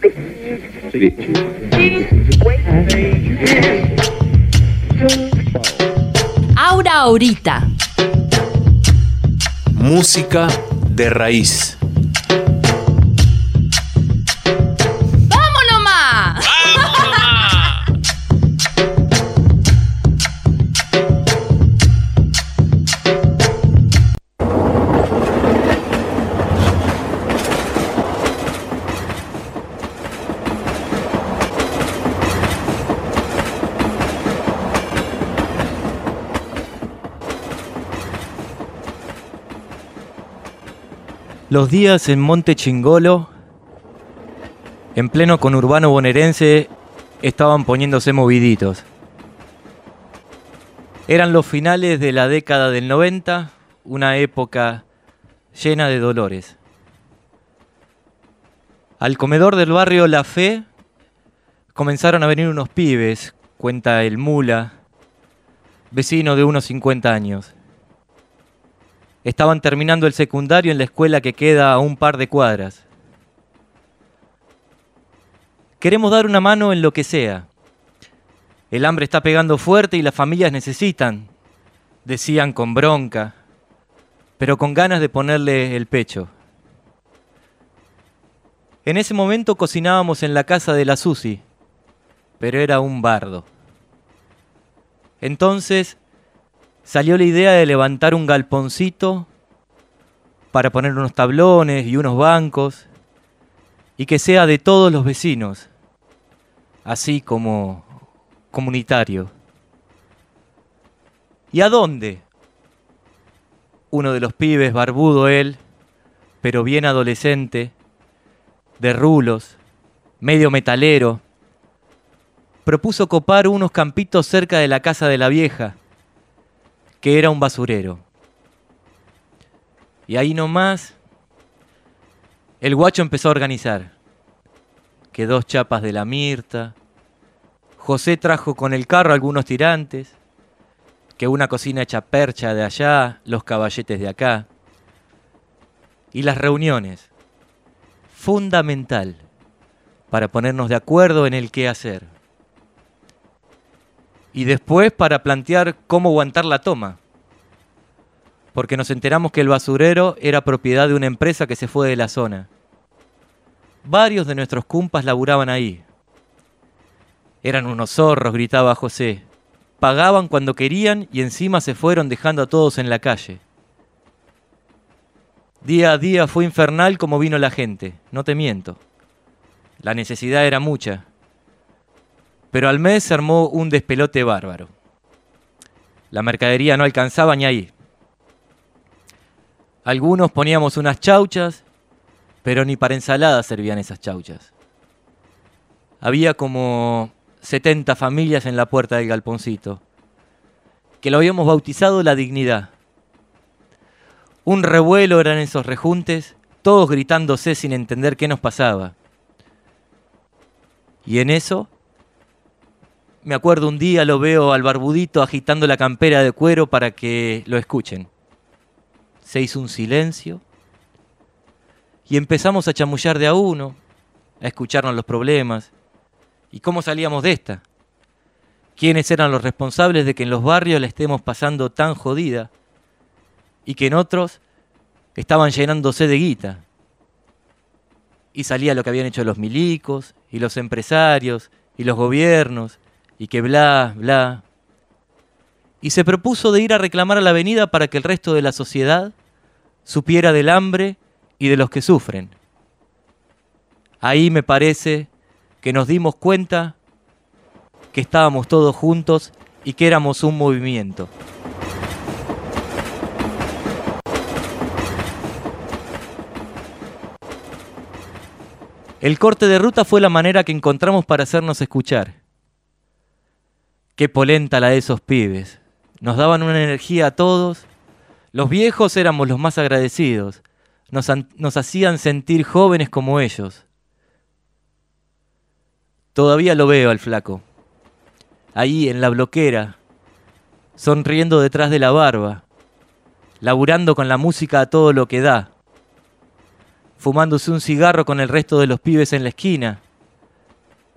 Aura Ahorita. Música de raíz. ¡Vámonos más! Los días en Monte Chingolo, en pleno conurbano bonaerense, estaban poniéndose moviditos. Eran los finales de la década del 90, una época llena de dolores. Al comedor del barrio La Fe comenzaron a venir unos pibes, cuenta el Mula, vecino de unos 50 años. Estaban terminando el secundario en la escuela que queda a un par de cuadras. Queremos dar una mano en lo que sea. El hambre está pegando fuerte y las familias necesitan, decían con bronca, pero con ganas de ponerle el pecho. En ese momento cocinábamos en la casa de la Susi, pero era un bardo. Entonces salió la idea de levantar un galponcito para poner unos tablones y unos bancos y que sea de todos los vecinos, así como comunitario. ¿Y a dónde? Uno de los pibes, barbudo él, pero bien adolescente, de rulos, medio metalero, propuso copar unos campitos cerca de la casa de la vieja, que era un basurero. Y ahí nomás, el guacho empezó a organizar. Que 2 chapas de la Mirta, José trajo con el carro algunos tirantes, que una cocina hecha percha de allá, los caballetes de acá. Y las reuniones, fundamental, para ponernos de acuerdo en el qué hacer. Y después para plantear cómo aguantar la toma. Porque nos enteramos que el basurero era propiedad de una empresa que se fue de la zona. Varios de nuestros cumpas laburaban ahí. Eran unos zorros, gritaba José. Pagaban cuando querían y encima se fueron dejando a todos en la calle. Día a día fue infernal como vino la gente, no te miento. La necesidad era mucha. Pero al mes se armó un despelote bárbaro. La mercadería no alcanzaba ni ahí. Algunos poníamos unas chauchas, pero ni para ensalada servían esas chauchas. Había como 70 familias en la puerta del galponcito, que lo habíamos bautizado La Dignidad. Un revuelo eran esos rejuntes, todos gritándose sin entender qué nos pasaba. Y en eso, me acuerdo un día lo veo al barbudito agitando la campera de cuero para que lo escuchen. Se hizo un silencio y empezamos a chamullar de a uno, a escucharnos los problemas y cómo salíamos de esta. Quiénes eran los responsables de que en los barrios la estemos pasando tan jodida y que en otros estaban llenándose de guita. Y salía lo que habían hecho los milicos y los empresarios y los gobiernos y que bla, bla. Y se propuso de ir a reclamar a la avenida para que el resto de la sociedad supiera del hambre y de los que sufren. Ahí me parece que nos dimos cuenta que estábamos todos juntos y que éramos un movimiento. El corte de ruta fue la manera que encontramos para hacernos escuchar. Qué polenta la de esos pibes. Nos daban una energía a todos. Los viejos éramos los más agradecidos. Nos hacían sentir jóvenes como ellos. Todavía lo veo al flaco. Ahí en la bloquera, sonriendo detrás de la barba, laburando con la música a todo lo que da, fumándose un cigarro con el resto de los pibes en la esquina,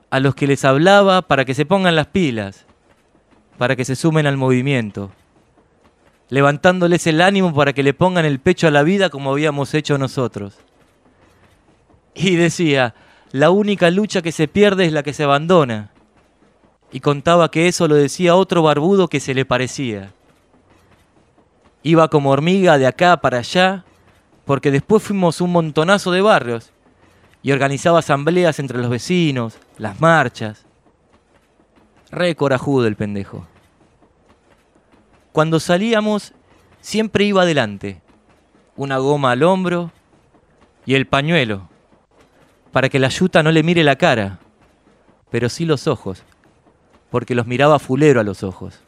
a los que les hablaba para que se pongan las pilas, para que se sumen al movimiento, levantándoles el ánimo para que le pongan el pecho a la vida como habíamos hecho nosotros. Y decía, la única lucha que se pierde es la que se abandona. Y contaba que eso lo decía otro barbudo que se le parecía. Iba como hormiga de acá para allá, porque después fuimos un montonazo de barrios y organizaba asambleas entre los vecinos, las marchas. Re corajudo el pendejo. Cuando salíamos, siempre iba adelante, una goma al hombro y el pañuelo, para que la yuta no le mire la cara, pero sí los ojos, porque los miraba fulero a los ojos.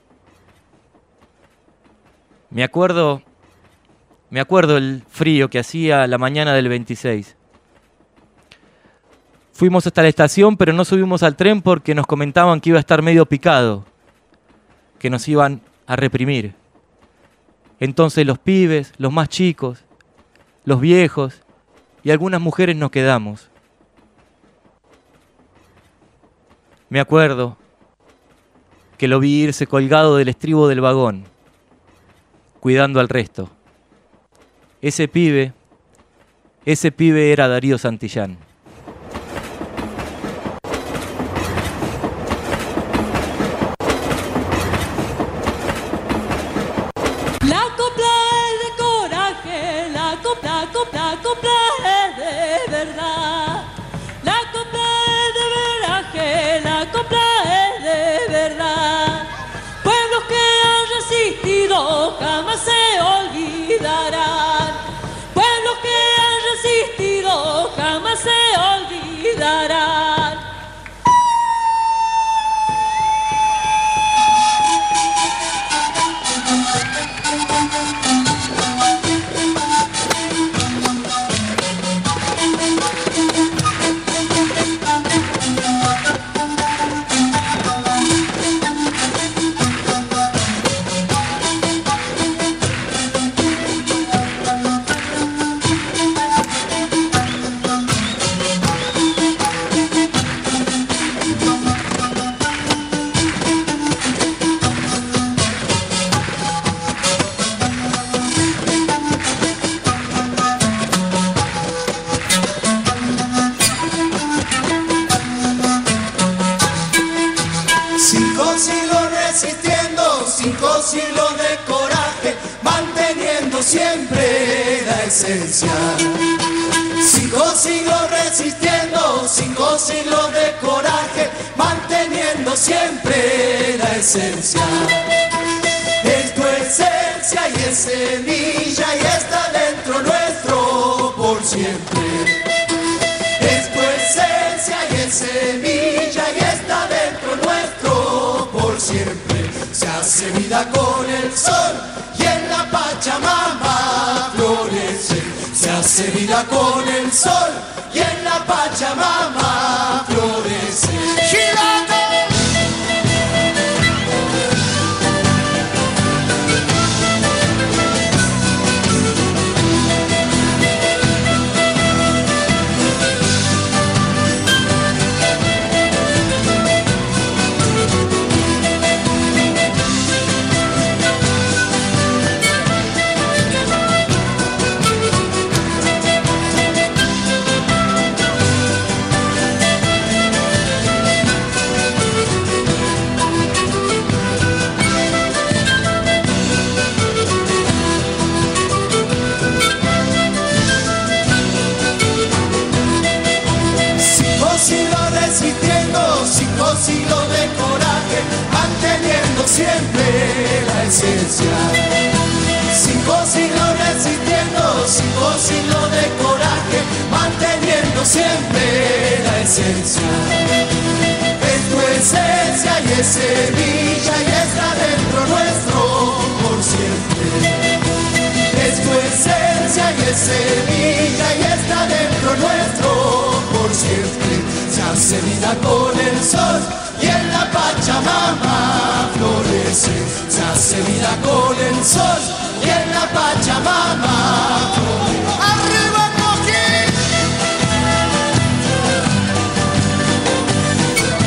Me acuerdo el frío que hacía la mañana del 26. Fuimos hasta la estación, pero no subimos al tren porque nos comentaban que iba a estar medio picado, que nos iban a reprimir. Entonces los pibes, los más chicos, los viejos y algunas mujeres nos quedamos. Me acuerdo que lo vi irse colgado del estribo del vagón, cuidando al resto. Ese pibe era Darío Santillán. La copla es de coraje, la copla es de verdad. La copla es de veraje, la copla es de verdad. Pueblos que han resistido jamás se olvidarán. Pueblos que han resistido jamás se olvidarán. Siglos de coraje, manteniendo siempre la esencia. 5 siglos resistiendo, 5 siglos de coraje, manteniendo siempre la esencia. Es tu esencia y es semilla y está dentro nuestro por siempre. Es tu esencia y es semilla y está dentro nuestro por siempre. Se hace vida con el sol y en la Pachamama florece. Se hace vida con el sol y en la Pachamama florece. Siglos de coraje, manteniendo siempre la esencia. 5 siglos resistiendo, 5 siglos de coraje, manteniendo siempre la esencia. Es tu esencia y es semilla y está dentro nuestro por siempre. Es tu esencia y es semilla y está dentro nuestro por siempre. Se hace vida con el sol y en la Pachamama florece. Se hace vida con el sol y en la Pachamama florece. ¡Arriba, Coquín!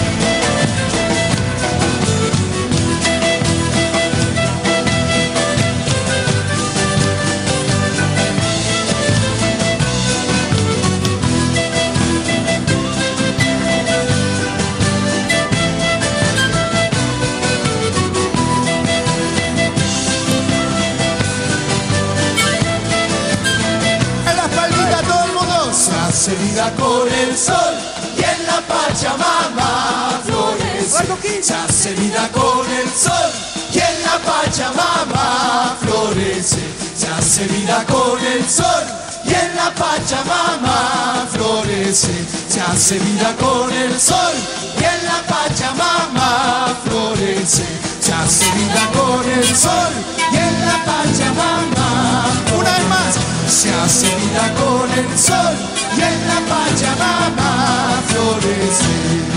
Pachamama florece, se hace vida con el sol. Y en la Pachamama florece, se hace vida con el sol. Y en la Pachamama florece, se hace vida con el sol. Y en la Pachamama florece, se hace vida con el sol. Y en la Pachamama, una vez más, se hace vida con el sol. Y en la Pachamama florece.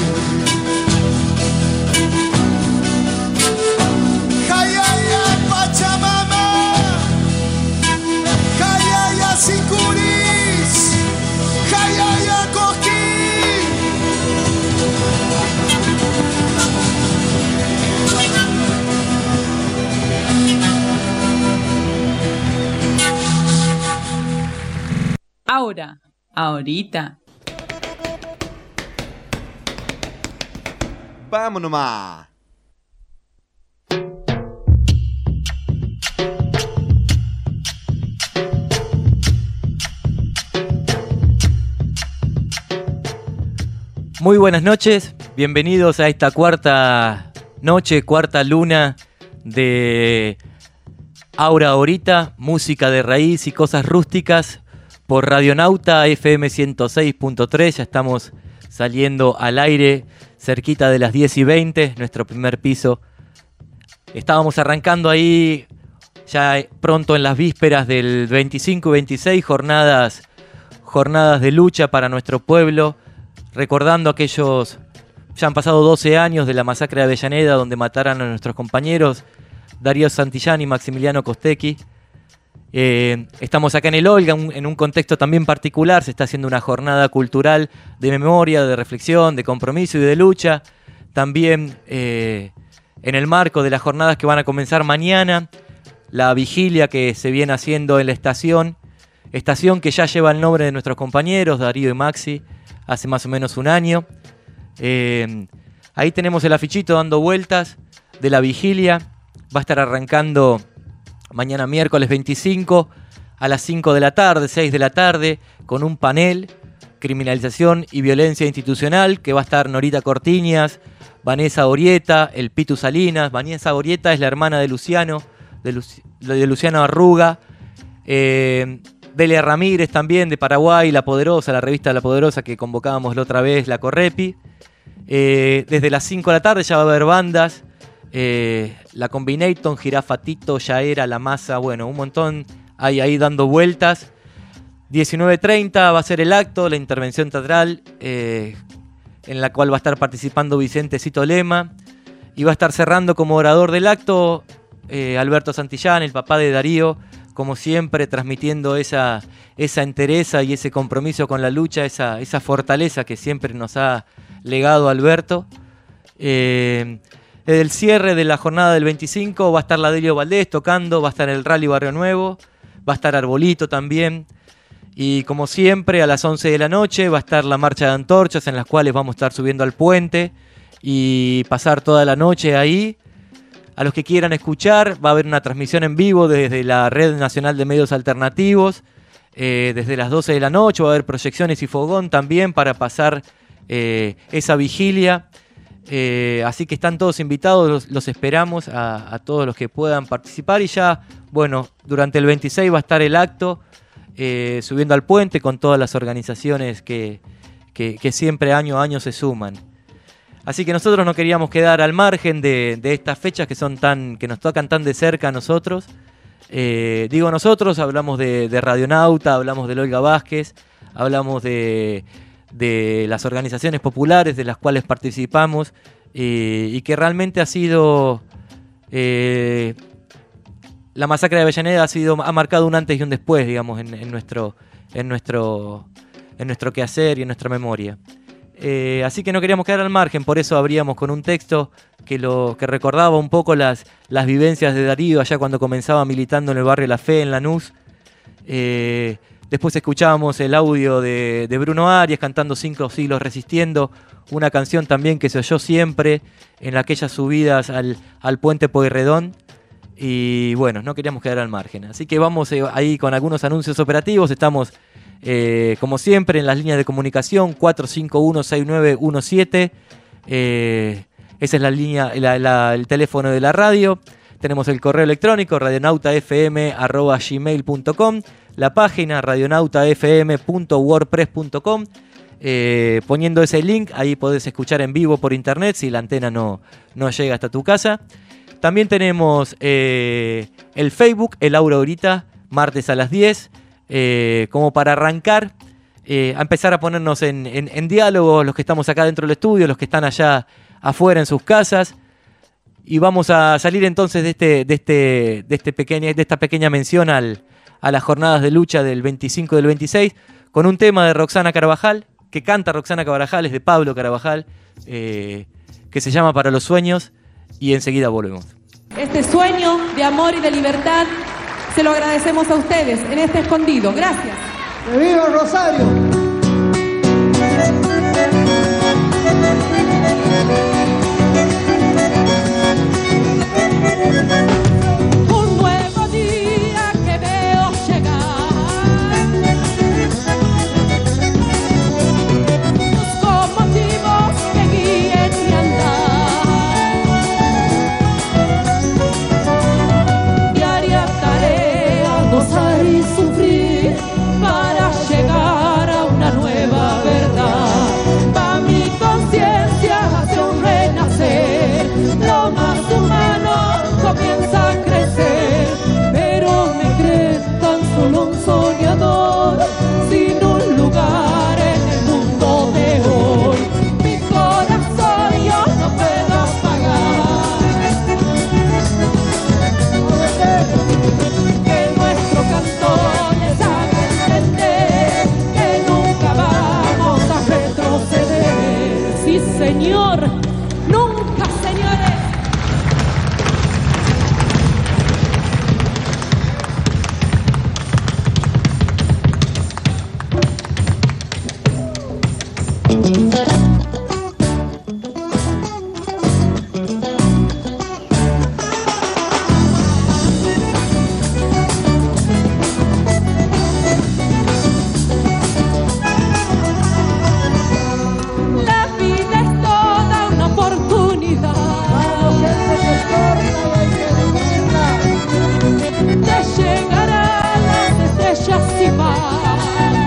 Jayaya Pachamama, Jayaya Sicuris, Jayaya Coquín. Ahora, ahorita. Vamos nomás. Muy buenas noches, bienvenidos a esta cuarta noche, cuarta luna de Ahora Ahorita, música de raíz y cosas rústicas por Radionauta FM 106.3. Ya estamos saliendo al aire cerquita de las 10:20, nuestro primer piso. Estábamos arrancando ahí ya pronto en las vísperas del 25 y 26, jornadas de lucha para nuestro pueblo, recordando aquellos, ya han pasado 12 años de la masacre de Avellaneda, donde mataron a nuestros compañeros Darío Santillán y Maximiliano Costecchi. Estamos acá en el Olga, en un contexto también particular. Se está haciendo una jornada cultural de memoria, de reflexión, de compromiso y de lucha. También en el marco de las jornadas que van a comenzar mañana, la vigilia que se viene haciendo en la estación que ya lleva el nombre de nuestros compañeros, Darío y Maxi, hace más o menos un año. Ahí tenemos el afichito dando vueltas de la vigilia. Va a estar arrancando mañana miércoles 25 a las 5 de la tarde, 6 de la tarde, con un panel, criminalización y violencia institucional, que va a estar Norita Cortiñas, Vanessa Orieta, el Pitu Salinas. Vanessa Orieta es la hermana de Luciano, de Luciano Arruga. Delia Ramírez también, de Paraguay, La Poderosa, la revista La Poderosa que convocábamos la otra vez, la Correpi. Desde las 5 de la tarde ya va a haber bandas. La Combinaton, Girafatito, Yaera, La Masa, bueno, un montón hay ahí dando vueltas. 19:30 va a ser el acto, la intervención teatral, en la cual va a estar participando Vicente Cito Lema, y va a estar cerrando como orador del acto Alberto Santillán, el papá de Darío, como siempre transmitiendo esa entereza y ese compromiso con la lucha, esa fortaleza que siempre nos ha legado Alberto. Desde el cierre de la jornada del 25 va a estar la Delio Valdés tocando, va a estar el Rally Barrio Nuevo, va a estar Arbolito también. Y como siempre, a las 11 de la noche va a estar la marcha de antorchas, en las cuales vamos a estar subiendo al puente y pasar toda la noche ahí. A los que quieran escuchar, va a haber una transmisión en vivo desde la Red Nacional de Medios Alternativos. Desde las 12 de la noche va a haber proyecciones y fogón también para pasar esa vigilia. Así que están todos invitados, los esperamos a todos los que puedan participar. Y ya, bueno, durante el 26 va a estar el acto, subiendo al puente con todas las organizaciones que siempre año a año se suman. Así que nosotros no queríamos quedar al margen de estas fechas que nos tocan tan de cerca a nosotros. Digo nosotros, hablamos de Radionauta, hablamos de Olga Vázquez, hablamos de las organizaciones populares de las cuales participamos, y que realmente ha sido la masacre de Avellaneda ha marcado un antes y un después, digamos, en nuestro quehacer y en nuestra memoria. Así que no queríamos quedar al margen, por eso abríamos con un texto que recordaba un poco las vivencias de Darío allá cuando comenzaba militando en el barrio La Fe, en Lanús. Después escuchábamos el audio de Bruno Arias cantando 5 siglos resistiendo, una canción también que se oyó siempre en aquellas subidas al puente Pueyrredón. Y bueno, no queríamos quedar al margen. Así que vamos ahí con algunos anuncios operativos. Estamos como siempre, en las líneas de comunicación 451-6917. Esa es la línea, el teléfono de la radio. Tenemos el correo electrónico radionautafm@gmail.com, la página radionautafm.wordpress.com. Poniendo ese link, ahí podés escuchar en vivo por internet si la antena no llega hasta tu casa. También tenemos el Facebook, el Aura Ahorita, martes a las 10, como para arrancar, a empezar a ponernos en diálogo, los que estamos acá dentro del estudio, los que están allá afuera en sus casas. Y vamos a salir entonces de esta pequeña mención a las jornadas de lucha del 25 y del 26, con un tema de Roxana Carabajal, que canta Roxana Carabajal, es de Pablo Carabajal, que se llama Para los Sueños, y enseguida volvemos. Este sueño de amor y de libertad se lo agradecemos a ustedes en este escondido. Gracias. ¡Que viva Rosario! Un nuevo día que veo llegar, busco motivos que guíen mi andar, diaria tarea, gozar y sufrir para llegar a una nueva verdad. Va mi conciencia hacia un renacer, lo más humano comienza a crecer, pero me cree tan solo un soñador, sin un lugar en el mundo de hoy. Mi corazón yo no puedo apagar, que nuestro canto les haga entender que nunca vamos a retroceder. Sí, señor, nunca, señores. La vida es toda una oportunidad de llegar a las estrellas y más.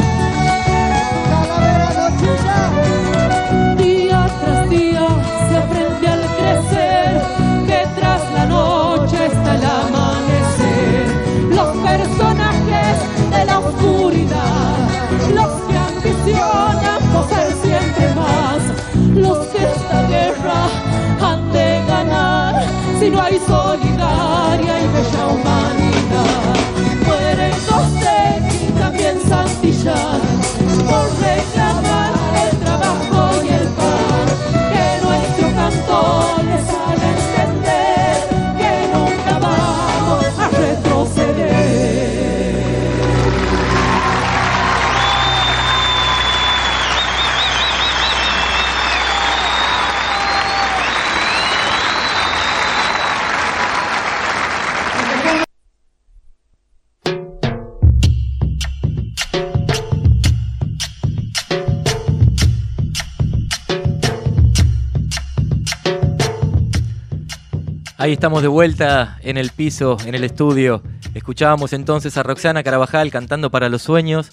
Día tras día se aprende al crecer, que tras la noche está el amanecer. Los personajes de la oscuridad, los que ambicionan poseer siempre más, los que esta guerra han de ganar. Si no hay solidaria y bella humanidad, mueren José y también Santillán por reclamar el trabajo y el pan. Que nuestro canto les haga entender que nunca vamos a retroceder. Ahí estamos de vuelta en el piso, en el estudio. Escuchábamos entonces a Roxana Carabajal cantando Para los Sueños,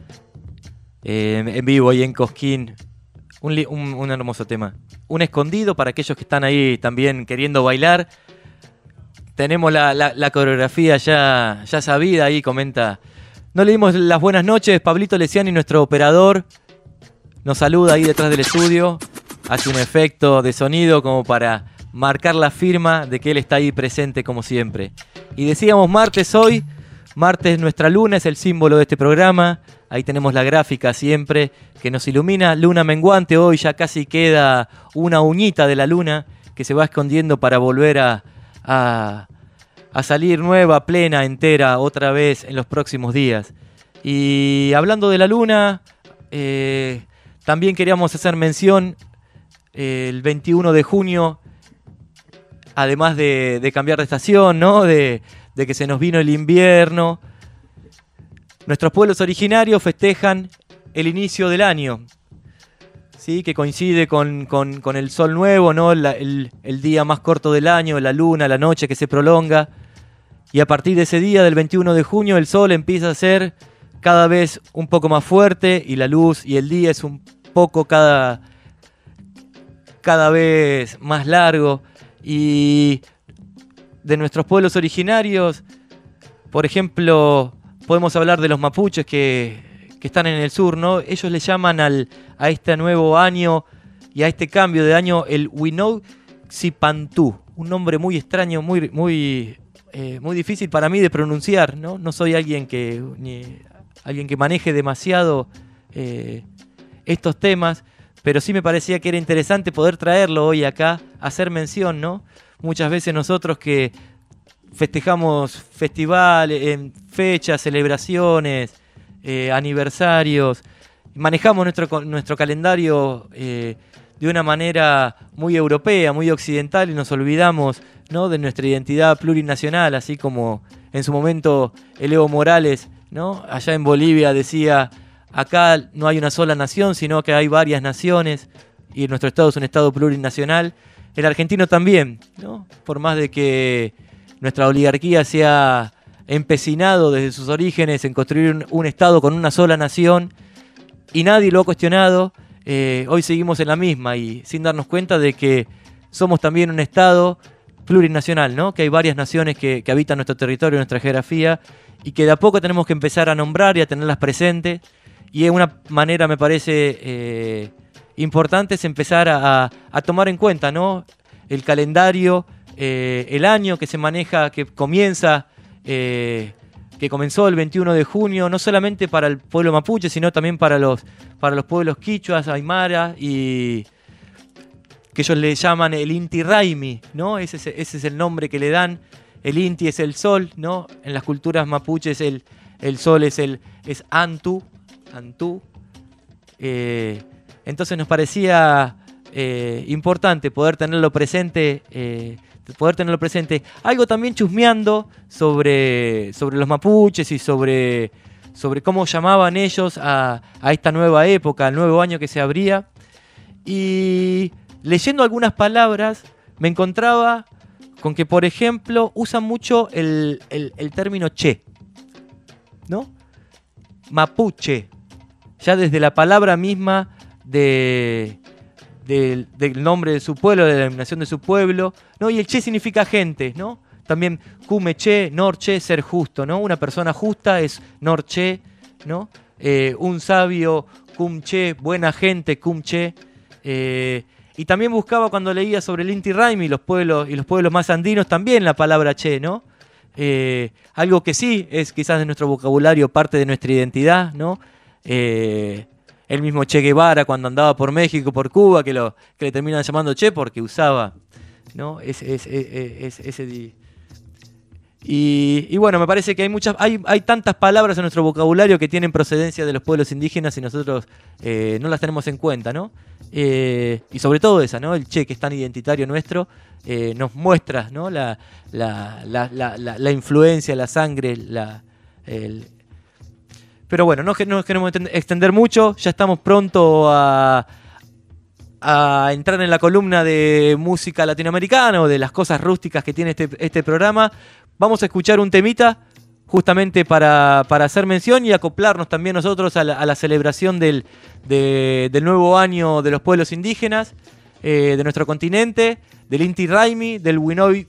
en vivo ahí en Cosquín. Un hermoso tema. Un escondido para aquellos que están ahí también queriendo bailar. Tenemos la coreografía ya sabida, ahí comenta. No le dimos las buenas noches, Pablito Lesiani, nuestro operador. Nos saluda ahí detrás del estudio. Hace un efecto de sonido como para marcar la firma de que él está ahí presente como siempre. Y decíamos martes hoy, martes nuestra luna es el símbolo de este programa. Ahí tenemos la gráfica siempre que nos ilumina. Luna menguante, hoy ya casi queda una uñita de la luna que se va escondiendo para volver a salir nueva, plena, entera, otra vez en los próximos días. Y hablando de la luna, también queríamos hacer mención el 21 de junio, además de cambiar de estación, ¿no? De que se nos vino el invierno. Nuestros pueblos originarios festejan el inicio del año, ¿sí? Que coincide con el sol nuevo, ¿no? El día más corto del año, la luna, la noche que se prolonga. Y a partir de ese día, del 21 de junio, el sol empieza a ser cada vez un poco más fuerte y la luz y el día es un poco cada vez más largo. Y de nuestros pueblos originarios, por ejemplo, podemos hablar de los mapuches que están en el sur, ¿no? Ellos le llaman a este nuevo año y a este cambio de año el Huinoxipantú, un nombre muy extraño, muy difícil para mí de pronunciar, ¿no? No soy alguien que maneje demasiado estos temas, pero sí me parecía que era interesante poder traerlo hoy acá, hacer mención, ¿no? Muchas veces nosotros que festejamos festivales, fechas, celebraciones, aniversarios, manejamos nuestro calendario de una manera muy europea, muy occidental y nos olvidamos, ¿no? De nuestra identidad plurinacional, así como en su momento el Evo Morales, ¿no? Allá en Bolivia decía, acá no hay una sola nación, sino que hay varias naciones y nuestro estado es un estado plurinacional. El argentino también, ¿no? Por más de que nuestra oligarquía se ha empecinado desde sus orígenes en construir un estado con una sola nación y nadie lo ha cuestionado, hoy seguimos en la misma y sin darnos cuenta de que somos también un estado plurinacional, ¿no? Que hay varias naciones que habitan nuestro territorio, nuestra geografía y que de a poco tenemos que empezar a nombrar y a tenerlas presentes y de una manera me parece importante es empezar a tomar en cuenta, ¿no? El calendario, el año que se maneja, que comenzó el 21 de junio, no solamente para el pueblo mapuche, sino también para los pueblos quichuas, aymara, y que ellos le llaman el Inti Raymi, ¿no? Ese es el nombre que le dan. El Inti es el sol, ¿no? En las culturas mapuches el sol es Antu. Entonces nos parecía importante poder tenerlo presente. Algo también chusmeando sobre los mapuches y sobre cómo llamaban ellos a esta nueva época, al nuevo año que se abría. Y leyendo algunas palabras me encontraba con que, por ejemplo, usan mucho el término che, ¿no? Mapuche, ya desde la palabra misma del nombre de su pueblo, de la denominación de su pueblo, ¿no? Y el che significa gente, ¿no? También cumeche, norche, ser justo, ¿no? Una persona justa es norche, ¿no? Un sabio, cumche, buena gente, cumche. Y también buscaba cuando leía sobre el Inti Raymi y los pueblos más andinos también la palabra che, ¿no? Algo que sí es quizás de nuestro vocabulario, parte de nuestra identidad, ¿no? El mismo Che Guevara cuando andaba por México, por Cuba, que le terminan llamando Che porque usaba, ¿no? Y bueno, me parece que hay tantas palabras en nuestro vocabulario que tienen procedencia de los pueblos indígenas y nosotros no las tenemos en cuenta, ¿no? Y sobre todo esa, ¿no? El Che, que es tan identitario nuestro, nos muestra, ¿no? La influencia, la sangre, Pero bueno, no nos queremos extender mucho, ya estamos pronto a entrar en la columna de música latinoamericana o de las cosas rústicas que tiene este programa. Vamos a escuchar un temita justamente para hacer mención y acoplarnos también nosotros a la celebración del nuevo año de los pueblos indígenas de nuestro continente, del Inti Raymi, del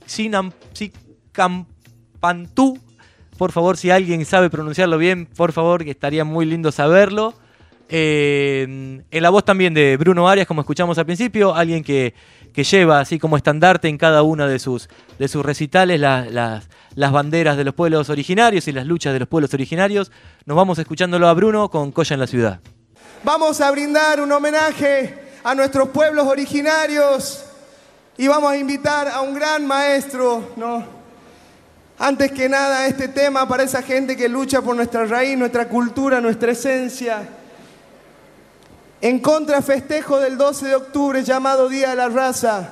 Huinoxipantú. Por favor, si alguien sabe pronunciarlo bien, por favor, que estaría muy lindo saberlo. En la voz también de Bruno Arias, como escuchamos al principio, alguien que lleva así como estandarte en cada una de sus recitales las banderas de los pueblos originarios y las luchas de los pueblos originarios. Nos vamos escuchándolo a Bruno con Colla en la Ciudad. Vamos a brindar un homenaje a nuestros pueblos originarios y vamos a invitar a un gran maestro, ¿no? Antes que nada, este tema para esa gente que lucha por nuestra raíz, nuestra cultura, nuestra esencia. En contra festejo del 12 de octubre llamado Día de la Raza.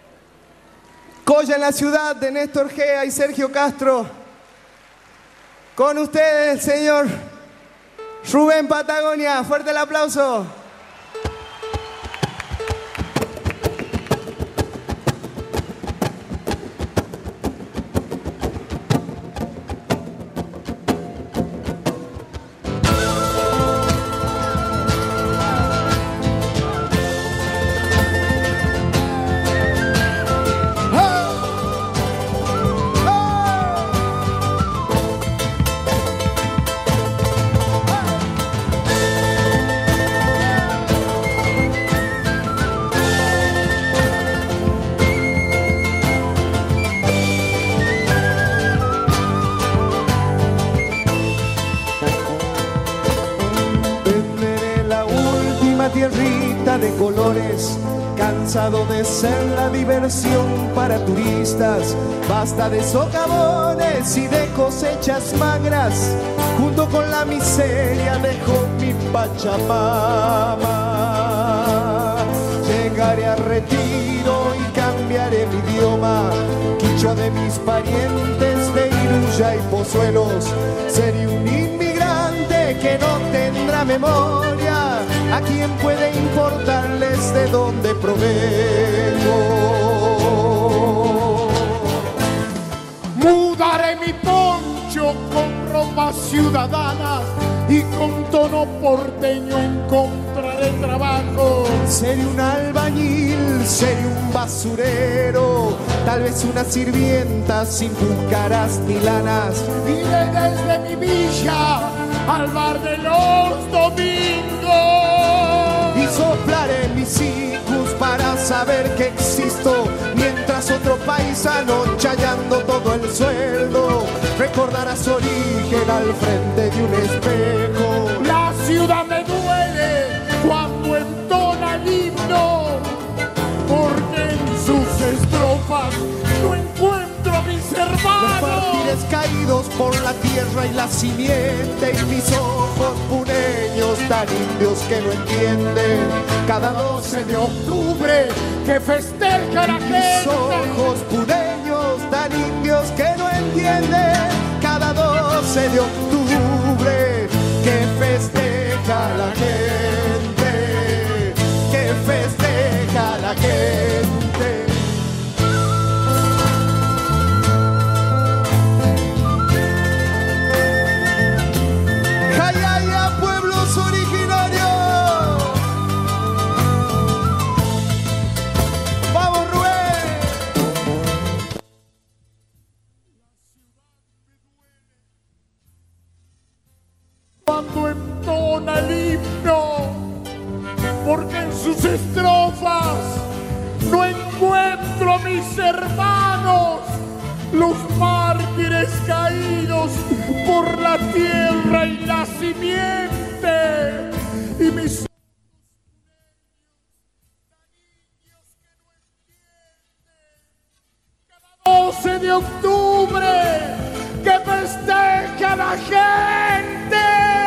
Colla en la Ciudad de Néstor Gea y Sergio Castro. Con ustedes, el señor Rubén Patagonia. Fuerte el aplauso. Tierrita de colores, cansado de ser la diversión para turistas, basta de socavones y de cosechas magras, junto con la miseria dejo mi Pachamama. Llegaré a retiro y cambiaré mi idioma, quichua de mis parientes de Iruya y Pozuelos, seré un inmigrante que no tendrá memoria. ¿A quién puede importarles de dónde provengo? Mudaré mi poncho con ropas ciudadanas y con tono porteño encontraré trabajo. Seré un albañil, seré un basurero, tal vez una sirvienta sin búcaras ni lanas. Iré desde mi villa al bar de los domingos y soplaré mis cicus para saber que existo, mientras otro paisano chayando todo el sueldo recordará su origen al frente de un espejo. La ciudad me duele cuando entona el himno, porque en sus estrofas no encuentro a mis hermanos. Los mártires caídos por la tierra y la simiente, y mis ojos puneños tan indios que no entienden. Cada 12 de octubre que festeja la gente. Mis ojos puneños tan indios que no entienden. Cada 12 de octubre que festeja la gente, que festeja la gente. ¡Jayaya, pueblos originarios! ¡Vamos, Rubén! Cuando entona el himno, porque en sus estrofas no encuentro a mis hermanos, los mártires caídos por la tierra y la simiente, y mis 12 de octubre que festeja la gente.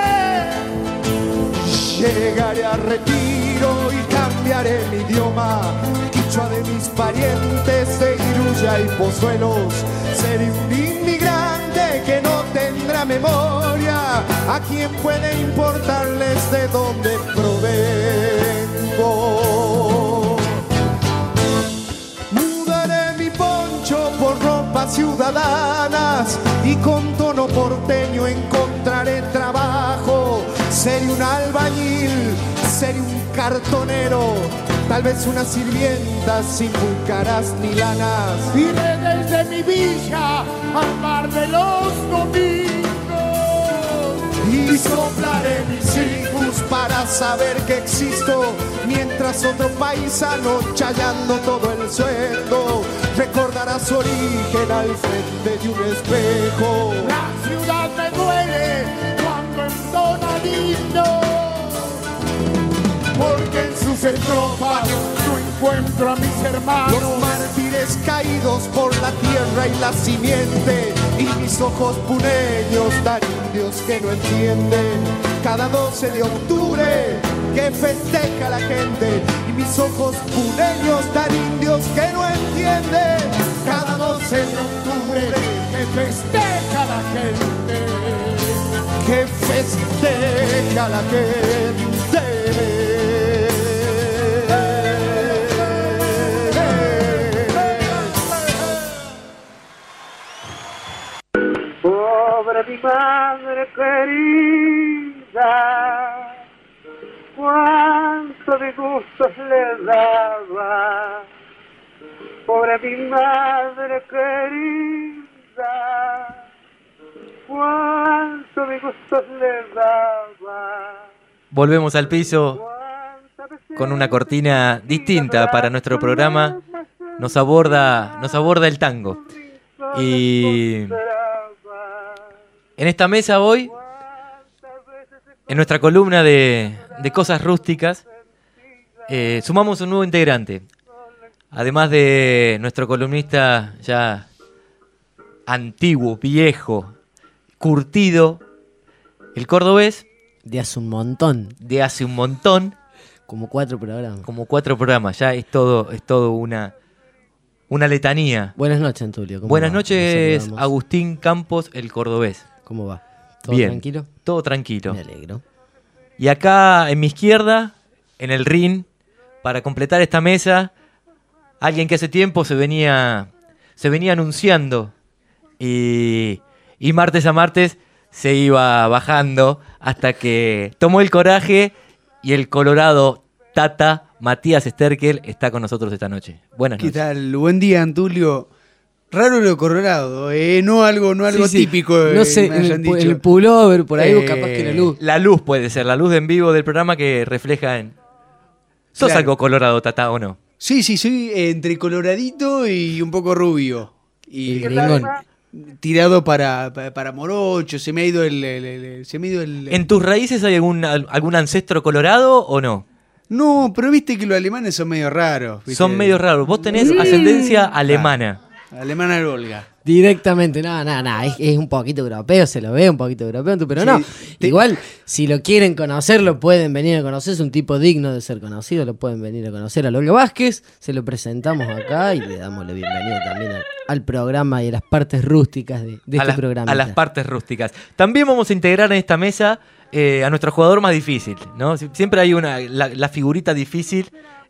Llegaré a retiro y cambiaré mi idioma, quichua de mis parientes de Iruya y Pozuelos. Seré un inmigrante que no tendrá memoria. ¿A quién puede importarles de dónde provengo? Mudaré mi poncho por ropas ciudadanas y con tono porteño encontraré trabajo. Seré un albañil, seré un cartonero, tal vez una sirvienta sin búcaras ni lanas. Iré desde mi villa al bar de los domingos y soplaré mis cicus para saber que existo, mientras otro paisano chayando todo el sueldo recordará su origen al frente de un espejo. La ciudad me duele cuando entona el himno, porque en sus estrofas no encuentro a mis hermanos. Los mártires caídos por la tierra y la simiente, y mis ojos puneños tan indios que no entienden. Cada 12 de octubre que festeja la gente, y y mis ojos puneños tan indios que no entienden. Cada 12 de octubre que festeja la gente. que festeja la Pobre mi madre querida, cuánto disgustos le daba. Pobre mi madre querida, cuánto disgustos le daba. Volvemos al piso con una cortina distinta para nuestro programa. Nos aborda el tango. Y en esta mesa hoy, en nuestra columna de cosas rústicas, sumamos un nuevo integrante. Además de nuestro columnista ya antiguo, viejo, curtido, el cordobés. De hace un montón. Como 4 programas. Ya es todo una letanía. Buenas noches, Antulio. Buenas noches, Agustín Campos, el cordobés. ¿Cómo va? ¿Todo bien, tranquilo? Todo tranquilo. Me alegro. Y acá en mi izquierda, en el ring, para completar esta mesa, alguien que hace tiempo se venía anunciando y martes a martes se iba bajando hasta que tomó el coraje y el colorado Tata Matías Sterkel está con nosotros esta noche. Buenas noches. ¿Qué tal? Buen día, Antulio. Raro lo colorado, no algo Sí. típico. No sé, me hayan dicho. el pullover, por ahí, capaz que la luz. La luz puede ser, la luz de en vivo del programa que refleja en... ¿Sos Claro. algo colorado, Tata, o no? Sí, soy entre coloradito y un poco rubio. Y gringón. tirado para morocho, se me ha ido el... ¿En tus raíces hay algún ancestro colorado o no? No, pero viste que los alemanes son medio raros. ¿viste? Son medio raros. Vos tenés ascendencia alemana. Alemana al Volga. Directamente, no, es un poquito europeo, se lo ve un poquito europeo, pero Sí, no. Igual, si lo quieren conocer, lo pueden venir a conocer, es un tipo digno de ser conocido, lo pueden venir a conocer a Olga Vázquez, se lo presentamos acá y le damos la bienvenida también al programa y a las partes rústicas de este programa. A las partes rústicas. También vamos a integrar en esta mesa a nuestro jugador más difícil, ¿no? Siempre hay la figurita difícil.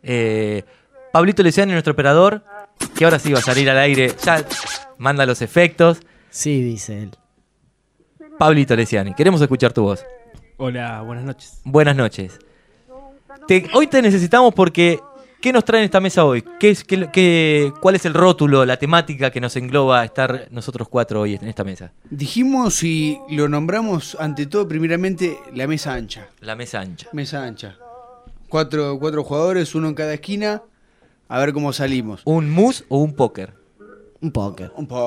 Pablito Leciani, nuestro operador, que ahora sí va a salir al aire, ya manda los efectos. Sí, dice él. Pablito Leciani, queremos escuchar tu voz. Hola, buenas noches. Buenas noches. Hoy te necesitamos porque, ¿qué nos trae en esta mesa hoy? ¿Cuál es el rótulo, la temática que nos engloba a estar nosotros 4 hoy en esta mesa? Dijimos y lo nombramos ante todo primeramente la mesa ancha. La mesa ancha. Mesa ancha. Cuatro jugadores, uno en cada esquina. A ver cómo salimos. ¿Un mus o un póker? Un póker.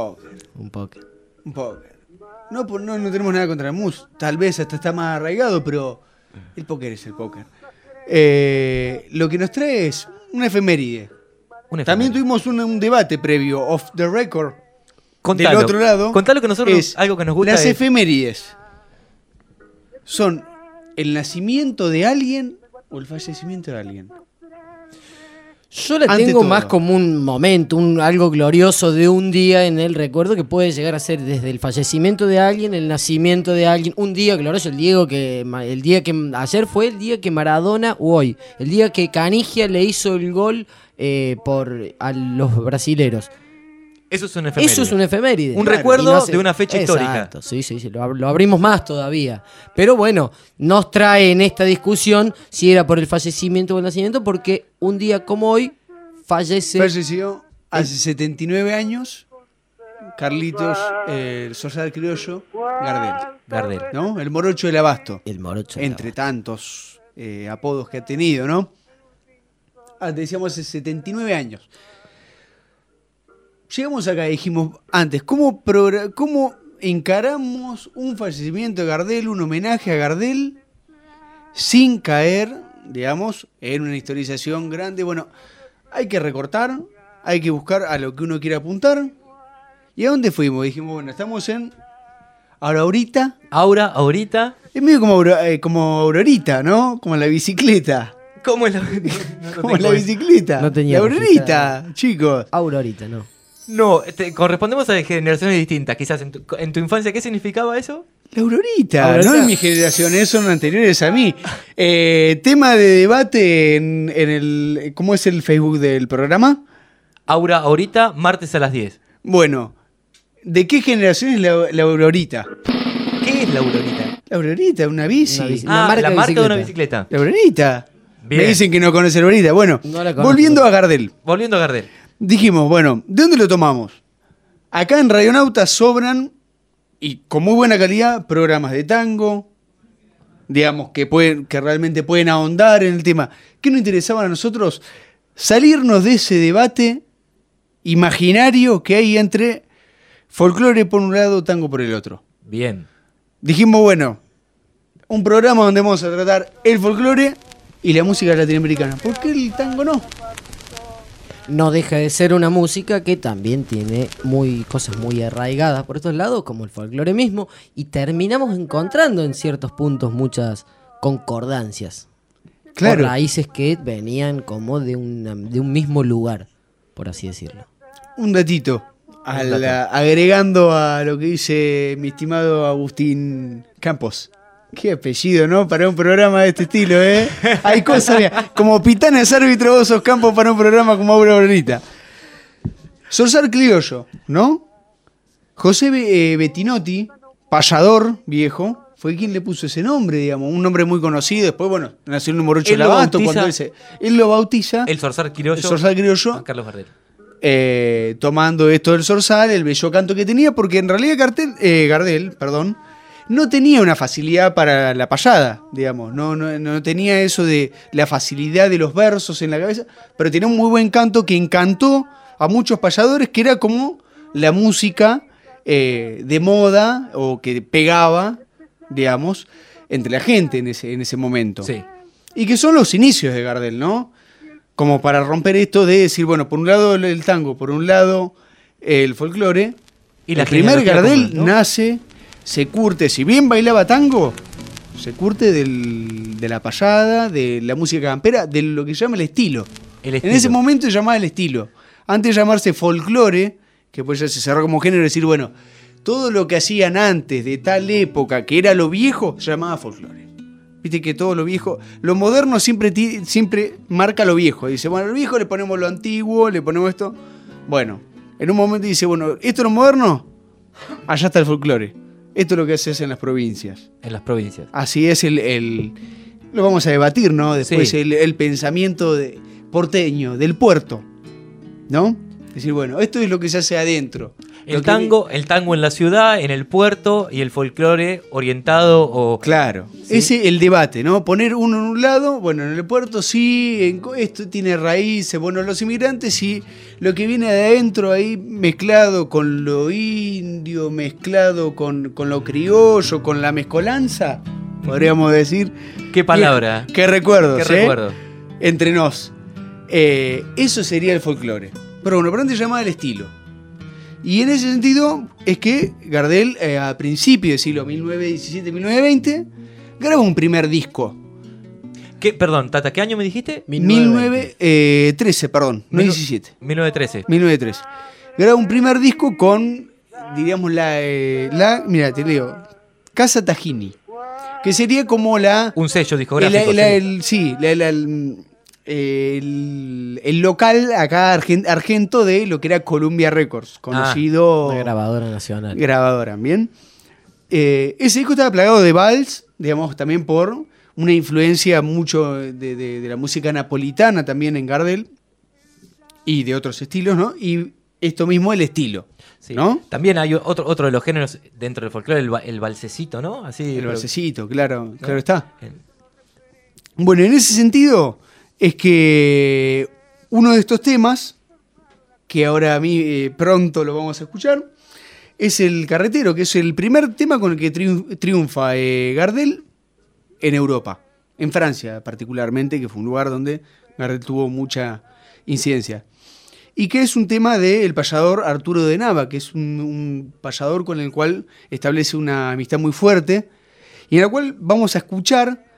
No tenemos nada contra el mus. Tal vez hasta está más arraigado, pero el póker es el póker. Lo que nos trae es una efeméride. También tuvimos un debate previo, off the record. Contalo. Del otro lado. Contalo que nosotros, es algo que nos gusta. Las es... efemérides son el nacimiento de alguien o el fallecimiento de alguien. Yo la Ante tengo todo. más como un momento, algo glorioso de un día en el recuerdo que puede llegar a ser desde el fallecimiento de alguien, el nacimiento de alguien, un día glorioso, el día que ayer fue el día que Maradona, el día que Canigia le hizo el gol a los brasileros. Eso es una efeméride. Eso es una efeméride. Un recuerdo de una fecha histórica. Sí, lo abrimos más todavía. Pero bueno, nos trae en esta discusión si era por el fallecimiento o el nacimiento, porque un día como hoy falleció hace 79 años Carlitos, el social criollo, Gardel. ¿No? El morocho del abasto. Entre tantos apodos que ha tenido, ¿no? Decíamos hace 79 años. Llegamos acá y dijimos antes, ¿cómo encaramos un fallecimiento de Gardel, un homenaje a Gardel, sin caer, digamos, en una historización grande? Bueno, hay que recortar, hay que buscar a lo que uno quiere apuntar. ¿Y a dónde fuimos? Dijimos, bueno, estamos en Ahorita. Ahorita. Es medio como Aurorita, ¿no? Como la bicicleta. ¿Cómo es la, ¿Cómo es la bicicleta? No tenía la Aurorita, chicos. Aurorita, no. No, correspondemos a generaciones distintas. Quizás en tu infancia, ¿qué significaba eso? La Aurorita, no en mi generación, son anteriores a mí. Tema de debate en el... ¿Cómo es el Facebook del programa? Aura, ahorita, martes a las 10. Bueno, ¿de qué generación es la Aurorita? ¿Qué es la Aurorita? La Aurorita, una bici. La marca de una bicicleta. La Aurorita. Bien. Me dicen que no conoce la Aurorita. Bueno, volviendo a Gardel. Volviendo a Gardel. Dijimos, bueno, ¿de dónde lo tomamos? Acá en Radionauta sobran, y con muy buena calidad, programas de tango, digamos, que realmente pueden ahondar en el tema. ¿Qué nos interesaba a nosotros? Salirnos de ese debate imaginario que hay entre folclore por un lado, tango por el otro. Bien. Dijimos, bueno, un programa donde vamos a tratar el folclore y la música latinoamericana. ¿Por qué el tango no? No deja de ser una música que también tiene cosas muy arraigadas por estos lados, como el folclore mismo, y terminamos encontrando en ciertos puntos muchas concordancias. Claro. Por raíces que venían como de un mismo lugar, por así decirlo. Un datito, agregando a lo que dice mi estimado Agustín Campos. Qué apellido, ¿no? Para un programa de este estilo, ¿eh? Hay cosas, mira, como Pitana es árbitro, vos sos Campos para un programa como Aura Aurorita. Zorzal criollo, ¿no? José Bettinotti, payador viejo, fue quien le puso ese nombre, digamos, un nombre muy conocido. Después, bueno, nació el morocho de Abasto, cuando él lo bauteza. El zorzal criollo. A Carlos Gardel. Tomando esto del zorzal, el bello canto que tenía, porque en realidad Gardel, no tenía una facilidad para la payada, digamos, no tenía eso de la facilidad de los versos en la cabeza, pero tenía un muy buen canto que encantó a muchos payadores, que era como la música de moda o que pegaba, digamos, entre la gente en ese momento. Sí. Y que son los inicios de Gardel, ¿no? Como para romper esto de decir, bueno, por un lado el tango, por un lado el folclore, y el primer Gardel nace... Se curte, si bien bailaba tango, se curte de la payada, de la música campera, de lo que se llama el estilo. En ese momento se llamaba el estilo. Antes de llamarse folclore, que pues ya se cerró como género, decir, bueno, todo lo que hacían antes de tal época, que era lo viejo, se llamaba folclore. Viste que todo lo viejo, lo moderno siempre marca lo viejo. Dice, bueno, al viejo le ponemos lo antiguo, le ponemos esto. Bueno, en un momento dice, bueno, esto es lo moderno, allá está el folclore. Esto es lo que se hace en las provincias. En las provincias. Así es lo vamos a debatir, ¿no? Después sí. el pensamiento porteño, del puerto, ¿no? Es decir, bueno, esto es lo que se hace adentro. El tango en la ciudad, en el puerto, y el folclore orientado o... Claro, ¿sí? Ese el debate, ¿no? Poner uno en un lado, bueno, en el puerto sí, esto tiene raíces, bueno, los inmigrantes sí, lo que viene de adentro ahí mezclado con lo indio, mezclado con lo criollo, con la mezcolanza, podríamos decir. ¿Qué palabra? ¿Qué recuerdos? ¿Qué recuerdo? Entre nos. Eso sería el folclore. Pero bueno, pero antes llamaba el estilo. Y en ese sentido es que Gardel, a principios del siglo 1917-1920, grabó un primer disco. Perdón, Tata, ¿qué año me dijiste? 1913, perdón, no 17. 1913. 1913. Grabó un primer disco con, diríamos, mira, te leo, Casa Tajini, que sería como un sello discográfico. El local acá argento de lo que era Columbia Records, conocido... Una grabadora nacional. Grabadora, ¿bien? Ese disco estaba plagado de vals, digamos, también por una influencia mucho de la música napolitana también en Gardel, y de otros estilos, ¿no? Y esto mismo, el estilo, sí. ¿no? También hay otro de los géneros dentro del folclore, el valsecito, ¿no? Así, valsecito, claro está. Bueno, en ese sentido... es que uno de estos temas, que ahora a mí pronto lo vamos a escuchar, es el Carretero, que es el primer tema con el que triunfa Gardel en Europa, en Francia particularmente, que fue un lugar donde Gardel tuvo mucha incidencia. Y que es un tema del payador Arturo de Nava, que es un payador con el cual establece una amistad muy fuerte, y en la cual vamos a escuchar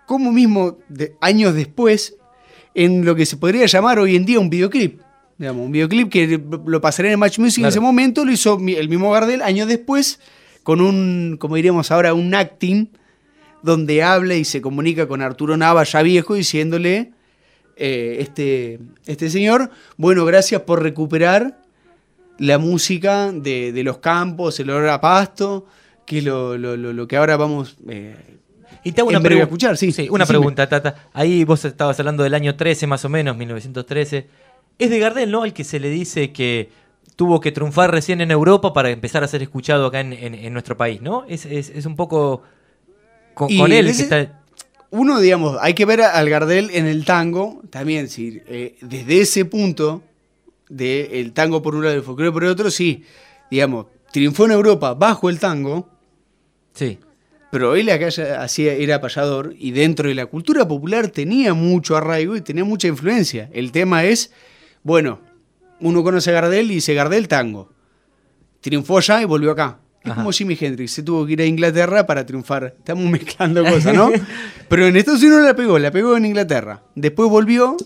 como mismo años después, en lo que se podría llamar hoy en día un videoclip. Digamos, un videoclip que lo pasaría en Match Music en ese momento, lo hizo el mismo Gardel años después, con un, como diríamos ahora, un acting, donde habla y se comunica con Arturo Nava, ya viejo, diciéndole, este señor, bueno, gracias por recuperar la música de los campos, el olor a pasto, que es lo que ahora vamos y te hago una a escuchar. Sí, una pregunta, Tata. Ahí vos estabas hablando del año 13, más o menos, 1913. Es de Gardel, ¿no? El que se le dice que tuvo que triunfar recién en Europa para empezar a ser escuchado acá en nuestro país, ¿no? Es un poco con él que está... Uno, digamos, hay que ver al Gardel en el tango, también, sí, desde ese punto, del tango por un lado y el folclore por el otro, sí, digamos, triunfó en Europa bajo el tango, sí, pero él acá era payador y dentro de la cultura popular tenía mucho arraigo y tenía mucha influencia. El tema es, bueno, uno conoce a Gardel y dice Gardel tango, triunfó allá y volvió acá. Es como Jimi Hendrix, se tuvo que ir a Inglaterra para triunfar. Estamos mezclando cosas, ¿no? Pero en Estados Unidos la pegó en Inglaterra. Después volvió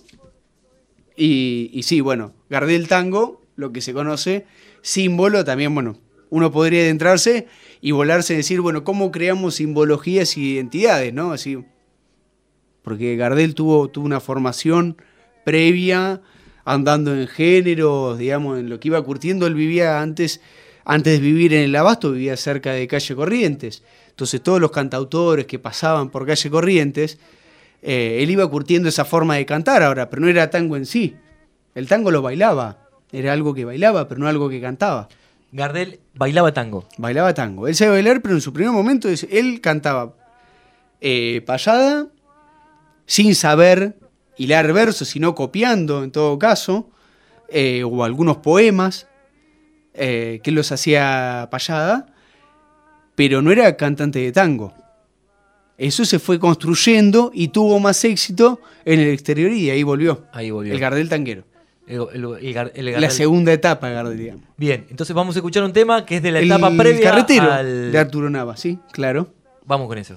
y sí, bueno, Gardel tango, lo que se conoce, símbolo también, bueno, uno podría adentrarse y volarse y decir, bueno, ¿cómo creamos simbologías y identidades, no? Así, porque Gardel tuvo una formación previa, andando en géneros, digamos, en lo que iba curtiendo. Él vivía antes de vivir en el Abasto, vivía cerca de Calle Corrientes. Entonces todos los cantautores que pasaban por Calle Corrientes, él iba curtiendo esa forma de cantar ahora, pero no era tango en sí. El tango lo bailaba, era algo que bailaba, pero no algo que cantaba. Gardel bailaba tango. Bailaba tango. Él sabe bailar, pero en su primer momento él cantaba payada, sin saber hilar versos, sino copiando en todo caso, o algunos poemas, que los hacía payada, pero no era cantante de tango. Eso se fue construyendo y tuvo más éxito en el exterior y ahí volvió. El Gardel tanguero. El Gardel. La segunda etapa de Gardel, digamos. Bien, entonces vamos a escuchar un tema que es de la etapa previa carretero al... de Arturo Nava, sí, claro. Vamos con eso.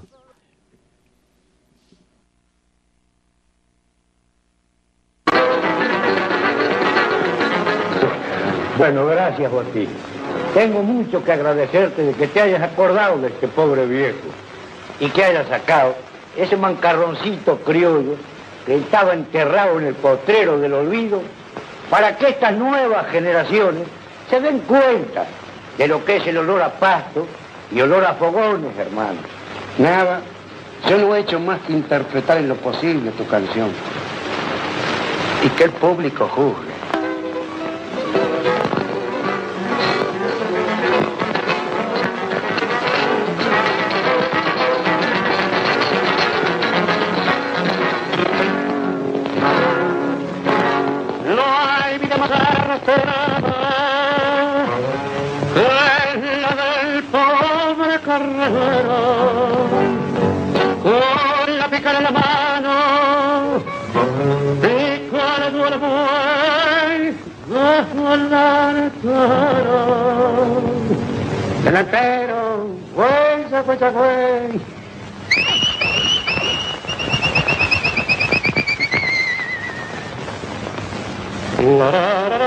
Bueno, gracias, Joaquín. Tengo mucho que agradecerte de que te hayas acordado de este pobre viejo y que hayas sacado ese mancarroncito criollo que estaba enterrado en el potrero del olvido para que estas nuevas generaciones se den cuenta de lo que es el olor a pasto y olor a fogones, hermano. Nada, yo no he hecho más que interpretar en lo posible tu canción. Y que el público juzgue. Con la pica en la mano, pica le duele buey, volar toro. Delantero, güey. La la la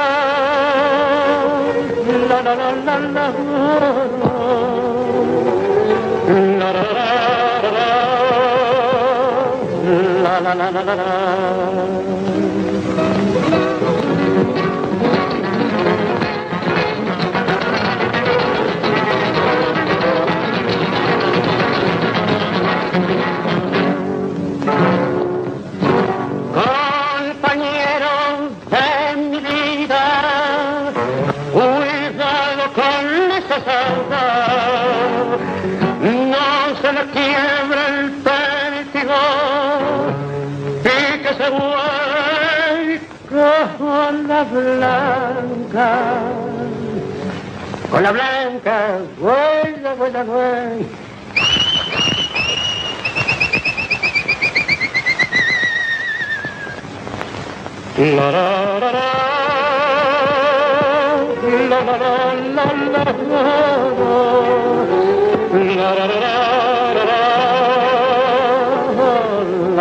la la la la la la. La la la la la. Compañero de mi vida, cuidado con esa salda, no se le quiebra el pértigo. Que se vuelca con la blanca, güey. La la la la la la la la la la.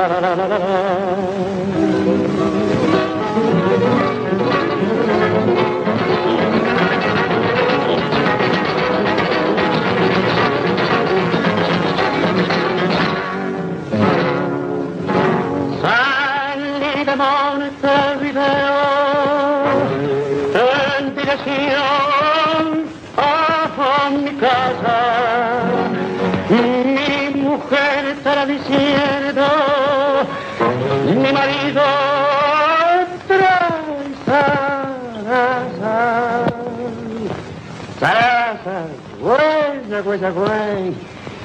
Salí de Montevideo en dirección a mi casa. Mi mujer estará diciendo, mi marido trae zaraza. Zaraza, güey, güey, güey.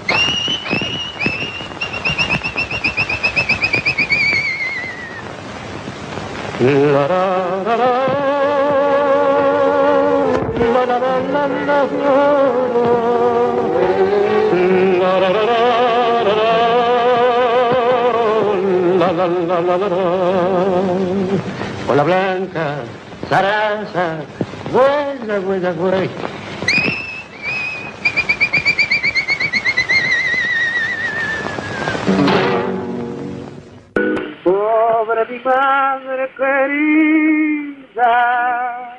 La la la la. La la la la la la la la la la. Hola Blanca, Zaraza, huella, huella, huella. Pobre mi madre querida,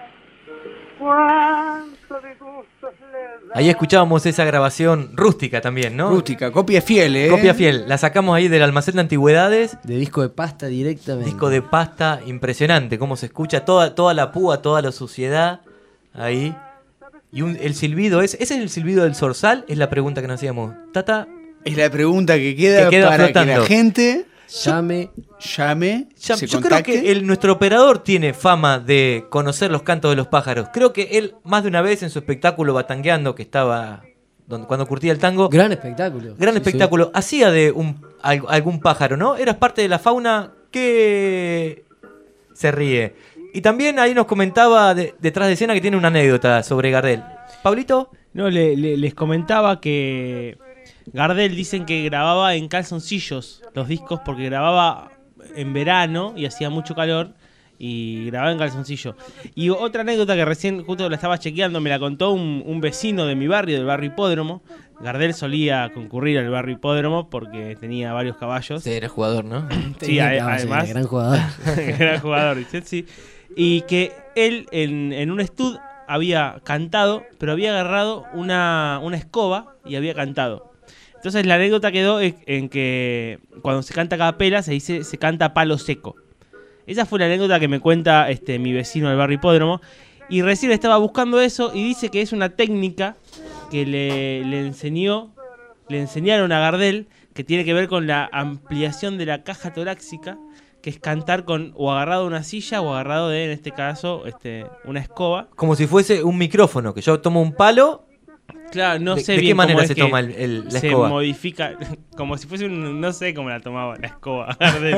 cuánto disgustos le da. Ahí escuchábamos esa grabación rústica también, ¿no? Rústica, copia fiel, ¿eh? Copia fiel. La sacamos ahí del almacén de antigüedades. De disco de pasta directamente. Disco de pasta, impresionante. Cómo se escucha toda la púa, toda la suciedad ahí. Y el silbido, ¿ese es el silbido del zorzal? Es la pregunta que nos hacíamos. Tata. Es la pregunta que queda para flotando. que la gente llame, se yo contacte. creo que nuestro operador tiene fama de conocer los cantos de los pájaros. Creo que él más de una vez en su espectáculo Batangueando, que estaba cuando curtía el tango. Gran espectáculo. Gran espectáculo. Hacía de algún pájaro, ¿no? Eras parte de la fauna que se ríe. Y también ahí nos comentaba detrás de escena que tiene una anécdota sobre Gardel. ¿Pablito? No, les comentaba que Gardel dicen que grababa en calzoncillos los discos porque grababa en verano y hacía mucho calor y grababa en calzoncillo. Y otra anécdota que recién justo la estaba chequeando, me la contó un vecino de mi barrio, del barrio Hipódromo. Gardel solía concurrir al barrio Hipódromo porque tenía varios caballos. Sí, era jugador, ¿no? Sí, además. Gran jugador. Gran jugador, sí. Y que él en un estud había cantado, pero había agarrado una escoba y había cantado. Entonces la anécdota quedó en que cuando se canta a capela se canta a palo seco. Esa fue la anécdota que me cuenta mi vecino del barrio Hipódromo. Y recién estaba buscando eso y dice que es una técnica que le enseñaron a Gardel, que tiene que ver con la ampliación de la caja torácica, que es cantar con o agarrado a una silla o agarrado de, en este caso, una escoba. Como si fuese un micrófono, que yo tomo un palo. Claro, no sé ¿De bien qué manera cómo es se que toma la escoba? Se modifica, como si fuese no sé cómo la tomaba la escoba.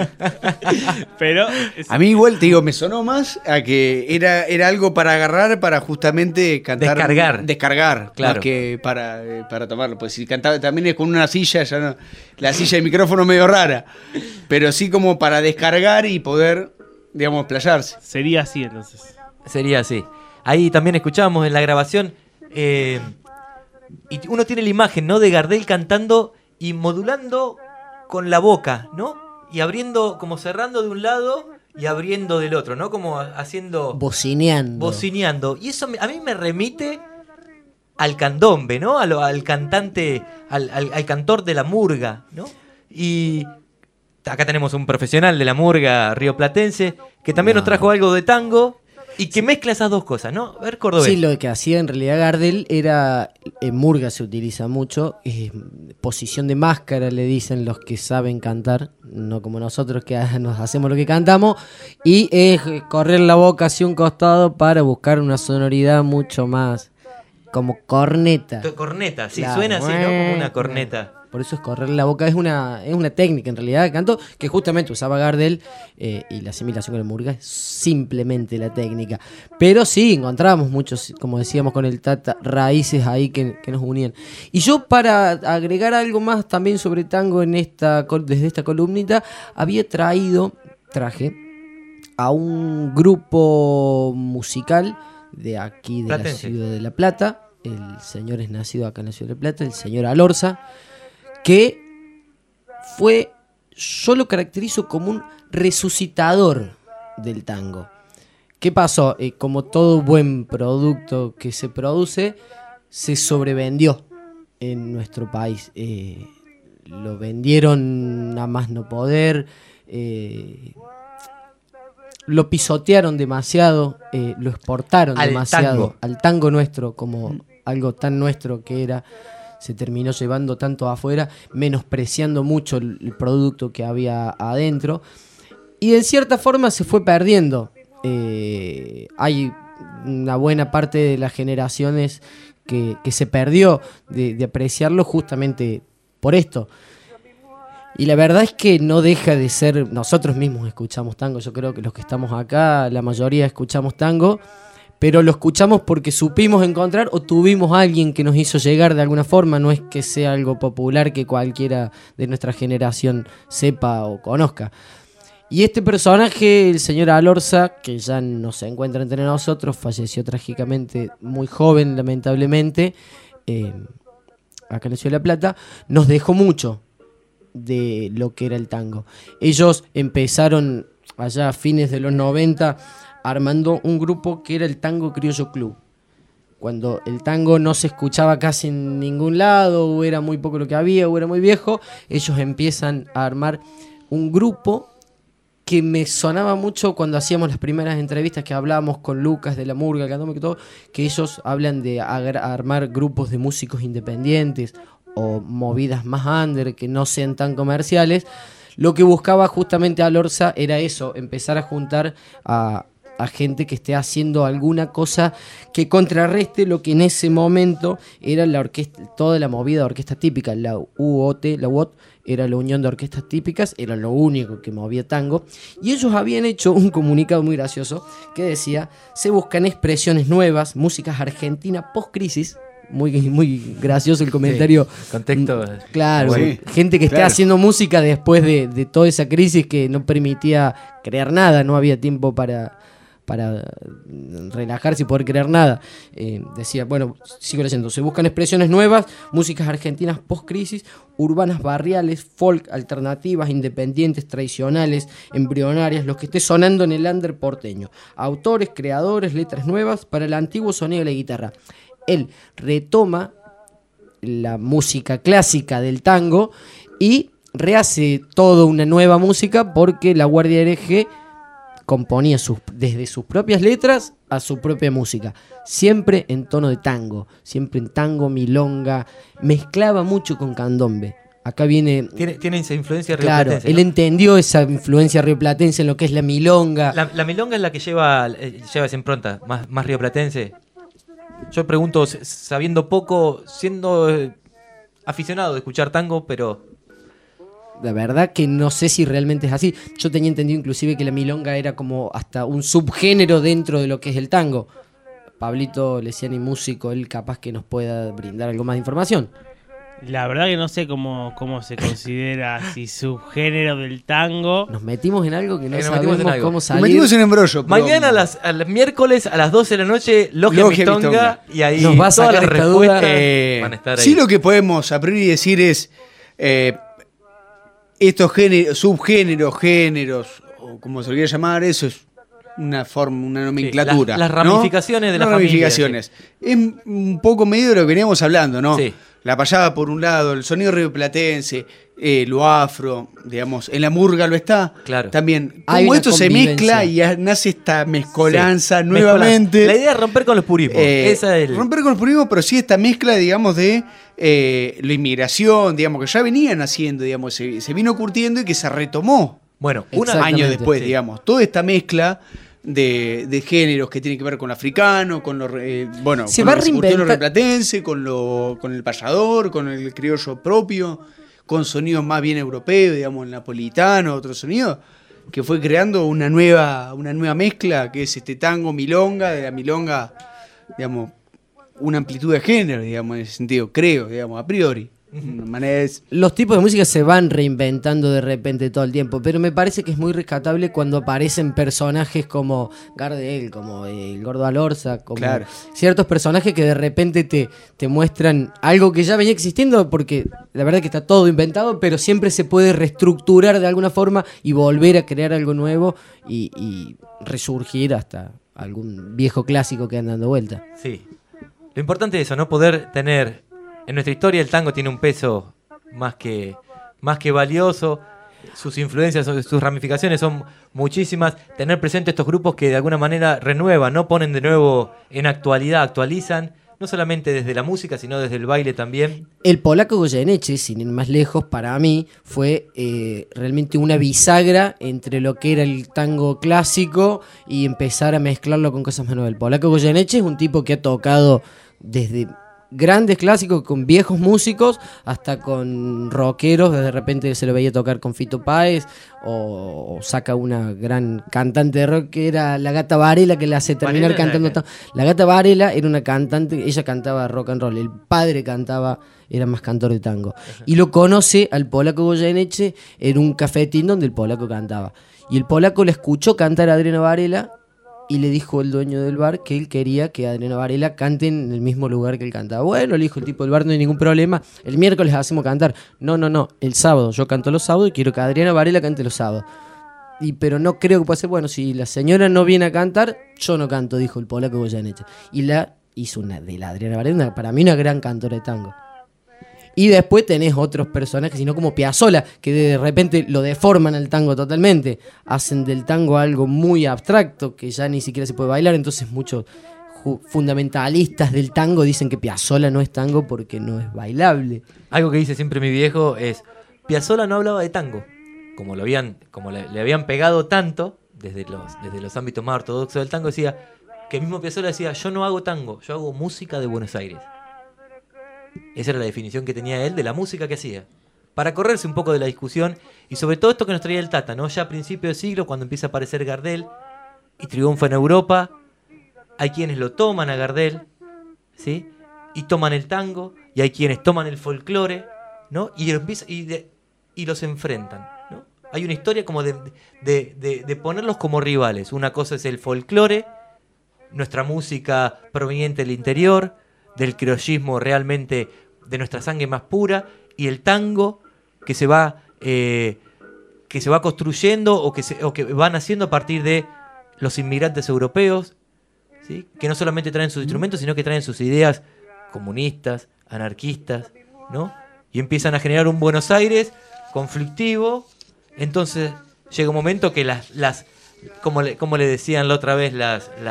Pero a mí igual, te digo, me sonó más a que era algo para agarrar, para justamente cantar. Descargar, claro. Más que para tomarlo. Pues si cantaba también es con una silla, ya no. La silla de micrófono medio rara. Pero sí como para descargar y poder, digamos, playarse. Sería así entonces. Sería así. Ahí también escuchábamos en la grabación. Y uno tiene la imagen, ¿no? De Gardel cantando y modulando con la boca, ¿no? Y abriendo, como cerrando de un lado y abriendo del otro, ¿no? Como haciendo... Bocineando. Y eso a mí me remite al candombe, ¿no? Al cantante, al cantor de la murga, ¿no? Y acá tenemos un profesional de la murga rioplatense que también nos trajo algo de tango. Y que mezcla esas dos cosas, ¿no? A ver, cordobés. Sí, lo que hacía en realidad Gardel era, en murga se utiliza mucho, posición de máscara le dicen los que saben cantar, no como nosotros que nos hacemos lo que cantamos, y es correr la boca hacia un costado para buscar una sonoridad mucho más como corneta. Corneta, sí, Claro. suena así, ¿no? Como una corneta. Por eso es correr la boca, es una técnica en realidad de canto que justamente usaba Gardel, y la asimilación con el murga es simplemente la técnica. Pero sí, encontramos muchos, como decíamos con el Tata, raíces ahí que nos unían. Y yo, para agregar algo más también sobre tango desde esta columnita, traje a un grupo musical de aquí, de Platense. la ciudad de La Plata. El señor es nacido acá en la ciudad de La Plata, el señor Alorza, que fue yo lo caracterizo como un resucitador del tango. ¿Qué pasó? Como todo buen producto que se produce, se sobrevendió en nuestro país. Lo vendieron a más no poder, lo pisotearon demasiado, lo exportaron demasiado al tango nuestro, como algo tan nuestro que era. Se terminó llevando tanto afuera, menospreciando mucho el producto que había adentro. Y en cierta forma se fue perdiendo. Hay una buena parte de las generaciones que se perdió de apreciarlo justamente por esto. Y la verdad es que no deja de ser... Nosotros mismos escuchamos tango. Yo creo que los que estamos acá, la mayoría escuchamos tango. Pero lo escuchamos porque supimos encontrar o tuvimos a alguien que nos hizo llegar de alguna forma. No es que sea algo popular que cualquiera de nuestra generación sepa o conozca. Y este personaje, el señor Alorza, que ya no se encuentra entre nosotros, falleció trágicamente muy joven, lamentablemente, acá en la Ciudad de La Plata, nos dejó mucho de lo que era el tango. Ellos empezaron allá a fines de los 90 armando un grupo que era el Tango Criollo Club. Cuando el tango no se escuchaba casi en ningún lado, o era muy poco lo que había, o era muy viejo, ellos empiezan a armar un grupo que me sonaba mucho cuando hacíamos las primeras entrevistas que hablábamos con Lucas de la Murga, que ellos hablan de armar grupos de músicos independientes o movidas más under que no sean tan comerciales. Lo que buscaba justamente Alorza era eso, empezar a juntar a gente que esté haciendo alguna cosa que contrarreste lo que en ese momento era la orquesta, toda la movida de orquesta típica. La UOT era la Unión de Orquestas Típicas, era lo único que movía tango, y ellos habían hecho un comunicado muy gracioso que decía: se buscan expresiones nuevas, músicas argentinas post-crisis. Muy gracioso el comentario. Sí, contexto. Claro, Sí, gente que esté haciendo música después de toda esa crisis que no permitía crear nada, no había tiempo para relajarse y poder crear nada. Decía, bueno, sigo leyendo: se buscan expresiones nuevas, músicas argentinas post-crisis, urbanas, barriales, folk, alternativas, independientes, tradicionales, embrionarias, lo que esté sonando en el under porteño. Autores, creadores, letras nuevas para el antiguo sonido de la guitarra. Él retoma la música clásica del tango y rehace toda una nueva música, porque La Guardia Hereje componía desde sus propias letras a su propia música, siempre en tono de tango, siempre en tango, milonga, mezclaba mucho con candombe. Acá viene... Tiene esa influencia rioplatense. Claro, él entendió esa influencia rioplatense en lo que es la milonga. La milonga es la que lleva esa impronta, más rioplatense. Yo pregunto, sabiendo poco, siendo aficionado de escuchar tango, pero... La verdad que no sé si realmente es así. Yo tenía entendido inclusive que la milonga era como hasta un subgénero dentro de lo que es el tango. Pablito Leciani, músico, él capaz que nos pueda brindar algo más de información. La verdad que no sé cómo se considera si subgénero del tango. Nos metimos en algo que no sabemos cómo salir. Nos metimos en embrollo. Mañana al miércoles a las 12 de la noche, Logia Mistonga, y ahí nos va a sacar todas las esta duda. Van a estar ahí. Sí, lo que podemos a priori decir es estos subgéneros, géneros, o como se lo quiera llamar, eso es una forma, una nomenclatura. Sí, las ramificaciones, ¿no? De las ramificaciones. Familias, sí. Es un poco medio de lo que veníamos hablando, ¿no? Sí. La payada por un lado, el sonido rioplatense, lo afro, digamos, en la murga lo está. Claro. También, como esto se mezcla y nace esta mezcolanza nuevamente. La idea es romper con los purismos. Romper con los purismos, pero sí esta mezcla, digamos, de la inmigración, digamos, que ya venían haciendo, digamos, se vino curtiendo y que se retomó. Bueno, años después, digamos. Toda esta mezcla de géneros que tienen que ver con lo africano, con lo rioplatense, con el payador, con el criollo propio, con sonidos más bien europeos, digamos, el napolitano, otro sonido, que fue creando una nueva mezcla, que es este tango milonga, de la milonga, digamos, una amplitud de género, digamos, en ese sentido, creo, digamos, a priori. Los tipos de música se van reinventando de repente todo el tiempo, pero me parece que es muy rescatable cuando aparecen personajes como Gardel, como el Gordo Alorza, como ciertos personajes que de repente te muestran algo que ya venía existiendo, porque la verdad que está todo inventado, pero siempre se puede reestructurar de alguna forma y volver a crear algo nuevo y resurgir hasta algún viejo clásico que anda dando vuelta. Sí. Lo importante es eso, ¿no? Poder tener... En nuestra historia el tango tiene un peso más que valioso. Sus influencias, sus ramificaciones son muchísimas. Tener presente estos grupos que de alguna manera renuevan, ¿no? Ponen de nuevo en actualidad, actualizan. No solamente desde la música, sino desde el baile también. El polaco Goyeneche, sin ir más lejos, para mí fue realmente una bisagra entre lo que era el tango clásico y empezar a mezclarlo con cosas más nuevas. El polaco Goyeneche es un tipo que ha tocado desde grandes clásicos con viejos músicos hasta con rockeros. De repente se lo veía tocar con Fito Páez o saca una gran cantante de rock que era la Gata Varela, que la hace terminar cantando. La Gata Varela era una cantante, ella cantaba rock and roll, el padre cantaba, era más cantor de tango. Y lo conoce al polaco Goyeneche en un cafetín donde el polaco cantaba. Y el polaco le escuchó cantar a Adriano Varela y le dijo el dueño del bar que él quería que Adriano Varela cante en el mismo lugar que él cantaba. Bueno, le dijo el tipo del bar, no hay ningún problema, el miércoles hacemos cantar. No, el sábado, yo canto los sábados y quiero que Adriano Varela cante los sábados. Pero no creo que pueda ser, bueno, si la señora no viene a cantar, yo no canto, dijo el polaco Goyeneche. Y la hizo una de la Adriana Varela, para mí una gran cantora de tango. Y después tenés otros personajes, sino como Piazzolla, que de repente lo deforman al tango totalmente. Hacen del tango algo muy abstracto, que ya ni siquiera se puede bailar. Entonces muchos fundamentalistas del tango dicen que Piazzolla no es tango porque no es bailable. Algo que dice siempre mi viejo es, Piazzolla no hablaba de tango. Como le habían pegado tanto, desde los ámbitos más ortodoxos del tango, decía que el mismo Piazzolla decía, yo no hago tango, yo hago música de Buenos Aires. Esa era la definición que tenía él de la música que hacía. Para correrse un poco de la discusión, y sobre todo esto que nos traía el Tata, ¿no? Ya a principios de siglo, cuando empieza a aparecer Gardel y triunfa en Europa, hay quienes lo toman a Gardel, ¿sí? Y toman el tango, y hay quienes toman el folclore, ¿no? Y los enfrentan, ¿no? Hay una historia como de ponerlos como rivales. Una cosa es el folclore, nuestra música proveniente del interior, del criollismo realmente de nuestra sangre más pura, y el tango que se va construyendo o que van haciendo a partir de los inmigrantes europeos, ¿sí? Que no solamente traen sus instrumentos, sino que traen sus ideas comunistas, anarquistas, ¿no? Y empiezan a generar un Buenos Aires conflictivo. Entonces llega un momento que como le decían la otra vez,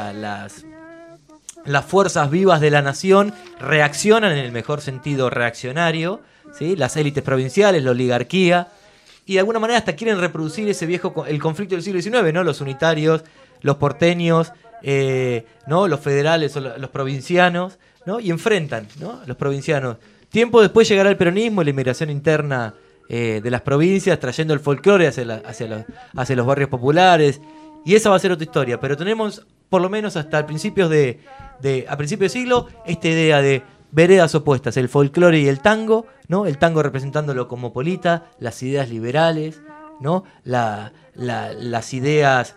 las fuerzas vivas de la nación reaccionan en el mejor sentido reaccionario, ¿sí? Las élites provinciales, la oligarquía, y de alguna manera hasta quieren reproducir el conflicto del siglo XIX, ¿no? Los unitarios, los porteños, ¿no? Los federales o los provincianos, ¿no? Y enfrentan, ¿no? Los provincianos. Tiempo después llegará el peronismo y la inmigración interna de las provincias, trayendo el folclore hacia los barrios populares, y esa va a ser otra historia. Pero tenemos, por lo menos hasta principios de siglo, esta idea de veredas opuestas, el folclore y el tango, ¿no? El tango representando lo cosmopolita, las ideas liberales, ¿no? Las ideas,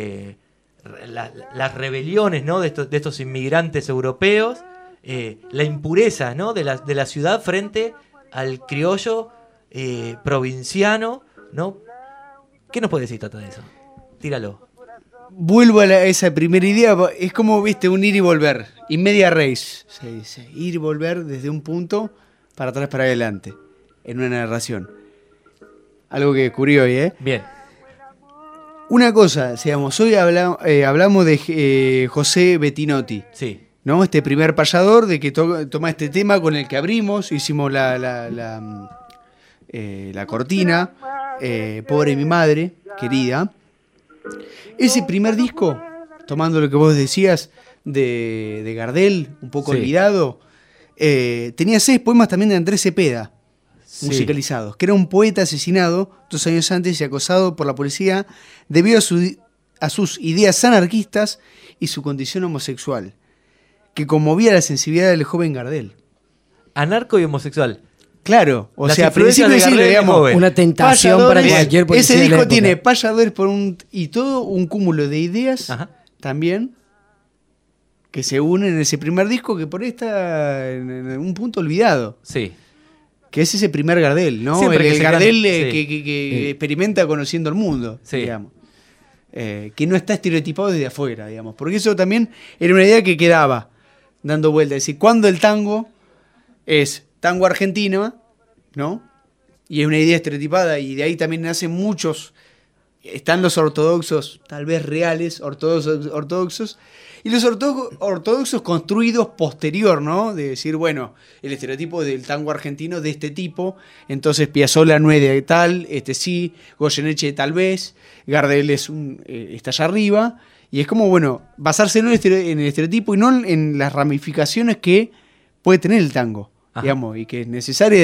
las rebeliones, ¿no? de estos inmigrantes europeos, la impureza, ¿no? de la ciudad frente al criollo provinciano, ¿no? ¿Qué nos puede decir, Tata, de eso? Tíralo. Vuelvo a esa primera idea, es como, viste, un ir y volver, in media res, se dice, ir y volver desde un punto para atrás para adelante, en una narración. Algo que descubrí hoy, ¿eh? Bien. Una cosa, digamos, hoy hablamos de José Bettinotti. Sí. ¿No? Este primer payador de que toma este tema con el que abrimos, hicimos la cortina, Pobre mi madre, querida. Ese primer disco, tomando lo que vos decías de Gardel, un poco olvidado, tenía 6 poemas también de Andrés Cepeda, musicalizados, que era un poeta asesinado 2 años antes y acosado por la policía debido a sus ideas anarquistas y su condición homosexual, que conmovía la sensibilidad del joven Gardel. Anarco y homosexual. Claro, o Las sea, al principio influencias de decirle, Gardel es digamos, joven. Una tentación para Payadores, cualquier policía ese de la disco época. tiene Payadores y todo un cúmulo de ideas también que se unen en ese primer disco que por ahí está en un punto olvidado. Sí. Que es ese primer Gardel, ¿no? Siempre que El se Gardel canta, que experimenta conociendo el mundo, digamos. Que no está estereotipado desde afuera, digamos. Porque eso también era una idea que quedaba dando vuelta. Es decir, cuando el tango es tango argentino, ¿no? Y es una idea estereotipada, y de ahí también nacen muchos. Están los ortodoxos, tal vez reales, ortodoxos, y los ortodoxos construidos posterior, ¿no? De decir, bueno, el estereotipo del tango argentino de este tipo, entonces Piazzolla no es de tal, sí, Goyeneche tal vez, Gardel está allá arriba, y es como, bueno, basarse en el estereotipo y no en las ramificaciones que puede tener el tango, digamos, y que es necesaria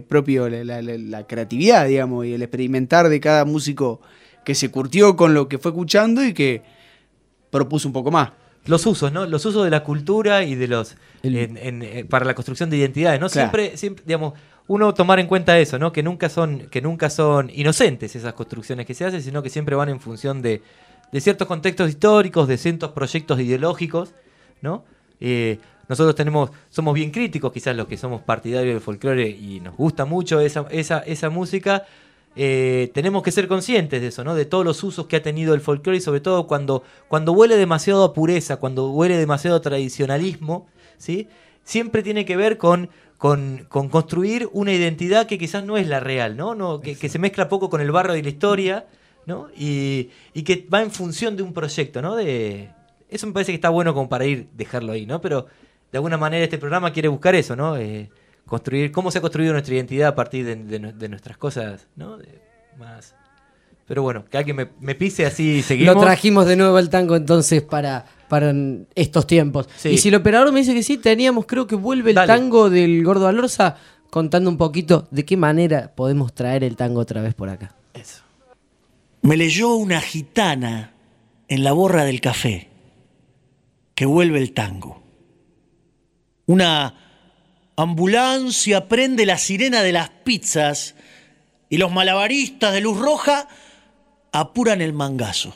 la creatividad, digamos, y el experimentar de cada músico que se curtió con lo que fue escuchando y que propuso un poco más. Los usos, ¿no? Los usos de la cultura y de los para la construcción de identidades, ¿no? Claro. Siempre, digamos, uno tomar en cuenta eso, ¿no? Que nunca son inocentes esas construcciones que se hacen, sino que siempre van en función de ciertos contextos históricos, de ciertos proyectos ideológicos, ¿no? Nosotros somos bien críticos, quizás los que somos partidarios del folclore y nos gusta mucho esa música. Tenemos que ser conscientes de eso, ¿no? De todos los usos que ha tenido el folclore, y sobre todo cuando huele demasiado a pureza, cuando huele demasiado a tradicionalismo, ¿sí? Siempre tiene que ver con construir una identidad que quizás no es la real, ¿no? Que se mezcla poco con el barro de la historia, ¿no? Y que va en función de un proyecto, ¿no? Eso me parece que está bueno como para dejarlo ahí, ¿no? Pero de alguna manera este programa quiere buscar eso, ¿no? Construir cómo se ha construido nuestra identidad a partir de nuestras cosas, ¿no? Más. Pero bueno, que alguien me pise así y seguimos. Lo trajimos de nuevo al tango entonces para estos tiempos. Sí. Y si el operador me dice que sí, creo que vuelve el tango del Gordo Alorza, contando un poquito de qué manera podemos traer el tango otra vez por acá. Eso. Me leyó una gitana en la borra del café, que vuelve el tango. Una ambulancia prende la sirena de las pizzas y los malabaristas de luz roja apuran el mangazo.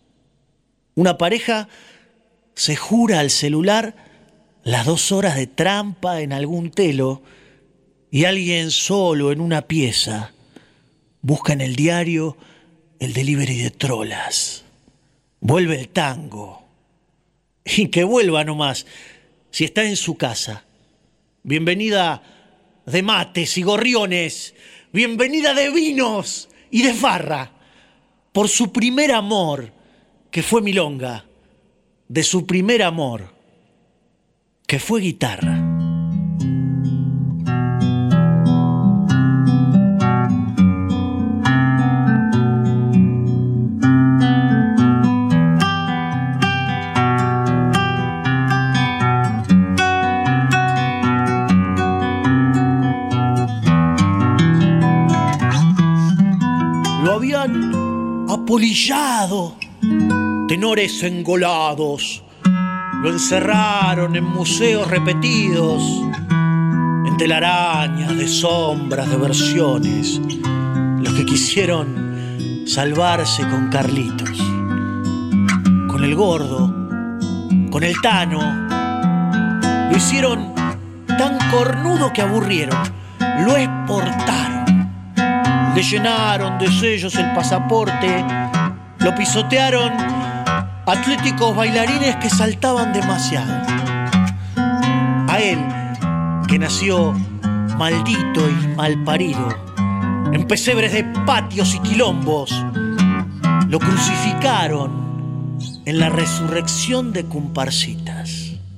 Una pareja se jura al celular las 2 horas de trampa en algún telo, y alguien solo en una pieza busca en el diario el delivery de trolas. Vuelve el tango. Y que vuelva nomás, si está en su casa. Bienvenida de mates y gorriones, bienvenida de vinos y de farra, por su primer amor, que fue milonga, de su primer amor, que fue guitarra. Lo habían apolillado, tenores engolados, lo encerraron en museos repetidos, en telarañas de sombras, de versiones, los que quisieron salvarse con Carlitos, con el Gordo, con el Tano. Lo hicieron tan cornudo que aburrieron, lo exportaron. Le llenaron de sellos el pasaporte, lo pisotearon atléticos bailarines que saltaban demasiado. A él, que nació maldito y malparido, en pesebres de patios y quilombos, lo crucificaron en la resurrección de Comparsitas.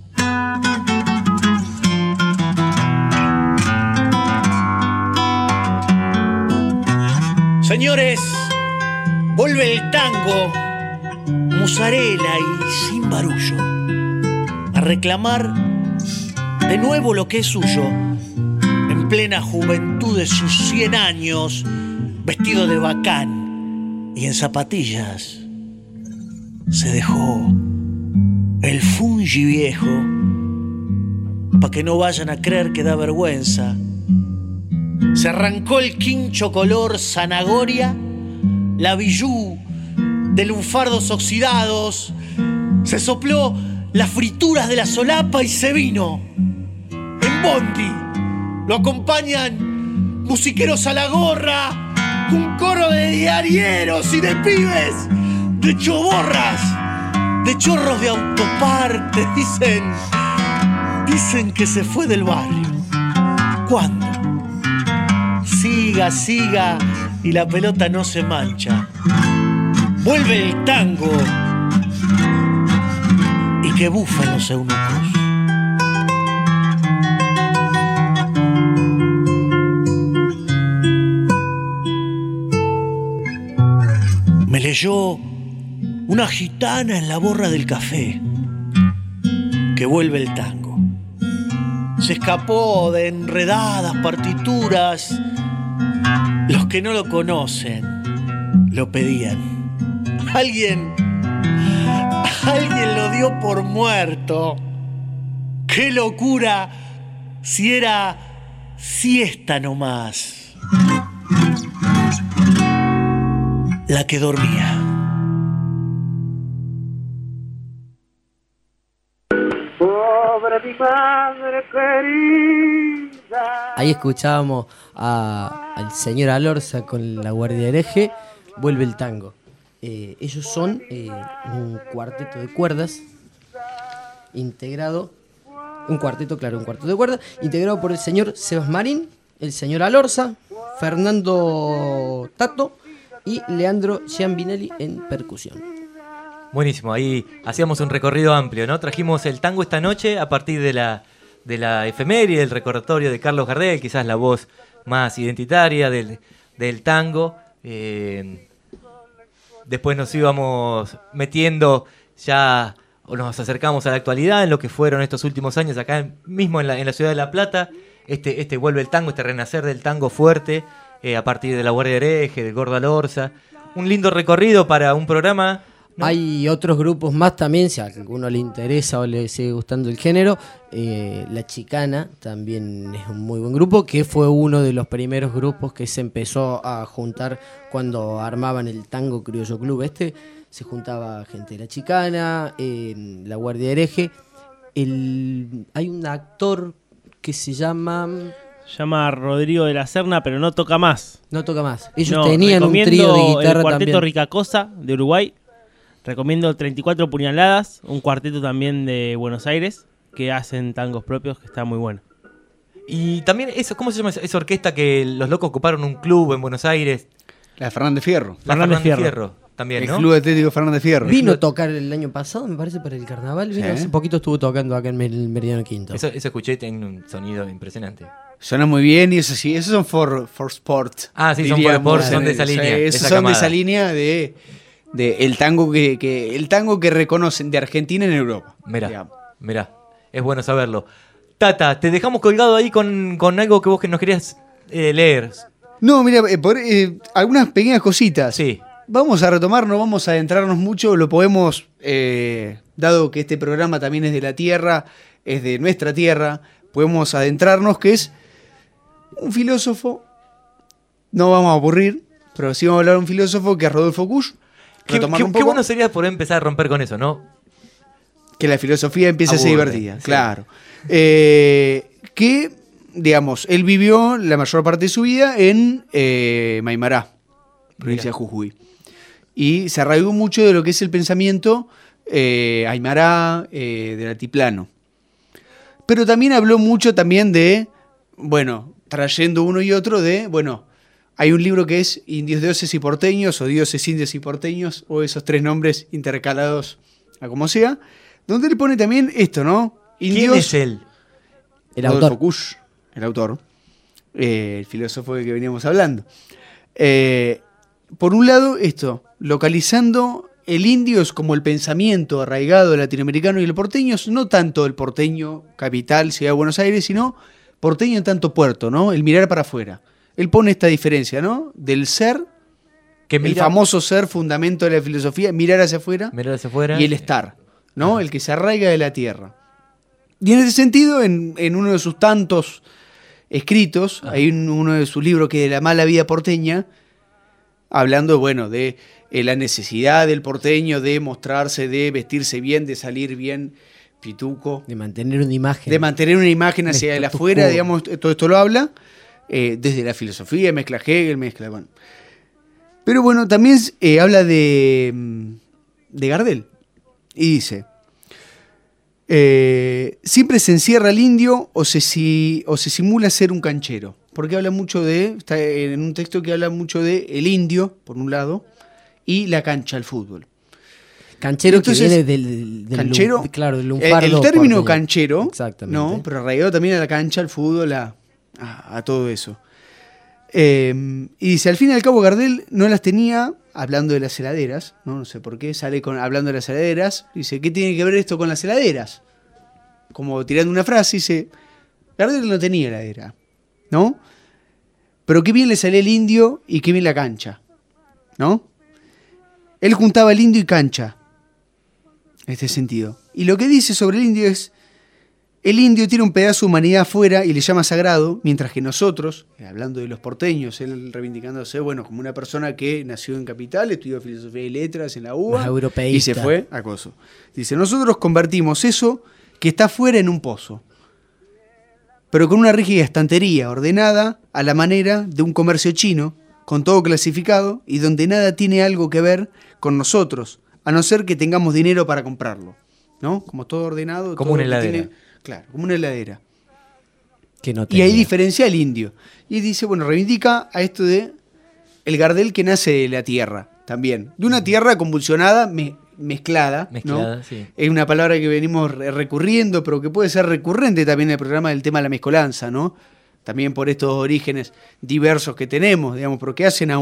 Señores, vuelve el tango, musarela y sin barullo, a reclamar de nuevo lo que es suyo, en plena juventud de sus 100 años, vestido de bacán y en zapatillas. Se dejó el fungi viejo, pa' que no vayan a creer que da vergüenza, Se arrancó el quincho color zanahoria, la billú de lunfardos oxidados, se sopló las frituras de la solapa y se vino. En bondi lo acompañan musiqueros a la gorra, un coro de diarieros y de pibes, de choborras, de chorros de autopartes. Dicen que se fue del barrio. ¿Cuándo? Siga, siga y la pelota no se mancha. Vuelve el tango y que bufen los eunucos. Me leyó una gitana en la borra del café, que vuelve el tango. Se escapó de enredadas partituras. Los que no lo conocen lo pedían. Alguien lo dio por muerto. ¡Qué locura! Si era siesta nomás. La que dormía. Pobre mi madre querida. Ahí escuchábamos al señor Alorza con La Guardia Hereje, Vuelve el tango. Ellos son un cuarteto de cuerdas integrado, un cuarteto de cuerdas, integrado por el señor Sebas Marín, el señor Alorza, Fernando Tato y Leandro Giambinelli en percusión. Buenísimo, ahí hacíamos un recorrido amplio, ¿no? Trajimos el tango esta noche a partir de la efeméride, del recordatorio de Carlos Gardel, quizás la voz más identitaria del tango. Después nos íbamos metiendo ya, o nos acercamos a la actualidad en lo que fueron estos últimos años acá mismo en la ciudad de La Plata. Este vuelve el tango, este renacer del tango fuerte a partir de La Guardia Hereje, del Gordo Alorza. Un lindo recorrido para un programa, ¿no? Hay otros grupos más también, si a alguno le interesa o le sigue gustando el género. La Chicana también es un muy buen grupo, que fue uno de los primeros grupos que se empezó a juntar cuando armaban el Tango Criollo Club. Se juntaba gente de La Chicana, La Guardia Hereje. Hay un actor que se llama Rodrigo de la Serna, pero no toca más. No toca más. Ellos tenían un trío de guitarra el cuarteto también. Ricacosa de Uruguay. Recomiendo 34 puñaladas, un cuarteto también de Buenos Aires que hacen tangos propios, que está muy bueno. Y también eso, ¿cómo se llama esa orquesta que los locos ocuparon un club en Buenos Aires? La Fernández Fierro. Fernández Fierro también, ¿no? El Club Atlético Fernández Fierro. Vino a tocar el año pasado, me parece, para el carnaval. Sí. Hace poquito estuvo tocando acá en el Meridiano Quinto. Eso escuché, tiene un sonido impresionante. Suena muy bien y eso sí, esos son for sport. Ah, sí, son for sport, son de esa línea. Esos son de esa línea de el tango el tango que reconocen de Argentina en Europa. Mirá, es bueno saberlo. Tata, te dejamos colgado ahí con algo que vos nos querías leer. No, mira, algunas pequeñas cositas. Sí. Vamos a retomar, no vamos a adentrarnos mucho, lo podemos, dado que este programa también es de la tierra, es de nuestra tierra, podemos adentrarnos, que es un filósofo, no vamos a aburrir, pero sí vamos a hablar de un filósofo que es Rodolfo Kusch. Qué bueno sería poder empezar a romper con eso, ¿no? Que la filosofía empiece a ser divertida, sí. Claro. Que, digamos, él vivió la mayor parte de su vida en Maimará, provincia de Jujuy. Y se arraigó mucho de lo que es el pensamiento Aymará, del altiplano. Pero también habló mucho también de, trayendo uno y otro de, hay un libro que es Indios, Dioses y Porteños, o Dioses, Indios y Porteños, o esos tres nombres intercalados a como sea, donde le pone también esto, ¿no? Indios, ¿quién es él? El autor. Kusch, el autor, el filósofo del que veníamos hablando. Por un lado, esto, localizando el indio es como el pensamiento arraigado latinoamericano y el porteño, no tanto el porteño capital, ciudad de Buenos Aires, sino porteño en tanto puerto, ¿no? El mirar para afuera. Él pone esta diferencia, ¿no? Del ser, el famoso ser, fundamento de la filosofía, mirar hacia afuera, y el estar, ¿no? El que se arraiga de la tierra. Y en ese sentido, en uno de sus tantos escritos. Hay uno de sus libros que es de la mala vida porteña, hablando, bueno, de la necesidad del porteño de mostrarse, de vestirse bien, de salir bien pituco. De mantener una imagen. De mantener una imagen hacia el afuera, digamos, todo esto lo habla, desde la filosofía, mezcla Hegel, bueno. Pero bueno, también habla de Gardel, y dice... siempre se encierra el indio o se simula ser un canchero, porque habla mucho está en un texto que habla mucho de el indio, por un lado, y la cancha, el fútbol. Canchero. Entonces, que viene del canchero, claro, del lunfardo. El término porteño. Canchero, exactamente, ¿no? Pero arraigado también a la cancha, al fútbol, a todo eso. Y dice, al fin y al cabo Gardel no las tenía, hablando de las heladeras, no sé por qué, sale hablando de las heladeras, dice, ¿qué tiene que ver esto con las heladeras? Como tirando una frase, dice, Gardel no tenía heladera, ¿no? Pero qué bien le salía el indio y qué bien la cancha, ¿no? Él juntaba el indio y cancha, en este sentido. Y lo que dice sobre el indio es, el indio tiene un pedazo de humanidad afuera y le llama sagrado, mientras que nosotros, hablando de los porteños, él reivindicándose, bueno, como una persona que nació en Capital, estudió filosofía y letras en la UBA y se fue a Coso. Dice, nosotros convertimos eso que está afuera en un pozo, pero con una rígida estantería ordenada a la manera de un comercio chino, con todo clasificado y donde nada tiene algo que ver con nosotros, a no ser que tengamos dinero para comprarlo, ¿no? Como todo ordenado. Como todo una heladera. Claro, como una heladera. Que no y ahí diferencia el indio. Y dice, bueno, reivindica a esto de el Gardel que nace de la tierra, también. De una tierra convulsionada, mezclada, ¿no? Sí. Es una palabra que venimos recurriendo, pero que puede ser recurrente también en el programa del tema de la mezcolanza, ¿no? También por estos orígenes diversos que tenemos, digamos, pero que hacen a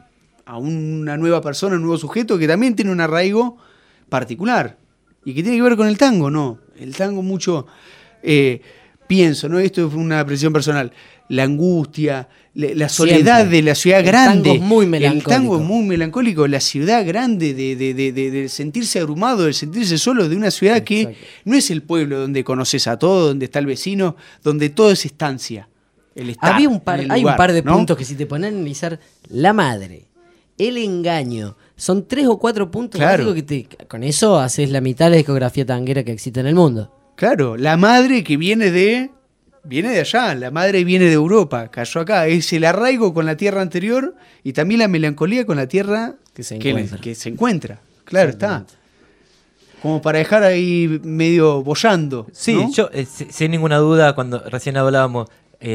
una nueva persona, un nuevo sujeto que también tiene un arraigo particular. ¿Y que tiene que ver con el tango? No, el tango mucho, pienso, ¿no? Esto es una apreciación personal, la angustia, la soledad siempre. De la ciudad grande. El tango es muy melancólico. El tango es muy melancólico, la ciudad grande, de sentirse abrumado, de sentirse solo, de una ciudad que no es el pueblo donde conoces a todo, donde está el vecino, donde todo es estancia. Hay un par de puntos que si te ponen a analizar, la madre, el engaño, son 3 o 4 puntos básicos que con eso haces la mitad de la discografía tanguera que existe en el mundo. Claro, la madre que viene de allá, la madre viene de Europa, cayó acá, es el arraigo con la tierra anterior y también la melancolía con la tierra que se encuentra. Claro, está. Como para dejar ahí medio boyando. Sí, ¿no? yo sin ninguna duda, cuando recién hablábamos,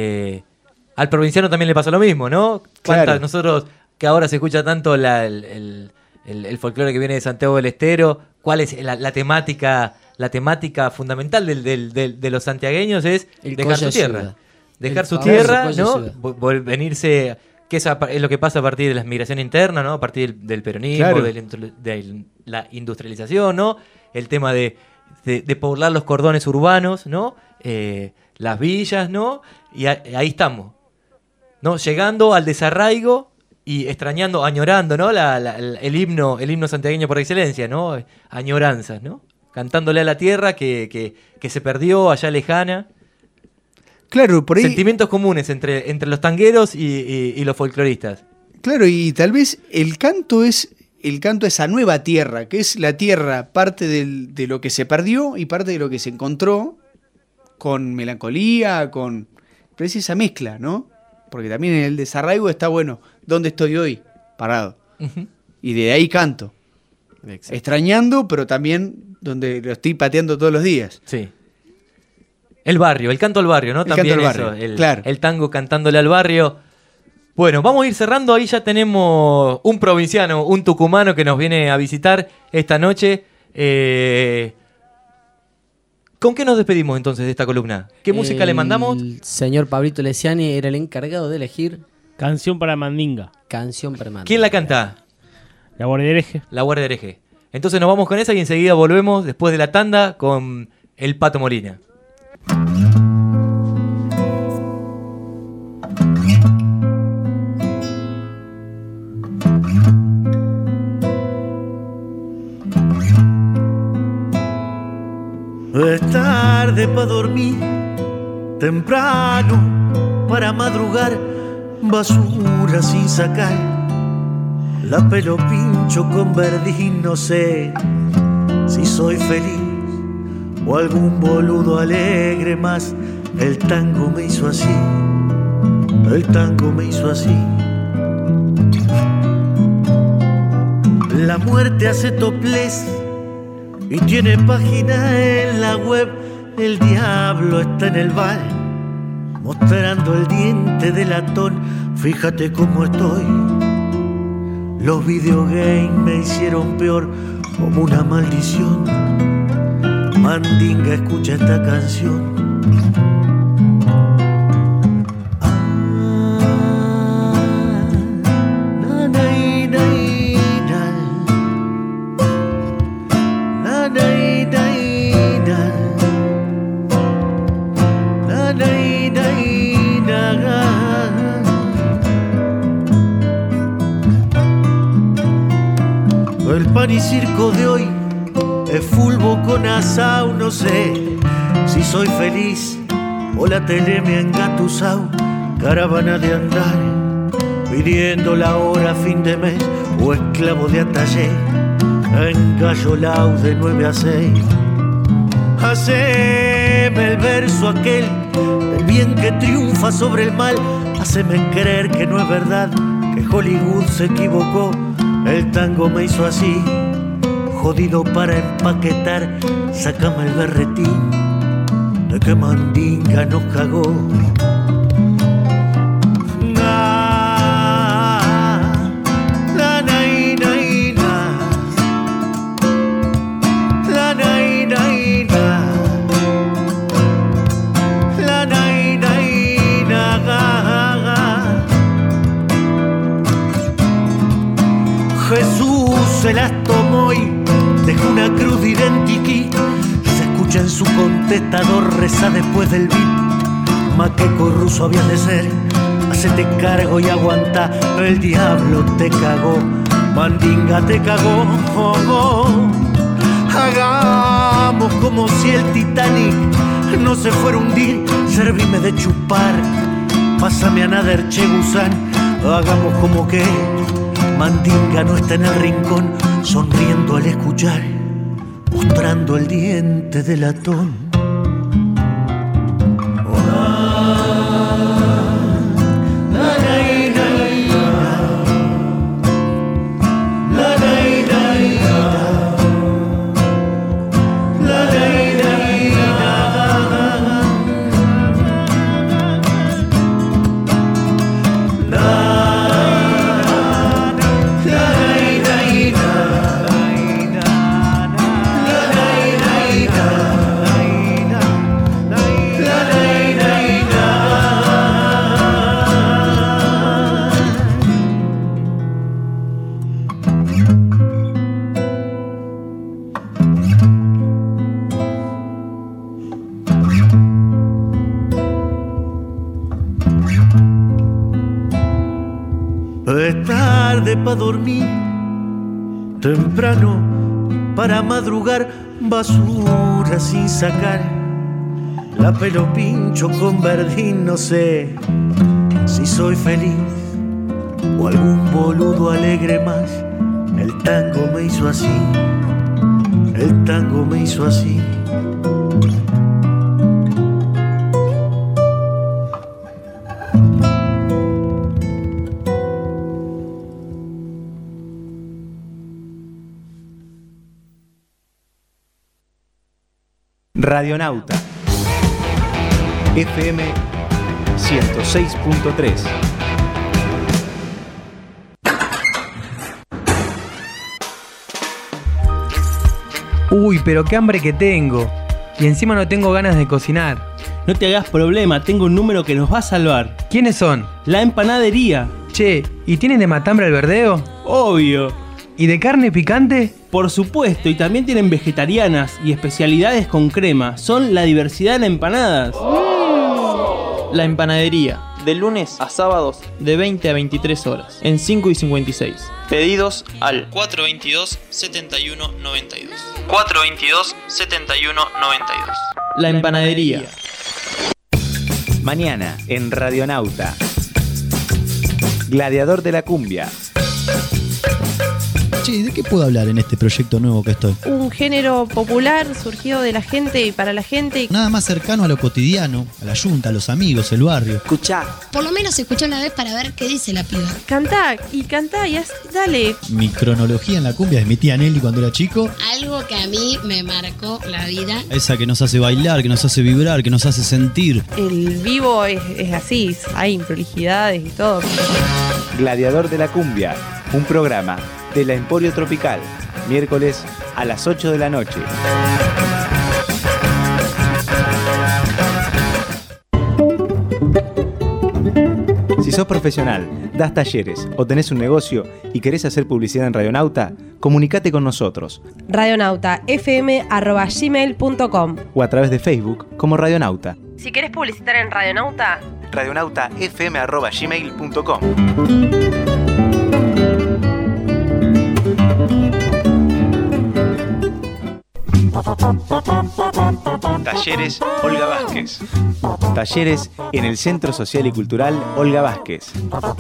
al provinciano también le pasa lo mismo, ¿no? Claro. Nosotros, que ahora se escucha tanto el folclore que viene de Santiago del Estero, ¿cuál es la temática fundamental de los santiagueños? Es dejar su tierra. Dejar su tierra, ¿no? Venirse, que es lo que pasa a partir de la migración interna, ¿no? A partir del peronismo, de la industrialización, ¿no? El tema de poblar los cordones urbanos, ¿no? Las villas, ¿no? Y ahí estamos, ¿no? Llegando al desarraigo y extrañando, añorando, ¿no? El himno santiagueño por excelencia, ¿no? Añoranzas, ¿no? Cantándole a la tierra que se perdió allá lejana. Claro, por ahí. Sentimientos comunes entre los tangueros y los folcloristas. Claro, y tal vez el canto a esa nueva tierra, que es la tierra parte de lo que se perdió y parte de lo que se encontró, con melancolía, pero es esa mezcla, ¿no? Porque también en el desarraigo está, bueno, ¿dónde estoy hoy? Parado. Uh-huh. Y de ahí canto. Exacto. Extrañando, pero también donde lo estoy pateando todos los días. Sí. El barrio, el canto al barrio, ¿no? También eso, el tango cantándole al barrio. Bueno, vamos a ir cerrando. Ahí ya tenemos un provinciano, un tucumano que nos viene a visitar esta noche. ¿Con qué nos despedimos entonces de esta columna? ¿Qué música le mandamos? El señor Pablito Leciani era el encargado de elegir Canción para Mandinga. Canción para Mandinga. ¿Quién la canta? La Guardia de Hereje. La Guardia de Hereje. Entonces nos vamos con esa y enseguida volvemos después de la tanda con el Pato Molina. Es tarde pa' dormir, temprano para madrugar, basura sin sacar. La pelo pincho con verdín, no sé si soy feliz o algún boludo alegre más. El tango me hizo así, el tango me hizo así. La muerte hace topless y tiene página en la web. El diablo está en el bar mostrando el diente de latón. Fíjate cómo estoy. Los videogames me hicieron peor, como una maldición. Mandinga, escucha esta canción. El pan y circo de hoy es fulbo con asao. No sé si soy feliz o la tele me ha engatusao. Caravana de andar pidiendo la hora a fin de mes o esclavo de atalle engallolao de 9 a 6. Haceme el verso aquel del bien que triunfa sobre el mal. Haceme creer que no es verdad, que Hollywood se equivocó. El tango me hizo así, jodido para empaquetar. Sácame el berretín de que Mandinga nos cagó. Jesús se las tomó y dejó una cruz de identiqui. Se escucha en su contestador, reza después del beat. Maqueco ruso había de ser, hacete cargo y aguanta. El diablo te cagó, Mandinga te cagó. Hagamos como si el Titanic no se fuera a hundir. Servime de chupar, pásame a Nader Che Gusán. Hagamos como que Mandinga no está en el rincón, sonriendo al escuchar, mostrando el diente de latón. Es tarde pa' dormir, temprano para madrugar, basura sin sacar. La pelo pincho con verdín, no sé si soy feliz o algún boludo alegre más. El tango me hizo así, el tango me hizo así. Radionauta FM 106.3. Uy, pero qué hambre que tengo. Y encima no tengo ganas de cocinar. No te hagas problema, tengo un número que nos va a salvar. ¿Quiénes son? La empanadería. Che, ¿y tienen de matambre al verdeo? Obvio. ¿Y de carne picante? Por supuesto, y también tienen vegetarianas y especialidades con crema. Son la diversidad en empanadas. La empanadería, de lunes a sábados, de 20 a 23 horas, en 5 y 56. Pedidos al 422-7192. 422-7192. La empanadería. Mañana en Radionauta. Gladiador de la cumbia. Che, ¿de qué puedo hablar en este proyecto nuevo que estoy? Un género popular surgido de la gente y para la gente. Nada más cercano a lo cotidiano, a la yunta, a los amigos, el barrio. Escuchá. Por lo menos escuchá una vez para ver qué dice la piba. Cantá y dale. Mi cronología en la cumbia es mi tía Nelly cuando era chico. Algo que a mí me marcó la vida. Esa que nos hace bailar, que nos hace vibrar, que nos hace sentir. El vivo es así, hay improlijidades y todo. Gladiador de la cumbia, un programa de la Emporio Tropical, miércoles a las 8 de la noche. Si sos profesional, das talleres o tenés un negocio y querés hacer publicidad en Radionauta, comunicate con nosotros. radionautafm@gmail.com O a través de Facebook como Radionauta. Si querés publicitar en Radionauta, radionautafm@gmail.com. Talleres Olga Vázquez. Talleres en el Centro Social y Cultural Olga Vázquez.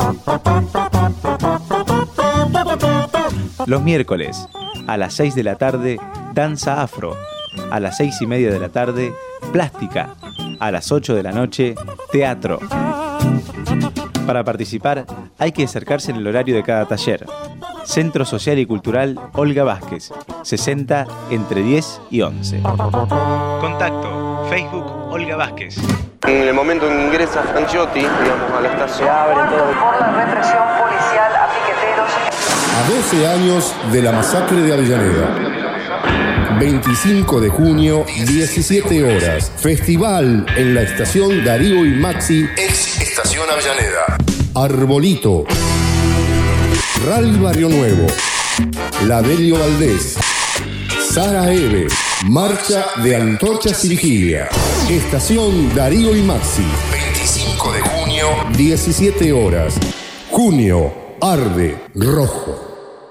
Los miércoles, a las 6 de la tarde, danza afro. A las 6:30 de la tarde, plástica. A las 8 de la noche, teatro. Para participar, hay que acercarse en el horario de cada taller. Centro Social y Cultural Olga Vázquez, 60 entre 10 y 11. Contacto, Facebook Olga Vázquez. En el momento en que ingresa Franchiotti, digamos, a la estación, se abre todo. Por la represión policial a piqueteros. A 12 años de la masacre de Avellaneda. 25 de junio, 17 horas. Festival en la estación Darío y Maxi, ex estación Avellaneda. Arbolito. Rally Barrio Nuevo. Ladelio Valdés. Sara Eve. Marcha de Antorchas y Vigilia. Estación Darío y Maxi. 25 de junio, 17 horas. Junio, arde rojo.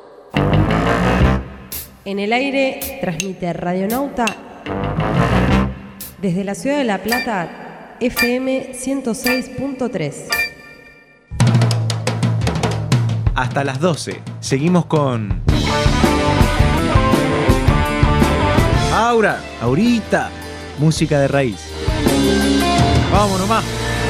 En el aire transmite Radionauta desde la ciudad de La Plata, FM 106.3. Hasta las 12. Seguimos con... Aurita. Música de raíz. Vamos nomás.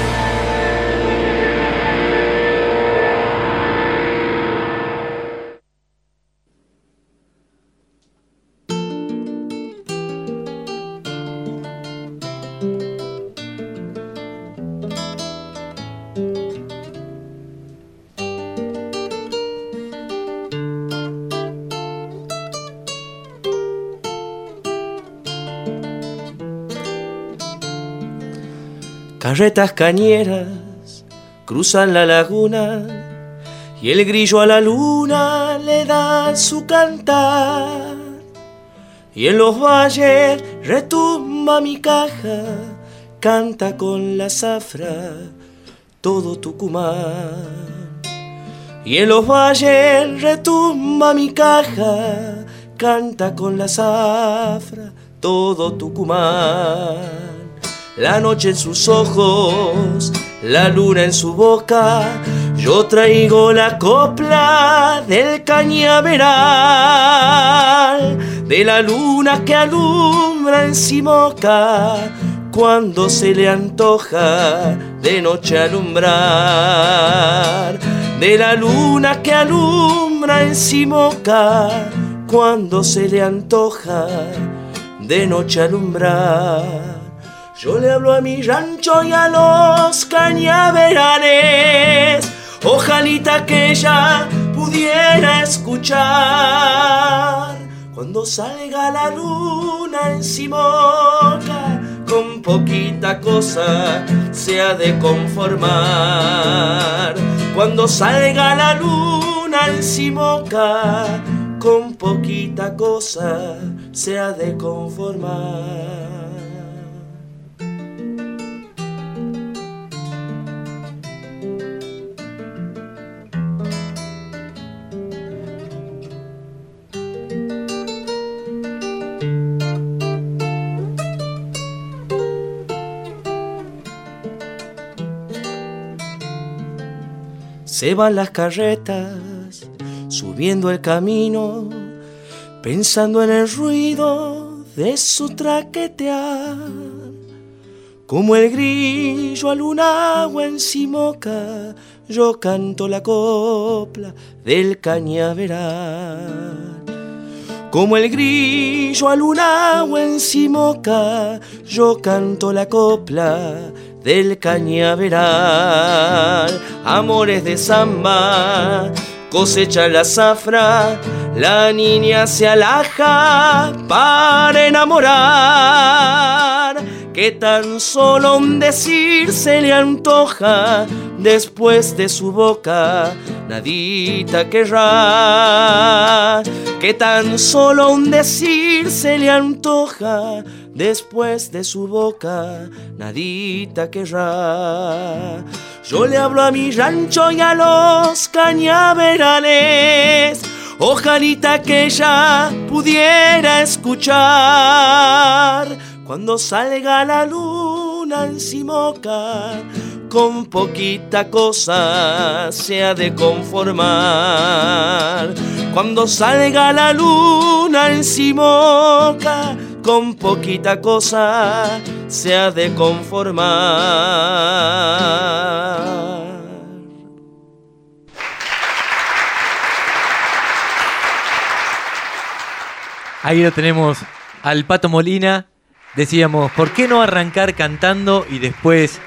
Carretas cañeras cruzan la laguna y el grillo a la luna le da su cantar. Y en los valles retumba mi caja, canta con la zafra todo Tucumán. Y en los valles retumba mi caja, canta con la zafra todo Tucumán. La noche en sus ojos, la luna en su boca, yo traigo la copla del cañaveral, de la luna que alumbra en Simoca, cuando se le antoja de noche alumbrar. De la luna que alumbra en Simoca, cuando se le antoja de noche alumbrar. Yo le hablo a mi rancho y a los cañaverales, ojalita que ella pudiera escuchar. Cuando salga la luna en Simoca, con poquita cosa se ha de conformar. Cuando salga la luna en Simoca, con poquita cosa se ha de conformar. Se van las carretas, subiendo el camino, pensando en el ruido de su traquetear. Como el grillo al un agua en Simoca, yo canto la copla del cañaveral. Como el grillo al un agua en Simoca, yo canto la copla del cañaveral. Amores de samba, cosecha la zafra, la niña se alaja para enamorar. Que tan solo un decir se le antoja, después de su boca nadita querrá. Que tan solo un decir se le antoja, después de su boca nadita querrá. Yo le hablo a mi rancho y a los cañaverales, ojalita que ella pudiera escuchar. Cuando salga la luna en Simoca, con poquita cosa se ha de conformar. Cuando salga la luna en Simoca, con poquita cosa se ha de conformar. Ahí lo tenemos al Pato Molina. Decíamos, ¿por qué no arrancar cantando y después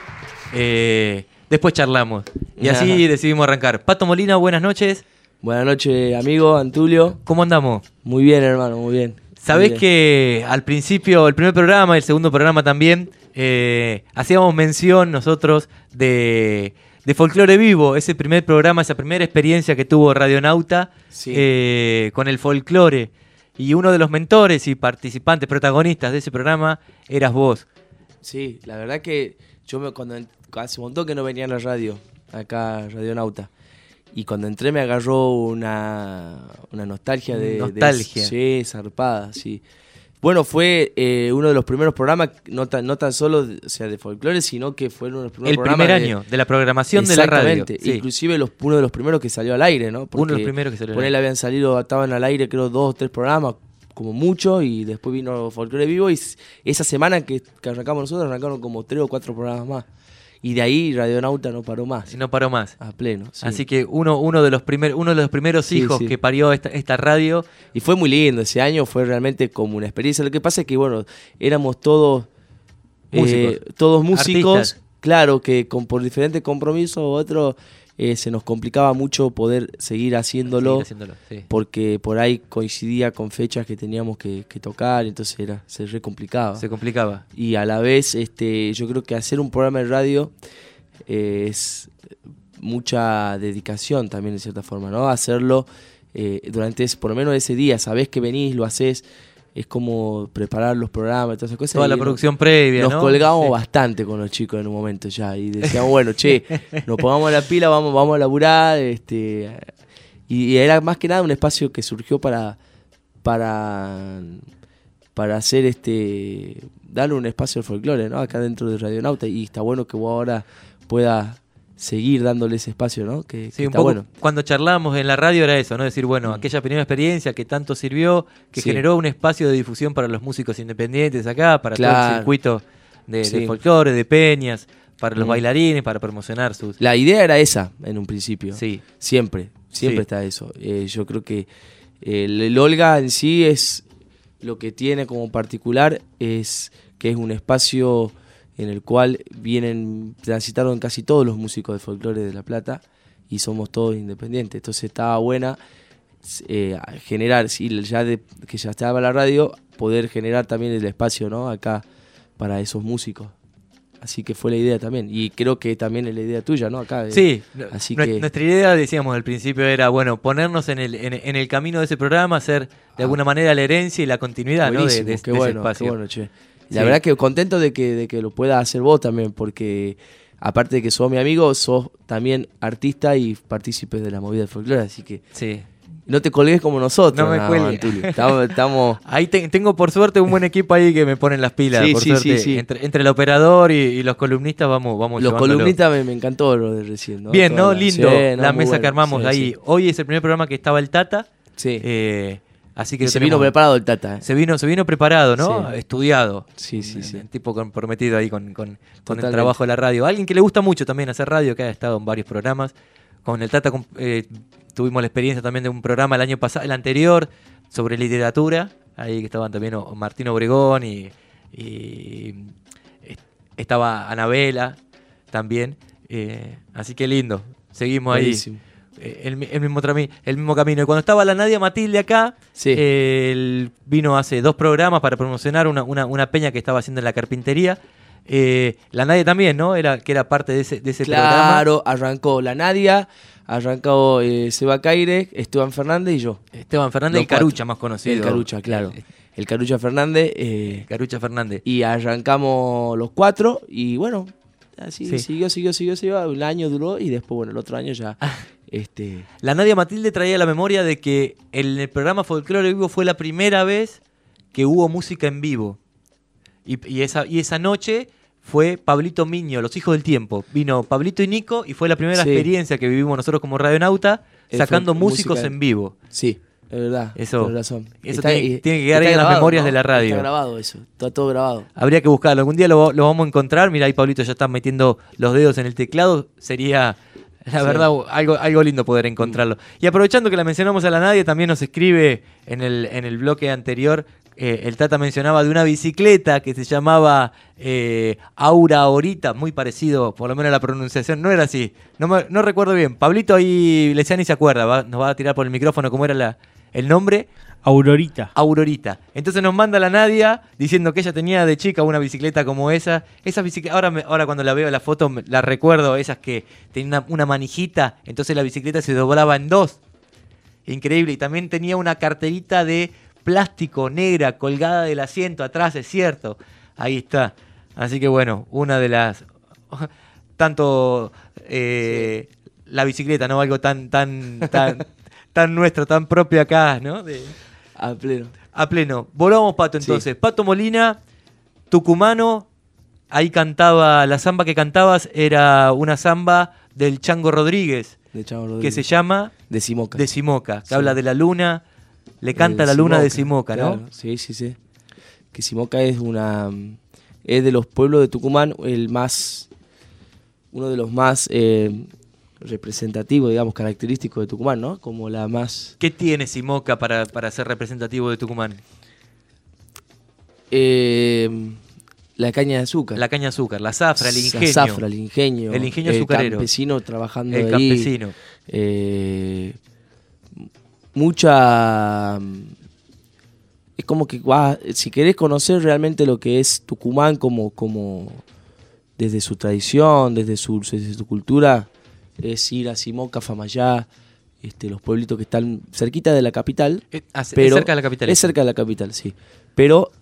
charlamos? Y así decidimos arrancar. Pato Molina, buenas noches. Buenas noches, amigo Antulio. ¿Cómo andamos? Muy bien, hermano, muy bien. Sabés que al principio, el primer programa y el segundo programa también, hacíamos mención nosotros de Folclore Vivo, ese primer programa, esa primera experiencia que tuvo Radionauta con el folclore. Y uno de los mentores y participantes, protagonistas de ese programa, eras vos. Sí, la verdad que yo cuando hace un montón que no venía a la radio, acá Radionauta. Y cuando entré me agarró una nostalgia de... Nostalgia. Sí, zarpada, sí. Bueno, fue uno de los primeros programas, no tan solo de folclore, sino que fue uno de los primeros programas... El primer año de la programación de la radio. Exactamente, inclusive uno de los primeros que salió al aire, ¿no? Porque uno de los primeros que salió al aire. Habían salido, estaban al aire creo 2 o 3 programas, como mucho, y después vino Folclore Vivo, y esa semana que arrancamos nosotros, arrancaron como 3 o 4 programas más. Y de ahí Radionauta no paró más. No paró más. A pleno. Sí. Así que uno de los primeros hijos que parió esta radio. Y fue muy lindo. Ese año fue realmente como una experiencia. Lo que pasa es que, bueno, éramos todos músicos. Artistas. Claro, que por diferentes compromisos u otros se nos complicaba mucho poder seguir haciéndolo. Sí. Porque por ahí coincidía con fechas que teníamos que tocar. Entonces se re complicaba. Se complicaba. Y a la vez, yo creo que hacer un programa de radio es mucha dedicación también, de cierta forma, ¿no? Hacerlo durante por lo menos ese día. Sabés que venís, lo hacés. Es como preparar los programas y todas esas cosas. Toda la producción previa, nos colgamos bastante con los chicos en un momento ya. Y decíamos, bueno, nos pongamos la pila, vamos a laburar. Y era más que nada un espacio que surgió para hacer darle un espacio al folclore, ¿no? Acá dentro de Radionauta. Y está bueno que vos ahora puedas seguir dándole ese espacio, ¿no? Que un está poco bueno. Cuando charlábamos en la radio era eso, ¿no? Decir, bueno, aquella primera experiencia que tanto sirvió, que generó un espacio de difusión para los músicos independientes acá, para todo el circuito de folclore, de peñas, para los bailarines, para promocionar sus... La idea era esa en un principio. Sí. Siempre está eso. Yo creo que el Olga en sí es lo que tiene como particular es que es un espacio en el cual transitaron casi todos los músicos de folclore de La Plata y somos todos independientes. Entonces estaba buena generar, que ya estaba la radio, poder generar también el espacio, ¿no? Acá para esos músicos. Así que fue la idea también. Y creo que también es la idea tuya, ¿no? Acá. Sí. Así nuestra idea, decíamos al principio, era, bueno, ponernos en el camino de ese programa, hacer de alguna manera la herencia y la continuidad, ¿no? de ese espacio. Qué bueno, che. La verdad que contento de que lo puedas hacer vos también, porque aparte de que sos mi amigo, sos también artista y partícipe de la movida del folclore, así que No te colgues como nosotros. No me cuelgue. Tulio. Estamos... Ahí tengo por suerte un buen equipo ahí que me ponen las pilas. Sí, por sí, suerte. sí. Entre el operador y los columnistas vamos Los llevándolo. columnistas me encantó lo de recién, ¿no? Bien, ¿no? Sí, Lindo la muy mesa bueno. que armamos Sí, ahí. sí. Hoy es el primer programa que estaba el Tata. Sí. Así que Y se vino preparado el Tata. Se vino preparado, ¿no? Sí. Estudiado. Sí. Un tipo comprometido ahí con el Totalmente. trabajo de la radio. Alguien que le gusta mucho también hacer radio, que ha estado en varios programas. Con el Tata tuvimos la experiencia también de un programa el año pasado, el anterior, sobre literatura. Ahí que estaban también Martín Obregón y estaba Anabela también. Así que lindo. Seguimos Buenísimo. ahí. El mismo camino. Y cuando estaba la Nadia Matilde acá, él vino hace 2 programas para promocionar una peña que estaba haciendo en la carpintería. La Nadia también, ¿no? Que era parte de ese programa. Claro, arrancó la Nadia, arrancó Seba Caire, Esteban Fernández y yo. Esteban Fernández, el Carucha más conocido. El Carucha, claro. El Carucha Fernández. Carucha Fernández. Y arrancamos los 4 y bueno, así Sí. siguió. Un año duró y después, bueno, el otro año ya... La Nadia Matilde traía la memoria de que en el programa Folclore Vivo fue la primera vez que hubo música en vivo. Y esa noche fue Pablito Miño, Los Hijos del Tiempo. Vino Pablito y Nico y fue la primera experiencia que vivimos nosotros como radionauta sacando músicos música en vivo. Sí, es verdad. Eso, tenés razón. Eso tiene que quedar ahí en las memorias de la radio. Está grabado eso, está todo grabado. Habría que buscarlo. Algún día lo vamos a encontrar. Mira, ahí Pablito ya está metiendo los dedos en el teclado. Sería... La verdad, algo lindo poder encontrarlo. Y aprovechando que la mencionamos a la Nadia, también nos escribe en el bloque anterior, el Tata mencionaba de una bicicleta que se llamaba Aura Ahorita, muy parecido, por lo menos la pronunciación, no era así, no recuerdo bien. Pablito ahí, Leciani se acuerda, nos va a tirar por el micrófono cómo era el nombre. Aurorita. Entonces nos manda la Nadia diciendo que ella tenía de chica una bicicleta como esa. Esa bicicleta, ahora cuando la veo la foto la recuerdo, esas que tenían una manijita, entonces la bicicleta se doblaba en 2. Increíble. Y también tenía una carterita de plástico negra colgada del asiento atrás, es cierto. Ahí está. Así que bueno, una de las... Tanto la bicicleta, ¿no? Algo tan nuestro, tan propio acá, ¿no? A pleno. A pleno. Volvamos, Pato, entonces. Sí. Pato Molina, tucumano, ahí cantaba, la samba que cantabas era una samba del Chango Rodríguez, que se llama De Simoca, que habla de la luna, le canta la luna de Simoca, ¿no? Claro. Sí. Que Simoca es de los pueblos de Tucumán, uno de los más representativo, digamos, característico de Tucumán, ¿no? Como la más... ¿Qué tiene Simoca para ser representativo de Tucumán? La caña de azúcar. La caña de azúcar, la zafra, el ingenio. La zafra, el ingenio. El ingenio azucarero. El campesino trabajando ahí. El campesino. Mucha... Es como que, si querés conocer realmente lo que es Tucumán como desde su tradición, desde su cultura... es ir a Simoca, Famayá, los pueblitos que están cerquita de la capital. Es cerca de la capital. Es cerca de la capital, sí. Pero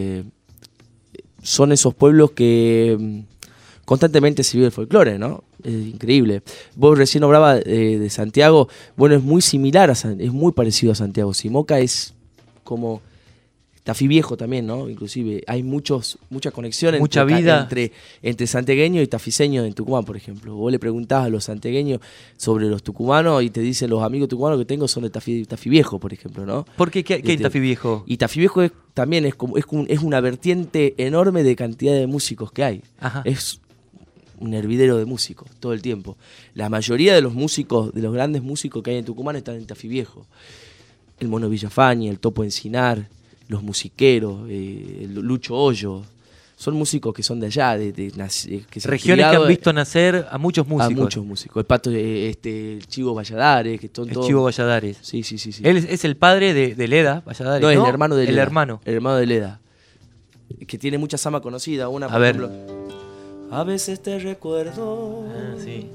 son esos pueblos que constantemente se vive el folclore, ¿no? Es increíble. Vos recién hablabas de Santiago. Bueno, es muy similar, es muy parecido a Santiago. Simoca es como... Tafí Viejo también, ¿no? Inclusive hay muchas conexiones entre santiagueño y tafiseño en Tucumán, por ejemplo. Vos le preguntás a los santiagueños sobre los tucumanos y te dicen los amigos tucumanos que tengo son de Tafí Viejo, por ejemplo, ¿no? ¿Por qué? ¿Qué hay Tafí Viejo? Y Tafí Viejo también es una vertiente enorme de cantidad de músicos que hay. Ajá. Es un hervidero de músicos todo el tiempo. La mayoría de los músicos, de los grandes músicos que hay en Tucumán están en Tafí Viejo. El Mono Villafañe, el Topo Encinar, los musiqueros, el Lucho Hoyo, son músicos que son de allá, que se regiones que han visto nacer a muchos músicos. A muchos músicos. El Pato, el Chivo Valladares, que son todos. El Chivo Valladares. Sí. Él es el padre de Leda Valladares. No, es el hermano de Leda. El hermano de Leda. Que tiene mucha samba conocida. Una, por ejemplo. A veces te recuerdo. Sí.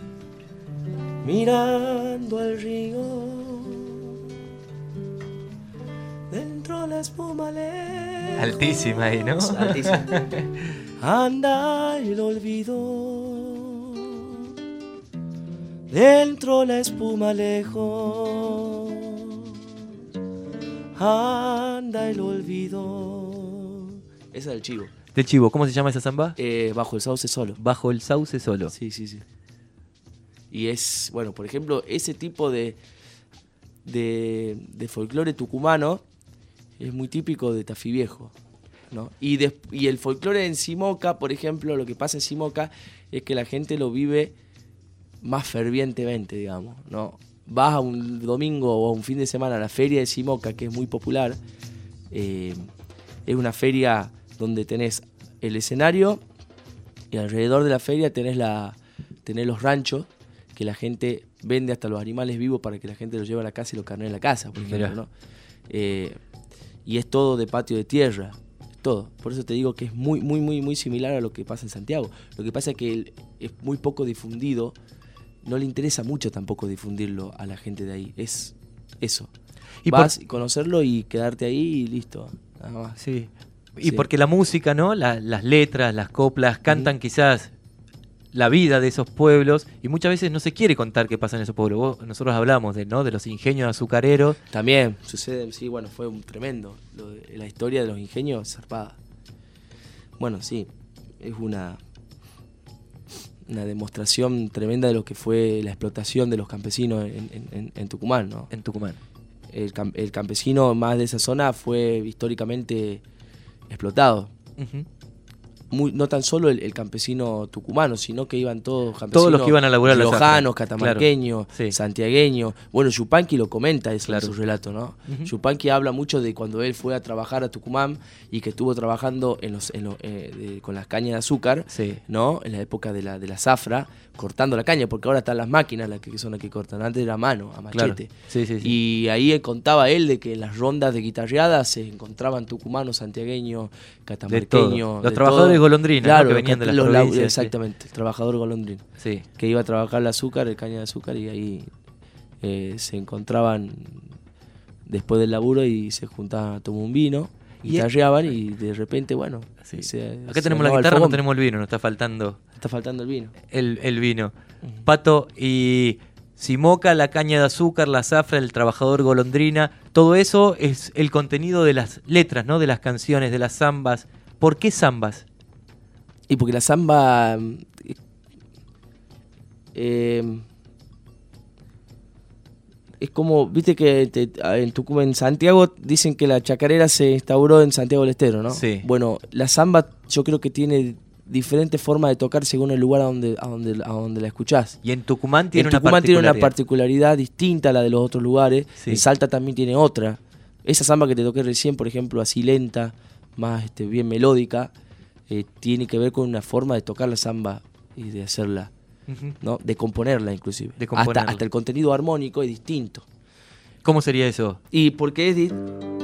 Mirando al río. Dentro la espuma lejos. Altísima ahí, ¿no? Altísima. Anda el olvido. Dentro la espuma lejos. anda el olvido. Esa es del Chivo. Del Chivo, ¿cómo se llama esa samba? Bajo el sauce solo. Bajo el sauce solo. Sí. Y es, bueno, por ejemplo, ese tipo de folclore tucumano es muy típico de Tafí Viejo, ¿no? Y el folclore en Simoca, por ejemplo, lo que pasa en Simoca es que la gente lo vive más fervientemente, digamos, ¿no? Vas a un domingo o a un fin de semana a la feria de Simoca, que es muy popular. Es una feria donde tenés el escenario y alrededor de la feria tenés los ranchos que la gente vende hasta los animales vivos para que la gente los lleve a la casa y los carne en la casa, por ejemplo, ¿no? Y es todo de patio de tierra, todo. Por eso te digo que es muy similar a lo que pasa en Santiago. Lo que pasa es que es muy poco difundido, no le interesa mucho tampoco difundirlo a la gente de ahí. Es eso. Vas a conocerlo y quedarte ahí y listo. Nada más. Sí. Y porque la música, ¿no? Las letras, las coplas, cantan quizás la vida de esos pueblos y muchas veces no se quiere contar qué pasa en esos pueblos. Nosotros hablamos de los ingenios azucareros. También sucede, sí, bueno, fue un tremendo. La historia de los ingenios zarpada. Bueno, sí, es una demostración tremenda de lo que fue la explotación de los campesinos en Tucumán, ¿no? En Tucumán. El campesino más de esa zona fue históricamente explotado. Uh-huh. No tan solo el campesino tucumano, sino que iban todos campesinos. Todos los que iban a laburar riojanos, catamarqueños, claro. Sí. Santiagueños. Bueno, Yupanqui lo comenta eso, claro, en su relato, ¿no? Uh-huh. Yupanqui habla mucho de cuando él fue a trabajar a Tucumán y que estuvo trabajando con las cañas de azúcar, sí, ¿no? En la época de la zafra, cortando la caña, porque ahora están las máquinas las que son las que cortan. Antes era a mano, a machete. Claro. Sí. Y ahí contaba él de que en las rondas de guitarreadas se encontraban tucumanos, santiagueños, catamarqueños. Los trabajadores golondrinas, claro, ¿no? Que venían de las provincias. Exactamente, el trabajador golondrino. Sí. Que iba a trabajar el caña de azúcar, y ahí se encontraban después del laburo y se juntaban a tomar un vino, guitarreaban y de repente, bueno. Sí. Acá tenemos la guitarra, no tenemos el vino, nos está faltando. Está faltando el vino. El vino. Uh-huh. Pato, y Simoca, la caña de azúcar, la zafra, el trabajador golondrina, todo eso es el contenido de las letras, ¿no? De las canciones, de las zambas. ¿Por qué zambas? Y porque la zamba es como, viste que en Tucumán, en Santiago, dicen que la chacarera se instauró en Santiago del Estero, ¿no? Sí. Bueno, la zamba yo creo que tiene diferentes formas de tocar según el lugar a donde la escuchás. Y en Tucumán tiene una particularidad distinta a la de los otros lugares. Sí. En Salta también tiene otra. Esa zamba que te toqué recién, por ejemplo, así lenta, más bien melódica, tiene que ver con una forma de tocar la zamba y de hacerla, uh-huh, ¿no? De componerla inclusive. Hasta el contenido armónico es distinto. ¿Cómo sería eso? Y porque es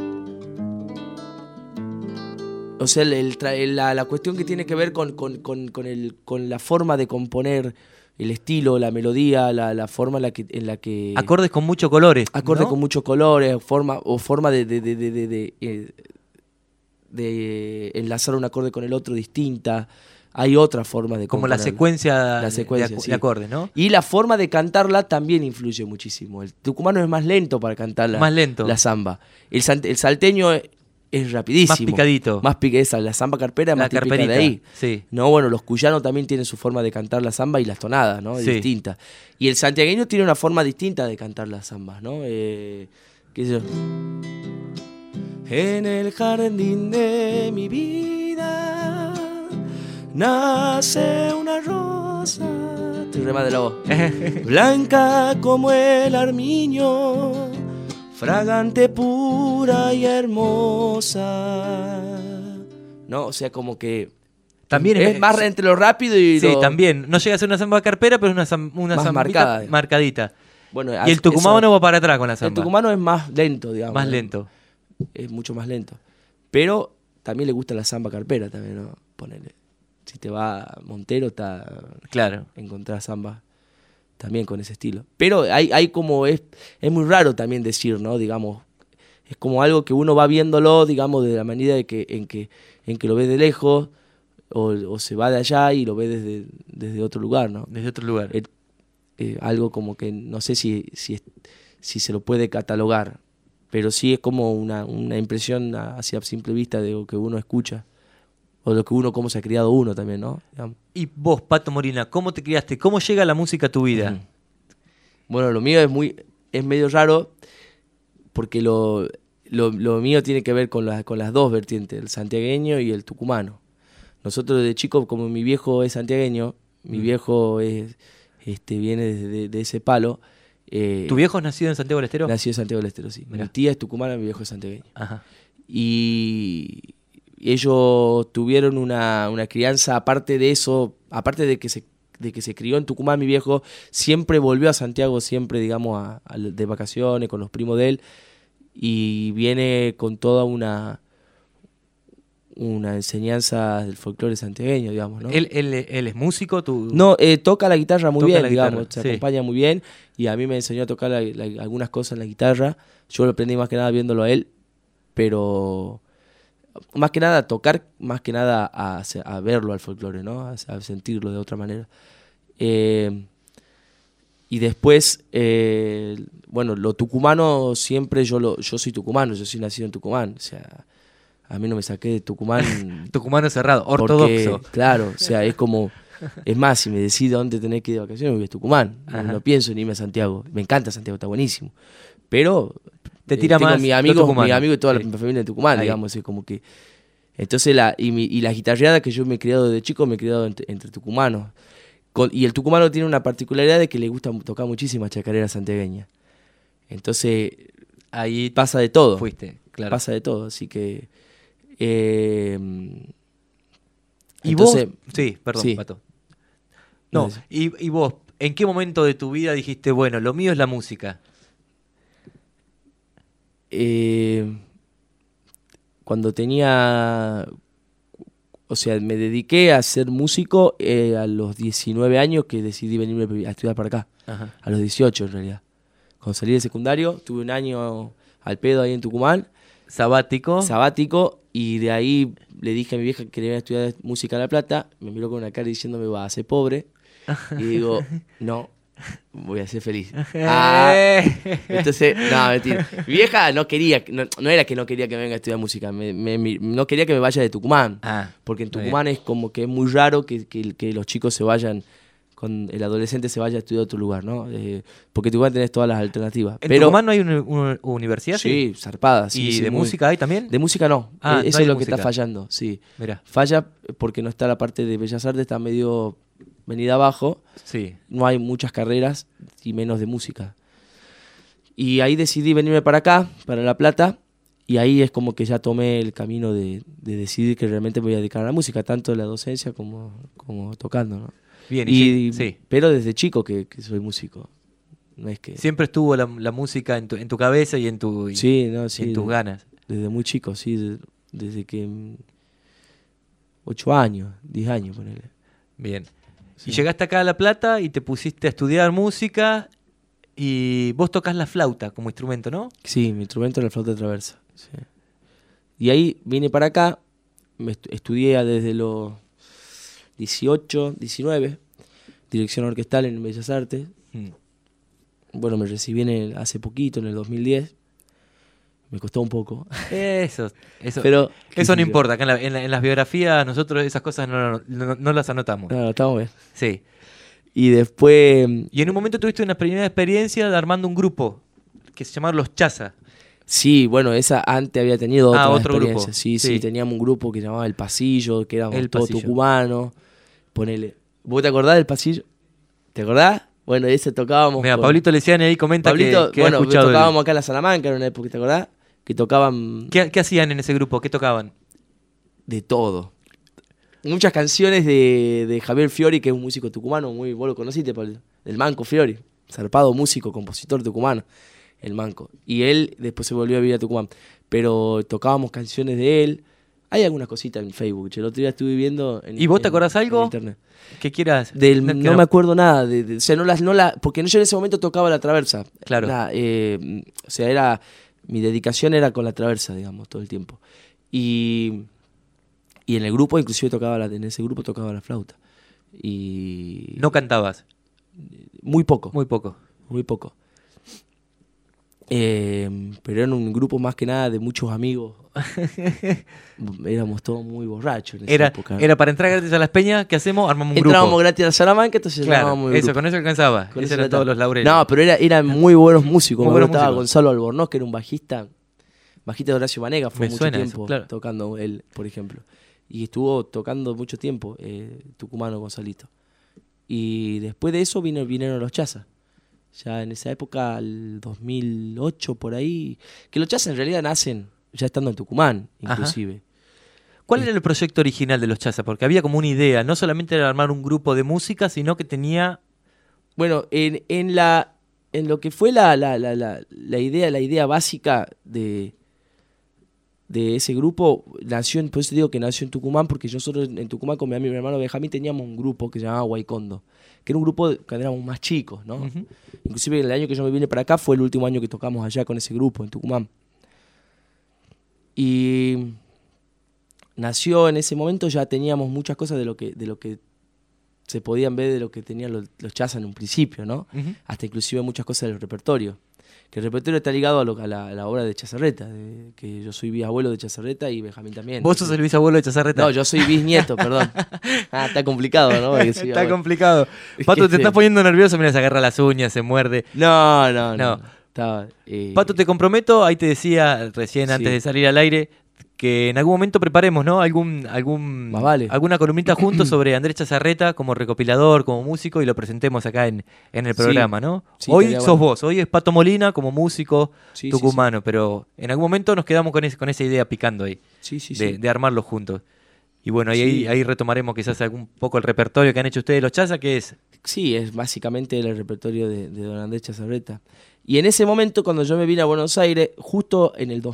o sea, la cuestión que tiene que ver con la forma de componer, el estilo, la melodía, la forma en la que acordes con muchos colores. Acordes, ¿no? Con muchos colores, forma de enlazar un acorde con el otro distinta. Hay otra forma de como la secuencia de acordes, ¿no? Y la forma de cantarla también influye muchísimo. El tucumano es más lento para cantar la zamba. El salteño es rapidísimo. Más picadito. La zamba carpera es más típica de ahí. Sí. No, bueno, los cuyanos también tienen su forma de cantar la zamba y las tonadas, ¿no? Sí. Distinta. Y el santiagueño tiene una forma distinta de cantar las zambas, ¿no? ¿Qué sé yo? En el jardín de mi vida nace una rosa. Te rema de la voz. Blanca como el armiño, fragante, pura y hermosa. No, o sea, como que también es más entre lo rápido y sí, también. No llega a ser una zamba carpera, pero es una zambita marcadita. Bueno, y el tucumano no va para atrás con la zamba. El tucumano es más lento, digamos. Más lento. Es mucho más lento. Pero también le gusta la zamba carpera también, ¿no? Ponele. Si te va a Montero, está claro, encontrar zamba también con ese estilo. Pero hay como es muy raro también decir, ¿no? Digamos, es como algo que uno va viéndolo, digamos, de la manera en que lo ves de lejos o se va de allá y lo ve desde otro lugar, ¿no? Desde otro lugar. Algo como que no sé si se lo puede catalogar, pero sí es como una impresión hacia simple vista de lo que uno escucha. O lo que uno, cómo se ha criado uno también, ¿no? Digamos. Y vos, Pato Molina, ¿cómo te criaste? ¿Cómo llega la música a tu vida? Bueno, lo mío es medio raro porque lo mío tiene que ver con las dos vertientes, el santiagueño y el tucumano. Nosotros desde chicos, como mi viejo es santiagueño, mi viejo viene de ese palo. ¿Tu viejo es nacido en Santiago del Estero? Nacido en Santiago del Estero, sí. Mirá. Mi tía es tucumana, mi viejo es santiagueño. Ajá. Y ellos tuvieron una crianza, aparte de eso, aparte de que se crió en Tucumán, mi viejo siempre volvió a Santiago, siempre, digamos, de vacaciones con los primos de él, y viene con toda una enseñanza del folclore santiagueño, digamos, ¿no? ¿Él es músico? No, toca la guitarra muy bien, digamos, se sí. acompaña muy bien, y a mí me enseñó a tocar algunas cosas en la guitarra. Yo lo aprendí más que nada viéndolo a él, pero más que nada a tocar, más que nada a verlo al folclore, ¿no? A sentirlo de otra manera. Y después, bueno, lo tucumano siempre, yo soy tucumano, yo soy nacido en Tucumán, o sea, a mí no me saqué de Tucumán. Tucumano cerrado, ortodoxo. Porque, claro, o sea, es como, es más, si me decido dónde tenés que ir de vacaciones, voy a Tucumán, no pienso en irme a Santiago, me encanta Santiago, está buenísimo, pero te tira tengo más mi amigo y toda sí. la familia de Tucumán, digamos, es como que, entonces la guitarreada que yo me he criado de chico, me he criado entre tucumanos. Y el tucumano tiene una particularidad de que le gusta tocar muchísimas chacareras santiagueñas. Entonces, ahí pasa de todo. Fuiste, claro. Pasa de todo, así que... ¿Y entonces, vos? Sí, perdón, sí. Pato. No, ¿y vos? ¿En qué momento de tu vida dijiste, bueno, lo mío es la música? Cuando tenía... O sea, me dediqué a ser músico a los 19 años que decidí venirme a estudiar para acá. Ajá. A los 18 en realidad. Cuando salí de secundario, tuve un año al pedo ahí en Tucumán. Sabático, y de ahí le dije a mi vieja que quería estudiar música en La Plata. Me miró con una cara diciéndome, va a ser pobre. Y digo, no, voy a ser feliz. Entonces, no, mentira. Mi vieja no quería, no era que no quería que venga a estudiar música, no quería que me vaya de Tucumán. Porque en Tucumán es como que es muy raro que los chicos se vayan, el adolescente se vaya a estudiar a otro lugar, ¿no? Porque en Tucumán tenés todas las alternativas. ¿En Tucumán no hay una universidad? Sí, zarpada. Sí, ¿Y sí, de música hay también? De música no. No Eso hay es lo música. que está fallando, sí. Mirá. Falla porque no está la parte de Bellas Artes, está medio venida abajo. Sí. No hay muchas carreras y menos de música. Y ahí decidí venirme para acá, para La Plata, y ahí es como que ya tomé el camino de decidir que realmente me voy a dedicar a la música, tanto en la docencia como tocando, ¿no? Bien, sí. Pero desde chico que soy músico. No es que... Siempre estuvo la música en tu cabeza y en tus ganas. Desde muy chico, sí. Desde que... 8 años, 10 años, ponele. Bien. Sí. Y llegaste acá a La Plata y te pusiste a estudiar música y vos tocas la flauta como instrumento, ¿no? Sí, mi instrumento es la flauta traversa. Sí. Y ahí vine para acá, estudié desde los 18, 19, dirección orquestal en Bellas Artes. Bueno, me recibí hace poquito, en el 2010. Me costó un poco. Eso Pero, no importa. Acá en las biografías nosotros esas cosas no las anotamos. No, estamos bien. Sí. Y después... Y en un momento tuviste una primera experiencia de armando un grupo que se llamaba Los Chaza. Sí, bueno, esa antes había tenido otra otro experiencia. grupo. Sí, teníamos un grupo que se llamaba El Pasillo, que éramos todos Pasillo. tucumanos. Ponele. ¿Vos te acordás del Pasillo? ¿Te acordás? Bueno, ese tocábamos. Mira, Pablito Leciani ahí comenta Pablito, que bueno, ha escuchado tocábamos acá en la Salamanca en una época, ¿te acordás? Que tocaban... ¿Qué hacían en ese grupo? ¿Qué tocaban? De todo. Muchas canciones de Javier Fiori, que es un músico tucumano, vos lo conociste, Pablo, el Manco Fiori, zarpado músico, compositor tucumano, el Manco. Y él después se volvió a vivir a Tucumán. Pero tocábamos canciones de él. Hay algunas cositas en Facebook. El otro día estuve viendo en... ¿Y vos te acordás algo? En internet. ¿Qué quieras? No me acuerdo nada. O sea, porque yo en ese momento tocaba la traversa. Claro. O sea, mi dedicación era con la traversa, digamos, todo el tiempo. Y en el grupo, inclusive en ese grupo tocaba la flauta. Y... ¿No cantabas? Muy poco. Muy poco. Muy poco. Pero era un grupo más que nada de muchos amigos. Éramos todos muy borrachos en esa época. Era para entrar gratis a las peñas, ¿qué hacemos? Armamos un grupo. Entrábamos gratis a Salamanca, entonces claro, eso, con eso alcanzaba. Eso eran todos los laureles. No, pero eran muy buenos músicos. Muy buenos estaba músicos. Gonzalo Albornoz, que era un bajista de Horacio Banega, fue Me mucho suena tiempo eso, claro. tocando él, por ejemplo. Y estuvo tocando mucho tiempo, tucumano Gonzalito. Y después de eso vinieron los Chazas. Ya en esa época, el 2008 por ahí, que los Chazas en realidad nacen ya estando en Tucumán, inclusive. Ajá. ¿Cuál era el proyecto original de los Chazas? Porque había como una idea, no solamente era armar un grupo de música, sino que tenía... Bueno, en lo que fue la idea básica de ese grupo, por eso digo que nació en Tucumán, porque nosotros en Tucumán con mi hermano Benjamín teníamos un grupo que se llamaba Guaycondo, que era un grupo cuando éramos más chicos, ¿no? Uh-huh. Inclusive el año que yo me vine para acá fue el último año que tocamos allá con ese grupo en Tucumán. Y nació en ese momento, ya teníamos muchas cosas de lo que se podían ver de lo que tenían los Chazas en un principio, ¿no? Uh-huh. Hasta inclusive muchas cosas del repertorio. Que el repertorio está ligado a la obra de Chazarreta, que yo soy bisabuelo de Chazarreta y Benjamín también. ¿Vos sos el bisabuelo de Chazarreta? No, yo soy bisnieto, perdón. Está complicado, ¿no? Está complicado. Pato, te estás poniendo nervioso, mira, se agarra las uñas, se muerde. No. Estaba, Pato, te comprometo, ahí te decía recién antes de salir al aire, que en algún momento preparemos, ¿no? Alguna columnita juntos sobre Andrés Chazarreta como recopilador, como músico, y lo presentemos acá en el programa, ¿no? Sí, hoy sos bueno. vos, hoy es Pato Molina como músico tucumano, pero en algún momento nos quedamos con esa idea picando ahí, de armarlo juntos. Y bueno, ahí retomaremos quizás algún poco el repertorio que han hecho ustedes los Chazas, que es... Sí, es básicamente el repertorio de don Andrés Chazarreta. Y en ese momento, cuando yo me vine a Buenos Aires, justo en el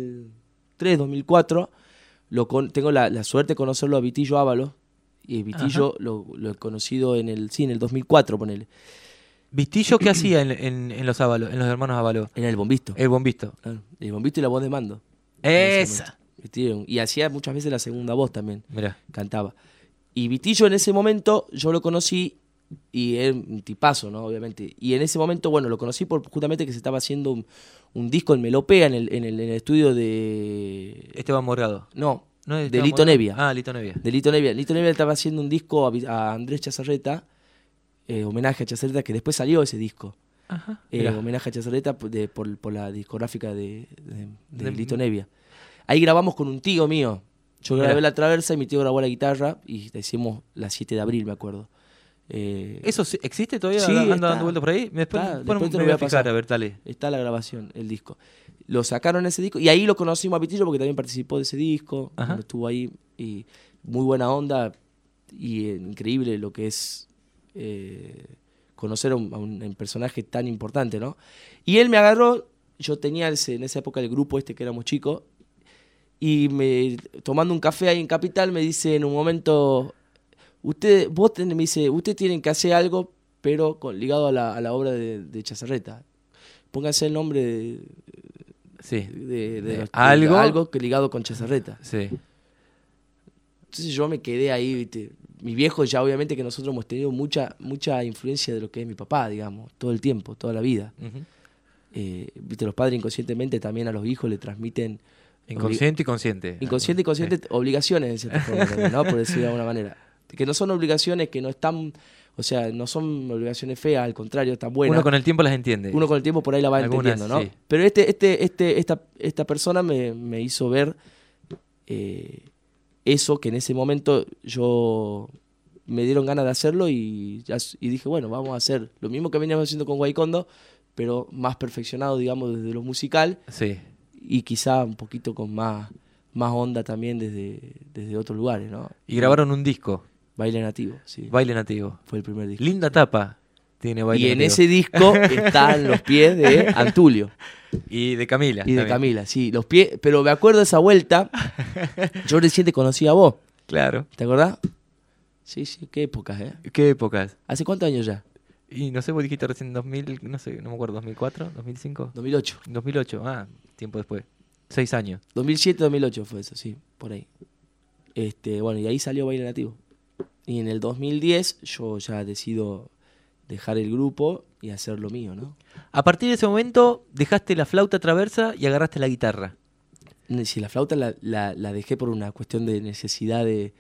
2003-2004, tengo la suerte de conocerlo a Vitillo Ábalos. Y Vitillo lo he conocido en el 2004, ponele. ¿Vitillo qué hacía en los Ábalos, en los hermanos Ábalos? En el bombisto. El bombisto. Claro, el bombisto y la voz de mando. ¡Esa! Y hacía muchas veces la segunda voz también. Mirá. Cantaba. Y Vitillo en ese momento yo lo conocí, y era un tipazo, ¿no? Obviamente. Y en ese momento, bueno, lo conocí justamente que se estaba haciendo un disco en Melopea, en el estudio de... Esteban Morgado. No, ¿No es de Esteban Lito Morgado? Nevia. Ah, Lito Nevia. De Lito Nevia. Lito Nevia estaba haciendo un disco a Andrés Chazarreta, homenaje a Chazarreta, que después salió ese disco. Ajá. Homenaje a Chazarreta por la discográfica de Lito Nevia. Ahí grabamos con un tío mío. Yo grabé la traversa y mi tío grabó la guitarra y la hicimos la 7 de abril, me acuerdo. ¿Eso existe todavía? Sí, ¿Anda está. dando vueltas por ahí? Después te me lo voy a fijar, a ver, dale. Está la grabación, el disco. Lo sacaron ese disco y ahí lo conocimos a Vitillo porque también participó de ese disco. Estuvo ahí y muy buena onda y increíble lo que es conocer a un personaje tan importante, ¿no? Y él me agarró, yo tenía en esa época el grupo que éramos chicos, y tomando un café ahí en Capital me dice en un momento, ustedes tienen que hacer algo, pero ligado a la obra de Chazarreta. Pónganse el nombre de algo que ligado con Chazarreta. Sí. Entonces yo me quedé ahí, ¿viste? Mi viejo ya obviamente que nosotros hemos tenido mucha influencia de lo que es mi papá, digamos, todo el tiempo, toda la vida. Uh-huh. ¿Viste? Los padres inconscientemente también a los hijos le transmiten... Inconsciente y consciente. Inconsciente y consciente, obligaciones, en cierta forma, también, ¿no? Por decirlo de alguna manera. Que no son obligaciones que no están... O sea, no son obligaciones feas, al contrario, están buenas. Uno con el tiempo las entiende. Uno con el tiempo por ahí la va entendiendo, ¿no? Sí. Pero esta persona me hizo ver eso que en ese momento me dieron ganas de hacerlo y dije, bueno, vamos a hacer lo mismo que veníamos haciendo con Guaycondo, pero más perfeccionado, digamos, desde lo musical. Sí. Y quizá un poquito con más onda también desde otros lugares, ¿no? Y grabaron un disco. Baile Nativo, sí. Baile Nativo. Fue el primer disco. Linda tapa tiene Baile Y Nativo. en ese disco están los pies de Antulio. Y de Camila. Y de Camila, sí. Los pies, pero me acuerdo de esa vuelta. Yo recién te conocí a vos. Claro. ¿Te acordás? Sí, qué épocas, ¿eh? ¿Qué épocas? ¿Hace cuántos años ya? Y no sé, vos dijiste recién 2000, no sé, no me acuerdo, 2004, 2005. 2008. 2008, tiempo después. 6 años. 2007, 2008 fue eso, sí, por ahí. Bueno, y ahí salió Baile Nativo. Y en el 2010 yo ya decido dejar el grupo y hacer lo mío, ¿no? A partir de ese momento dejaste la flauta traversa y agarraste la guitarra. Sí, la flauta la dejé por una cuestión de necesidad de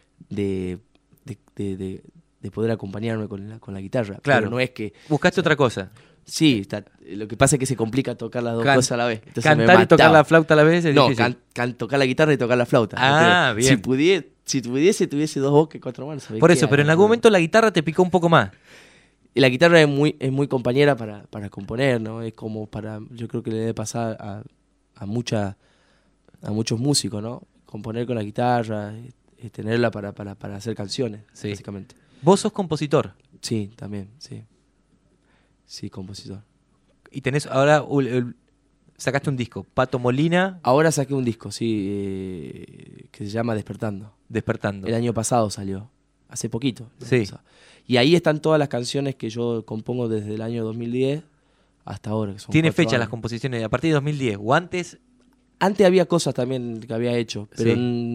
poder acompañarme con la guitarra. Claro, pero no es que... Buscaste otra cosa. Sí, lo que pasa es que se complica tocar las dos cosas a la vez. Entonces ¿Cantar y tocar la flauta a la vez es no, difícil? tocar la guitarra y tocar la flauta. Ah, bien. Si tuviese 2 bocas y 4 manos. Por eso, pero en algún momento la guitarra te picó un poco más. Y la guitarra es muy compañera para componer, ¿no? Es como yo creo que le debe pasar a muchos músicos, ¿no? Componer con la guitarra, tenerla para hacer canciones, básicamente. ¿Vos sos compositor? Sí, también, sí. Sí, compositor. Y tenés ahora, sacaste un disco, Pato Molina. Ahora saqué un disco, sí, que se llama Despertando. Despertando. El año pasado salió, hace poquito. Sí. Y ahí están todas las canciones que yo compongo desde el año 2010 hasta ahora. Que son ¿Tiene 4 fecha años. las composiciones a partir de 2010 o antes? Antes había cosas también que había hecho, pero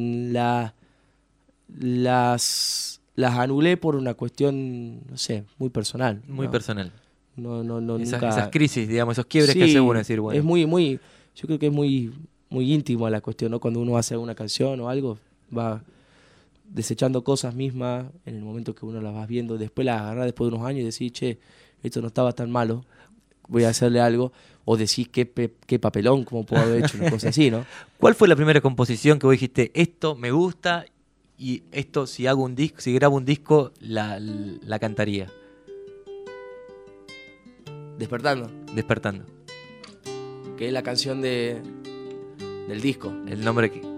las anulé por una cuestión, no sé, muy personal. Muy personal. No, nunca... Esas crisis, digamos, esos quiebres que hace uno decir, bueno. Es muy, yo creo que es muy íntimo la cuestión, ¿no? Cuando uno hace una canción o algo, va desechando cosas mismas en el momento que uno las va viendo, después las agarras después de unos años y decís, che, esto no estaba tan malo, voy a hacerle algo, o decís, qué papelón, cómo puedo haber hecho una cosa así, ¿no? ¿Cuál fue la primera composición que vos dijiste, esto me gusta y esto si hago un disco, si grabo un disco, la cantaría? Despertando. Despertando. Que es la canción del disco. El nombre que...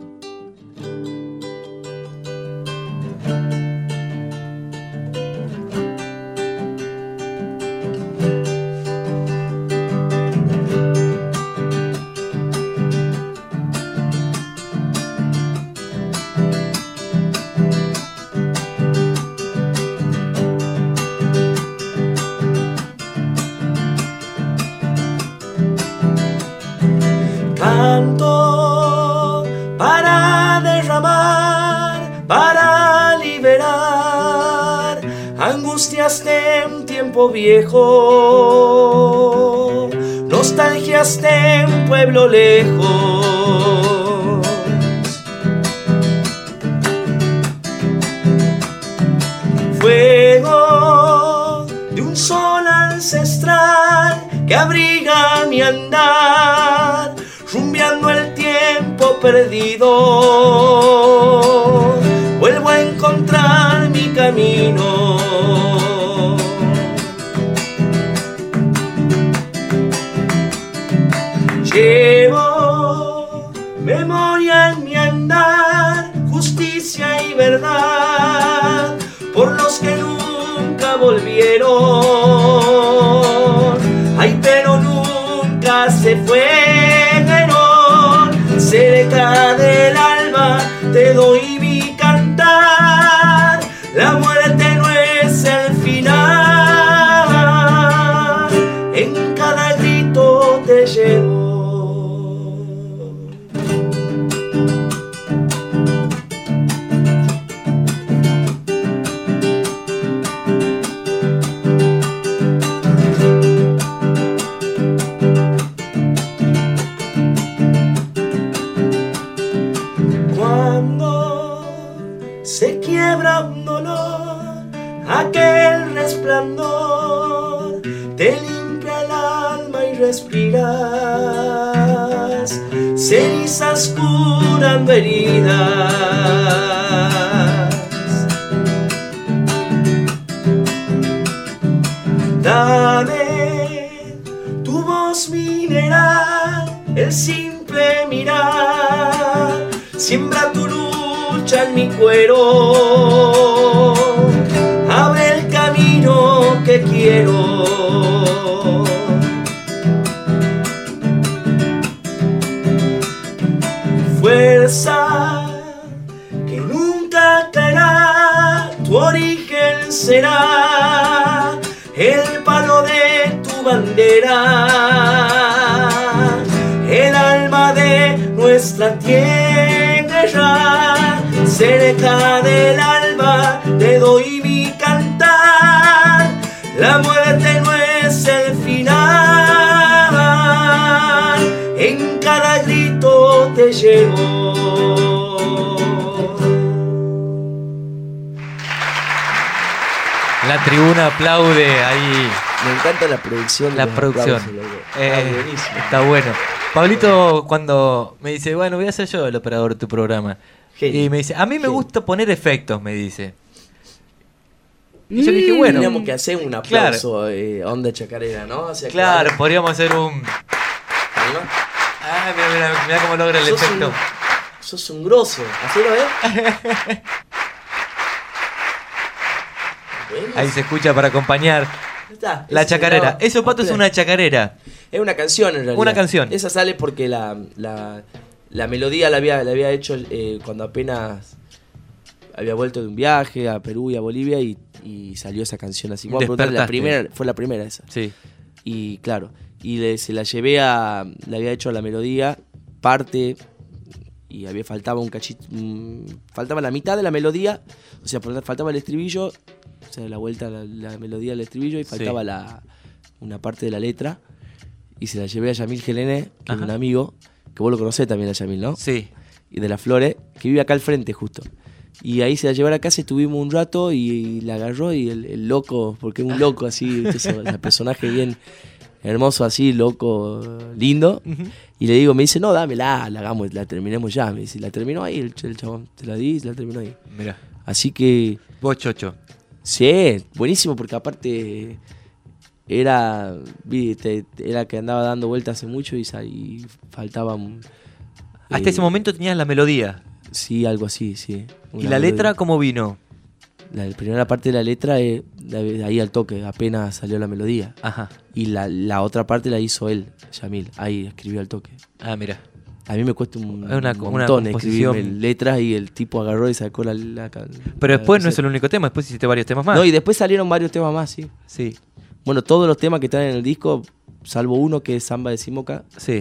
Canto para derramar, para liberar angustias de un tiempo viejo, nostalgias de un pueblo lejos. Fuego de un sol ancestral que abriga mi andar, rumbeando el tiempo perdido, vuelvo a encontrar mi camino. Llevo memoria en mi andar, justicia y verdad, por los que nunca volvieron, ay, pero nunca se fueron. Cerca del alma te doy mi cantar, la muerte no es el final, en cada grito te llevo. Se quiebra un dolor, aquel resplandor te limpia el alma y respiras, cenizas curando heridas. Dame tu voz mineral, el simple mirar, siembra tu luz en mi cuero, abre el camino que quiero. Fuerza que nunca caerá, tu origen será el palo de tu bandera, el alma de nuestra tierra. Cerca del alba te doy mi cantar, la muerte La tribuna aplaude ahí. Me encanta la producción. La producción. Está bueno. Pablito, cuando me dice, bueno, voy a ser yo el operador de tu programa. Genio. Y me dice, a mí me gusta poner efectos, me dice. Y yo le dije, bueno. Teníamos que hacer un aplauso, onda chacarera, ¿no? Claro, podríamos hacer un. Ah, mira cómo logra el efecto. Sos un grosso. Hacelo, Ahí se escucha para acompañar. Está, la chacarera. Eso, Pato, es una chacarera. Es una canción, en realidad. Una canción. Esa sale porque la melodía la había hecho cuando apenas había vuelto de un viaje a Perú y a Bolivia y salió esa canción así. Fue la primera esa. Sí. Y claro, se la llevé le había hecho la melodía, parte, y faltaba un cachito, faltaba la mitad de la melodía, o sea, faltaba el estribillo, o sea, la vuelta, la melodía del estribillo, y faltaba una parte de la letra, y se la llevé a Yamil Gelene, que es un amigo, que vos lo conocés también a Yamil, ¿no? Sí. Y de Las Flores, que vive acá al frente justo. Y ahí se la llevé a casa, estuvimos un rato y la agarró, y el loco, porque es un loco así, el personaje bien hermoso así, loco, lindo. Y le digo, me dice, no, dámela, la hagamos, la terminemos ya. Me dice, la terminó ahí el chabón, te la di, la terminó ahí. Mirá. Así que... Vos, Chocho. Sí, buenísimo, porque aparte era que andaba dando vueltas hace mucho y faltaba... Hasta ese momento tenías la melodía. Sí, algo así, sí. ¿Y la letra cómo vino? La primera parte de la letra de ahí al toque, apenas salió la melodía. Ajá. Y la otra parte la hizo él, Yamil, ahí escribió al toque. Ah, mira. A mí me cuesta un montón escribirme letras y el tipo agarró y sacó la Pero después no es el único tema, después hiciste varios temas más. No, y después salieron varios temas más, sí. Sí. Bueno, todos los temas que están en el disco, salvo uno que es Samba de Simoca. Sí.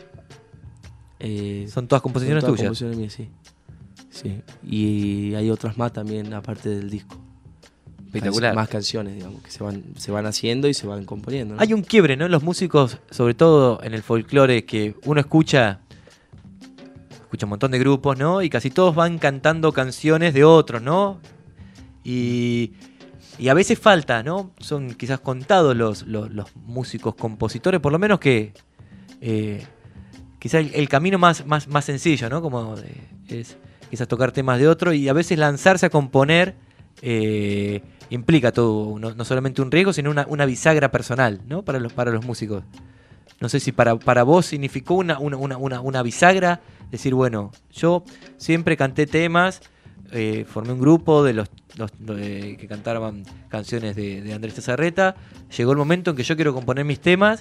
Son todas composiciones tuyas. Composiciones mías, sí. Sí. Y hay otras más también, aparte del disco. Espectacular. Más canciones, digamos, que se van haciendo y se van componiendo, ¿no? Hay un quiebre, ¿no? En los músicos, sobre todo en el folclore, que uno escucha un montón de grupos, ¿no? Y casi todos van cantando canciones de otros, ¿no? Y a veces falta, ¿no? Son quizás contados los músicos compositores, por lo menos que quizás el camino más sencillo, ¿no? Como es quizás tocar temas de otro, y a veces lanzarse a componer implica todo, no solamente un riesgo, sino una bisagra personal, ¿no? Para los músicos. No sé si para vos significó una bisagra, decir, bueno, yo siempre canté temas, formé un grupo de los que cantaban canciones de Andrés Tezarreta, llegó el momento en que yo quiero componer mis temas.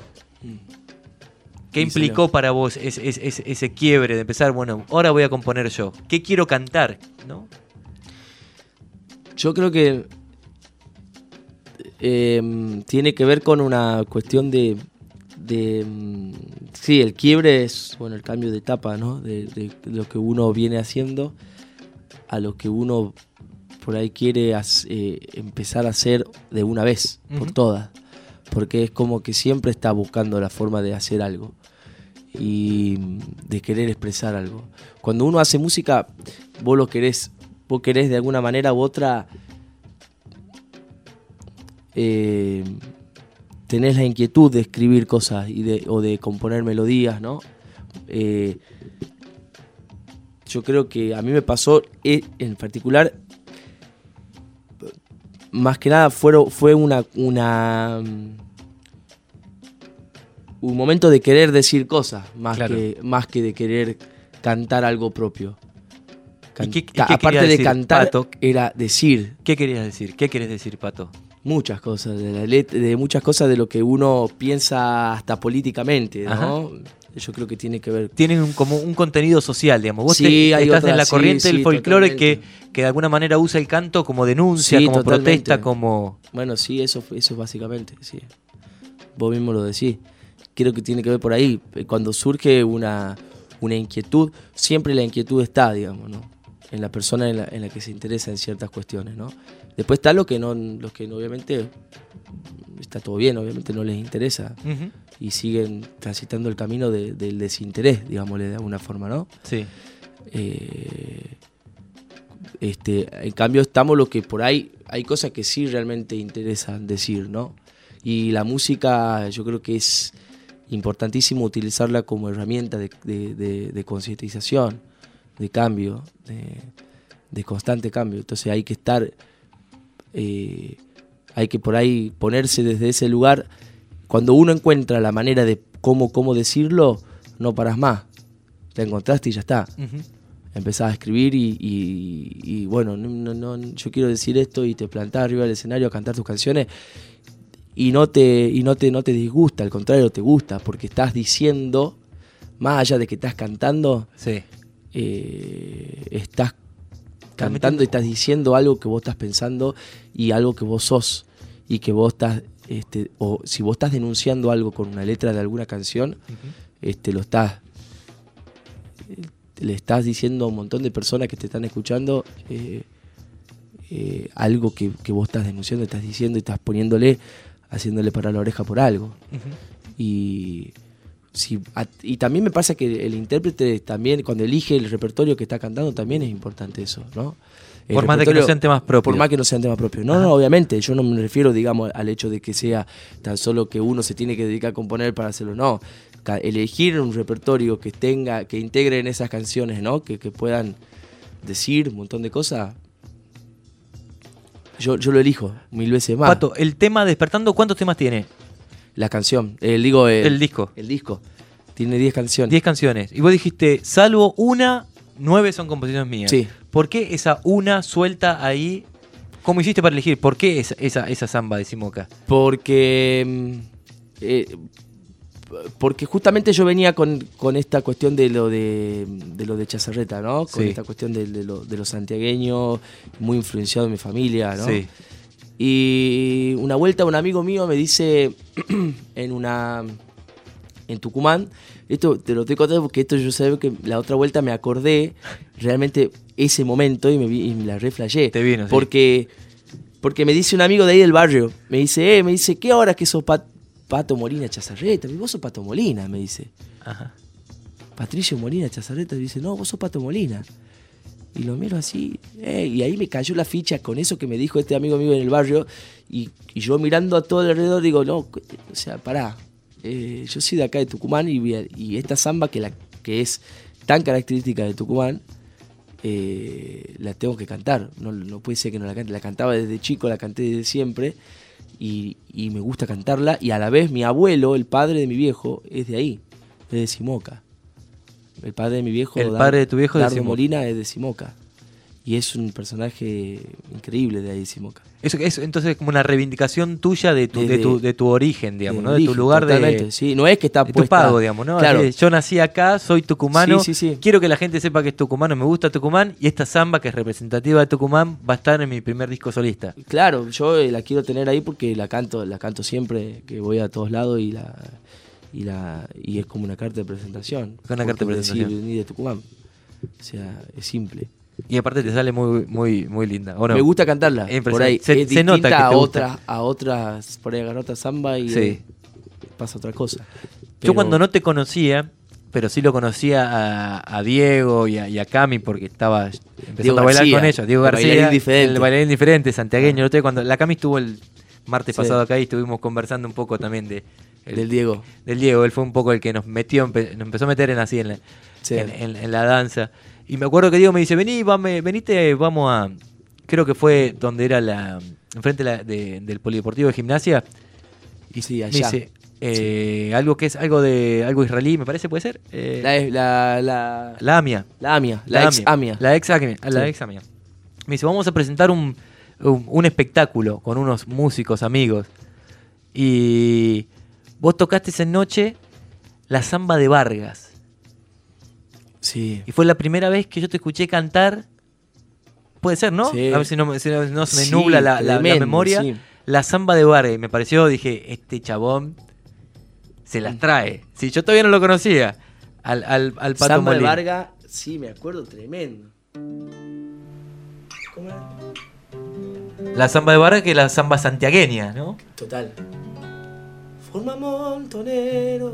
¿Qué implicó para vos ese quiebre de empezar, bueno, ahora voy a componer yo? ¿Qué quiero cantar? ¿No? Yo creo que tiene que ver con una cuestión de sí, el quiebre es, bueno, el cambio de etapa, ¿no? De lo que uno viene haciendo a lo que uno por ahí quiere empezar a hacer de una vez, por todas. Porque es como que siempre está buscando la forma de hacer algo y de querer expresar algo. Cuando uno hace música, vos querés de alguna manera u otra tenés la inquietud de escribir cosas o de componer melodías, ¿no? Yo creo que a mí me pasó en particular, más que nada fue un momento de querer decir cosas, más que de querer cantar algo propio. Aparte de cantar, Pato, era decir. ¿Qué querías decir? ¿Qué querés decir, Pato? Muchas cosas, de muchas cosas de lo que uno piensa hasta políticamente, ¿no? Ajá. Yo creo que tiene que ver... Tienen como un contenido social, digamos. Vos sí, estás en la corriente del folclore que de alguna manera usa el canto como denuncia, como protesta, como... Bueno, sí, eso es básicamente, sí. Vos mismo lo decís. Creo que tiene que ver por ahí. Cuando surge una inquietud, siempre la inquietud está, digamos, ¿no? en la persona en la que se interesa en ciertas cuestiones, ¿no? Después está los que obviamente está todo bien, obviamente no les interesa y siguen transitando el camino del desinterés, digámosle de alguna forma, ¿no? Sí. En cambio estamos los que por ahí hay cosas que sí realmente interesan decir, ¿no? Y la música yo creo que es importantísimo utilizarla como herramienta de concientización, de cambio, de constante cambio. Entonces hay que estar, hay que por ahí ponerse desde ese lugar. Cuando uno encuentra la manera de cómo decirlo, no paras más. La encontraste y ya está. Empezás a escribir y bueno, yo quiero decir esto y te plantás arriba del escenario a cantar tus canciones y no te disgusta, al contrario, te gusta, porque estás diciendo, más allá de que estás cantando, estás cantando y estás diciendo algo que vos estás pensando y algo que vos sos y que vos estás, o si vos estás denunciando algo con una letra de alguna canción, le estás diciendo a un montón de personas que te están escuchando algo que vos estás denunciando, estás diciendo y estás haciéndole para la oreja por algo. Y también me pasa que el intérprete también, cuando elige el repertorio que está cantando, también es importante eso, ¿no? Por más de que no sean temas propios. Por más que no sean temas propios. No, obviamente, yo no me refiero, digamos, al hecho de que sea tan solo que uno se tiene que dedicar a componer para hacerlo, no. Elegir un repertorio que integre en esas canciones, ¿no? Que puedan decir un montón de cosas. Yo lo elijo 1000 veces más. Pato, el tema Despertando, ¿cuántos temas tiene? La canción, el disco. El disco. Tiene 10 canciones. 10 canciones. Y vos dijiste, salvo una, 9 son composiciones mías. Sí. ¿Por qué esa una suelta ahí? ¿Cómo hiciste para elegir? ¿Por qué esa samba de Simoca? Porque justamente yo venía con esta cuestión de lo de Chazarreta, ¿no? Con esta cuestión de los santiagueños, muy influenciado en mi familia, ¿no? Sí. Y una vuelta un amigo mío me dice en Tucumán, esto te lo estoy contando porque esto yo sé que la otra vuelta me acordé realmente ese momento y me la reflashé. Te vino, porque me dice un amigo de ahí del barrio, me dice, ¿qué hora que sos Pato Molina Chazarreta? Vos sos Pato Molina, me dice. Ajá. Patricio Molina Chazarreta, me dice, no, vos sos Pato Molina. Y lo miro así, y ahí me cayó la ficha con eso que me dijo este amigo mío en el barrio, y yo mirando a todo alrededor digo, no, o sea, pará, yo soy de acá de Tucumán y esta samba que es tan característica de Tucumán, la tengo que cantar, no puede ser que no la cante, la cantaba desde chico, la canté desde siempre, y me gusta cantarla, y a la vez mi abuelo, el padre de mi viejo, es de ahí, es de Simoca. El padre de mi viejo, el padre de tu viejo, Dardo Molina, es de Simoca. Y es un personaje increíble de ahí de Simoca. Eso es entonces como una reivindicación tuya de tu origen, digamos, ¿no? De tu lugar totalmente, sí. No es que está puesta... tu pago, digamos, ¿no? Claro. Yo nací acá, soy tucumano, sí. Quiero que la gente sepa que es tucumano, me gusta Tucumán, y esta samba que es representativa de Tucumán va a estar en mi primer disco solista. Claro, yo la quiero tener ahí porque la canto siempre que voy a todos lados y es como una carta de presentación. Una carta de presentación. Sí, ni de Tucumán. O sea, es simple. Y aparte te sale muy, muy, muy linda. ¿O no? Me gusta cantarla. Por ahí. Se nota que a otras, por ahí agarrar otra samba y pasa otra cosa. Yo cuando no te conocía, pero sí lo conocía a Diego y a Cami porque estaba empezando a bailar con ellos. Diego García, el bailarín diferente, santiagueño. Cuando la Cami estuvo el martes pasado acá y estuvimos conversando un poco también del Diego. Del Diego, él fue un poco el que nos empezó a meter en la danza. Y me acuerdo que Diego me dice, venite, vamos a... Creo que fue donde era enfrente del polideportivo de gimnasia. Y sí, allá. Me dice, algo que es algo israelí, me parece, ¿puede ser? La AMIA. La ex AMIA. La ex AMIA. Me dice, vamos a presentar un espectáculo con unos músicos amigos. Y vos tocaste esa noche la samba de Vargas. Sí. Y fue la primera vez que yo te escuché cantar. Puede ser, ¿no? Sí. A ver si no se me nubla la memoria. Sí. La samba de Vargas. Y me pareció, dije, este chabón se las trae. Sí, yo todavía no lo conocía. Al Pato Samba Molina. de Vargas, sí, me acuerdo, tremendo. La samba de Vargas, que es la samba santiagueña, ¿no? Total. Forma montonero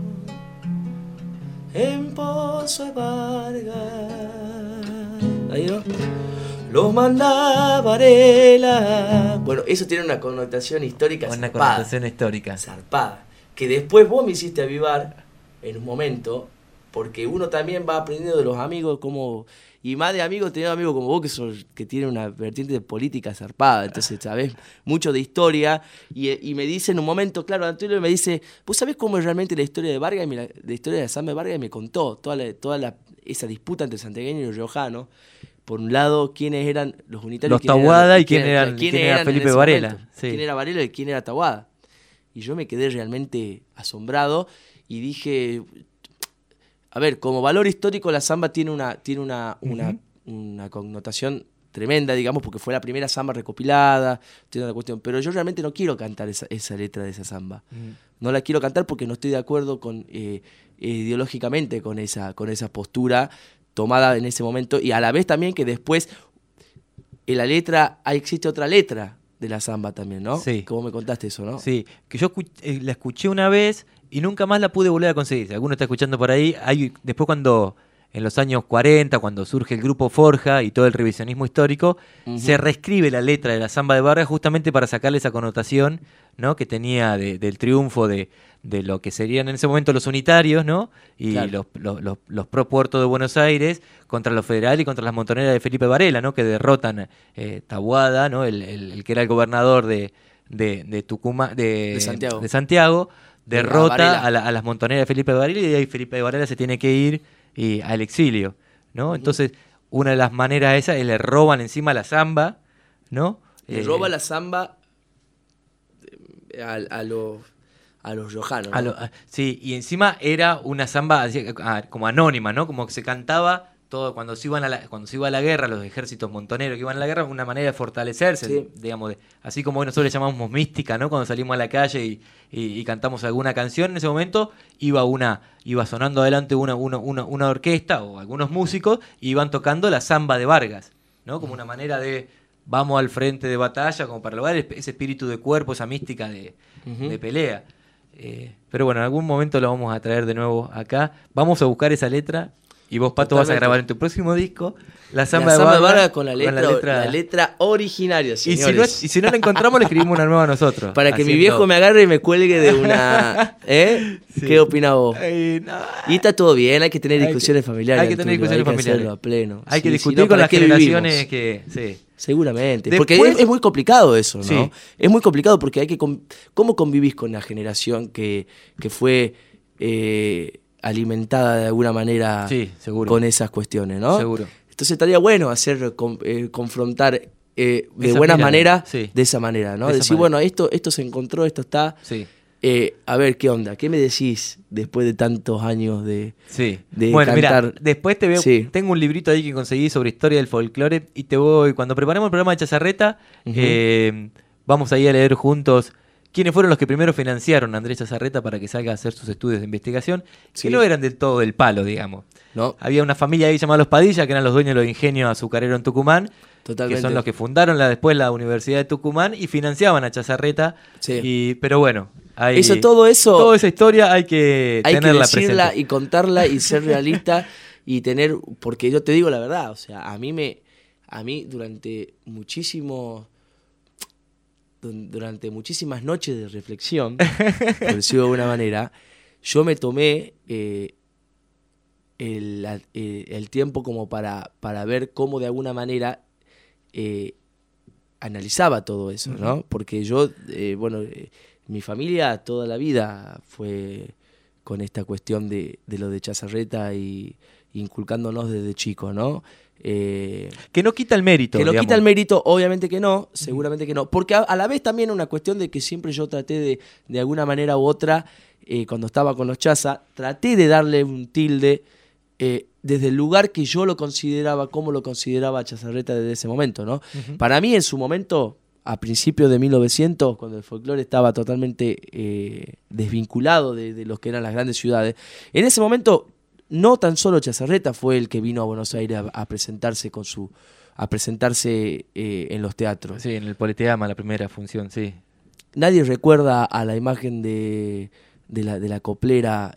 en Pozo de Vargas. Ahí, ¿no? Los manda Varela. Bueno, eso tiene una connotación histórica Una zarpada. connotación histórica. Zarpada. Que después vos me hiciste avivar en un momento, porque uno también va aprendiendo de los amigos como... Y más de amigos, teniendo amigos como vos que tienen una vertiente de política zarpada, entonces sabés mucho de historia, y me dice en un momento, claro, Antonio me dice, ¿vos sabés cómo es realmente la historia de Vargas? La historia de samba de Vargas, y me contó esa disputa entre santiagueño y riojano. Por un lado, quiénes eran los unitarios. Los Taboada y quién era Felipe Varela. Sí. Quién era Varela y quién era Taboada. Y yo me quedé realmente asombrado y dije... A ver, como valor histórico la samba tiene una connotación tremenda, digamos, porque fue la primera samba recopilada, tiene una cuestión. Pero yo realmente no quiero cantar esa letra de esa samba. No la quiero cantar porque no estoy de acuerdo con ideológicamente con esa postura tomada en ese momento. Y a la vez también que después en la letra existe otra letra de la samba también, ¿no? Sí. Como me contaste eso, ¿no? Sí, que yo la escuché una vez y nunca más la pude volver a conseguir. Si alguno está escuchando por ahí, después cuando en los años 40, cuando surge el grupo Forja y todo el revisionismo histórico, se reescribe la letra de la samba de Vargas justamente para sacarle esa connotación, ¿no? Que tenía del triunfo de lo que serían en ese momento los unitarios, ¿no? Y claro, los pro Puerto de Buenos Aires contra los federales y contra las montoneras de Felipe Varela, ¿no? Que derrotan Taboada, ¿no? El que era el gobernador de Tucumán, de Santiago, derrota a las montoneras de Felipe Varela, y de ahí Felipe Varela se tiene que ir al exilio, ¿no? Entonces, una de las maneras esas es le roban encima la samba, ¿no? Le roba la samba a los riojanos, ¿no? Sí, y encima era una samba como anónima, ¿no? Como que se cantaba todo cuando se iba a la guerra, los ejércitos montoneros que iban a la guerra, una manera de fortalecerse, digamos, así como hoy nosotros le llamamos mística, ¿no? Cuando salimos a la calle y cantamos alguna canción, en ese momento iba sonando adelante una orquesta o algunos músicos y iban tocando la samba de Vargas, ¿no? Como una manera de vamos al frente de batalla, como para lograr ese espíritu de cuerpo, esa mística de pelea. Pero bueno, en algún momento lo vamos a traer de nuevo acá. Vamos a buscar esa letra. Y vos, Pato, vas a grabar en tu próximo disco la samba de Vargas con la letra originaria, señores. Y si no la encontramos, le escribimos una nueva a nosotros. Para que mi viejo me agarre y me cuelgue de una... Sí. ¿Qué opinás vos? Y está todo bien, hay que tener discusiones familiares. Hay que tener discusiones familiares. A pleno. Hay que discutir con las generaciones que... Sí. Seguramente. Después, porque es muy complicado eso, ¿no? Sí. Es muy complicado porque hay que... ¿Cómo convivís con la generación que fue... alimentada de alguna manera con esas cuestiones, ¿no? Seguro. Entonces estaría bueno hacer confrontar de buenas maneras de esa manera, ¿no? Decir, bueno, esto se encontró, esto está. Sí. A ver, ¿qué onda? ¿Qué me decís después de tantos años de bueno, cantar? Mira, después te veo, tengo un librito ahí que conseguí sobre historia del folclore y cuando preparemos el programa de Chazarreta, vamos a ir a leer juntos quiénes fueron los que primero financiaron a Andrés Chazarreta para que salga a hacer sus estudios de investigación, que no eran del todo del palo, digamos. No. Había una familia ahí llamada Los Padilla, que eran los dueños de los ingenios azucareros en Tucumán, Totalmente. que son los que fundaron después la Universidad de Tucumán y financiaban a Chazarreta. Pero bueno, toda esa historia hay que tenerla decirla presente. Y contarla y ser realista y tener, porque yo te digo la verdad, o sea, a mí durante muchísimas noches de reflexión, por decirlo de alguna manera, yo me tomé el tiempo como para ver cómo de alguna manera analizaba todo eso, ¿no? Porque yo, mi familia toda la vida fue con esta cuestión de lo de Chazarreta y inculcándonos desde chicos, ¿no? Que no quita el mérito. Que no quita el mérito, obviamente que no, seguramente que no. Porque a la vez también una cuestión de que siempre yo traté de alguna manera u otra, cuando estaba con los Chaza, traté de darle un tilde desde el lugar que yo lo consideraba, como lo consideraba Chazarreta desde ese momento, ¿no? Para mí en su momento, a principios de 1900, cuando el folclore estaba totalmente desvinculado de los que eran las grandes ciudades, en ese momento no tan solo Chazarreta fue el que vino a Buenos Aires a presentarse con su a presentarse en los teatros. Sí, en el Politeama, la primera función, sí. Nadie recuerda a la imagen de la coplera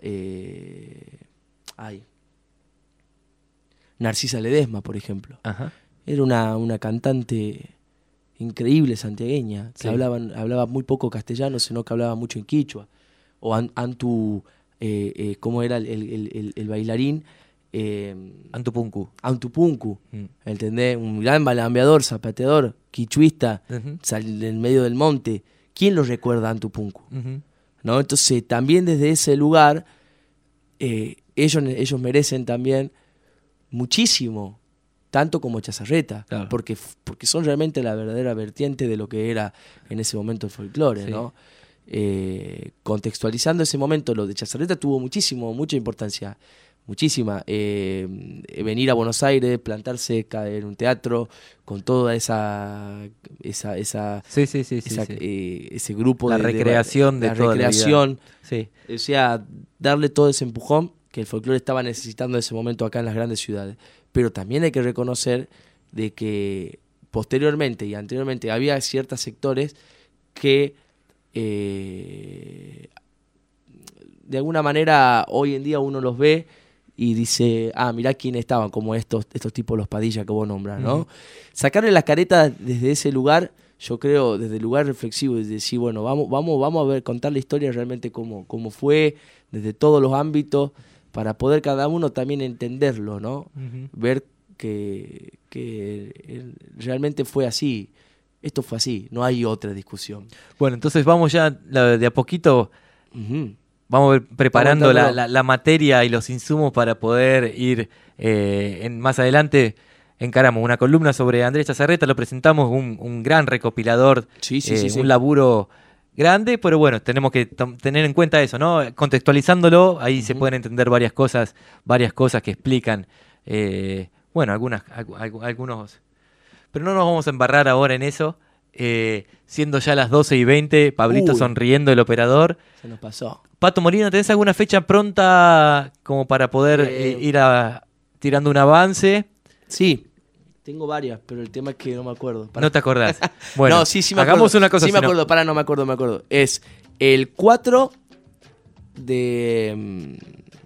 Narcisa Ledesma, por ejemplo. Ajá. Era una cantante increíble santiagueña, que Sí. hablaba muy poco castellano, sino que hablaba mucho en quichua. O Antu, ¿cómo era el bailarín? Antupunku. Antupunku, ¿entendés? Un gran balambeador, zapateador, quichuista, en medio del monte. ¿Quién lo recuerda a Antupunku? ¿No? Entonces, también desde ese lugar, ellos merecen también muchísimo, tanto como Chazarreta, Claro. porque son realmente la verdadera vertiente de lo que era en ese momento el folclore, Sí. ¿no? Contextualizando ese momento, lo de Chazarreta tuvo mucha importancia, muchísima. Venir a Buenos Aires, plantarse en un teatro con toda ese grupo La recreación de la toda la vida. recreación. Sí. O sea, darle todo ese empujón que el folclore estaba necesitando en ese momento acá en las grandes ciudades. Pero también hay que reconocer de que posteriormente y anteriormente había ciertos sectores que de alguna manera hoy en día uno los ve y dice, mirá quiénes estaban, como estos tipos, los Padilla que vos nombras, ¿no? Ujú. Sacarle las caretas desde ese lugar, yo creo, desde el lugar reflexivo, desde decir, bueno, vamos a ver, contar la historia realmente cómo fue, desde todos los ámbitos, para poder cada uno también entenderlo, ¿no? Ujú. Ver que realmente fue así. Esto fue así, no hay otra discusión. Bueno, entonces vamos ya de a poquito, vamos a ir preparando Vamos a la materia y los insumos para poder ir más adelante. Encaramos una columna sobre Andrés Chazarreta, lo presentamos, un gran recopilador, sí. un laburo grande, pero bueno, tenemos que tener en cuenta eso, ¿no? Contextualizándolo, ahí se pueden entender varias cosas que explican, bueno, algunos... Pero no nos vamos a embarrar ahora en eso, siendo ya las 12:20, Pablito sonriendo, el operador. Se nos pasó. Pato Molina, ¿tenés alguna fecha pronta como para poder ir tirando un avance? Sí, tengo varias, pero el tema es que no me acuerdo. No te acordás. Bueno, no, sí me hagamos acuerdo. una cosa. Sí me acuerdo, no me acuerdo. Es el 4 de...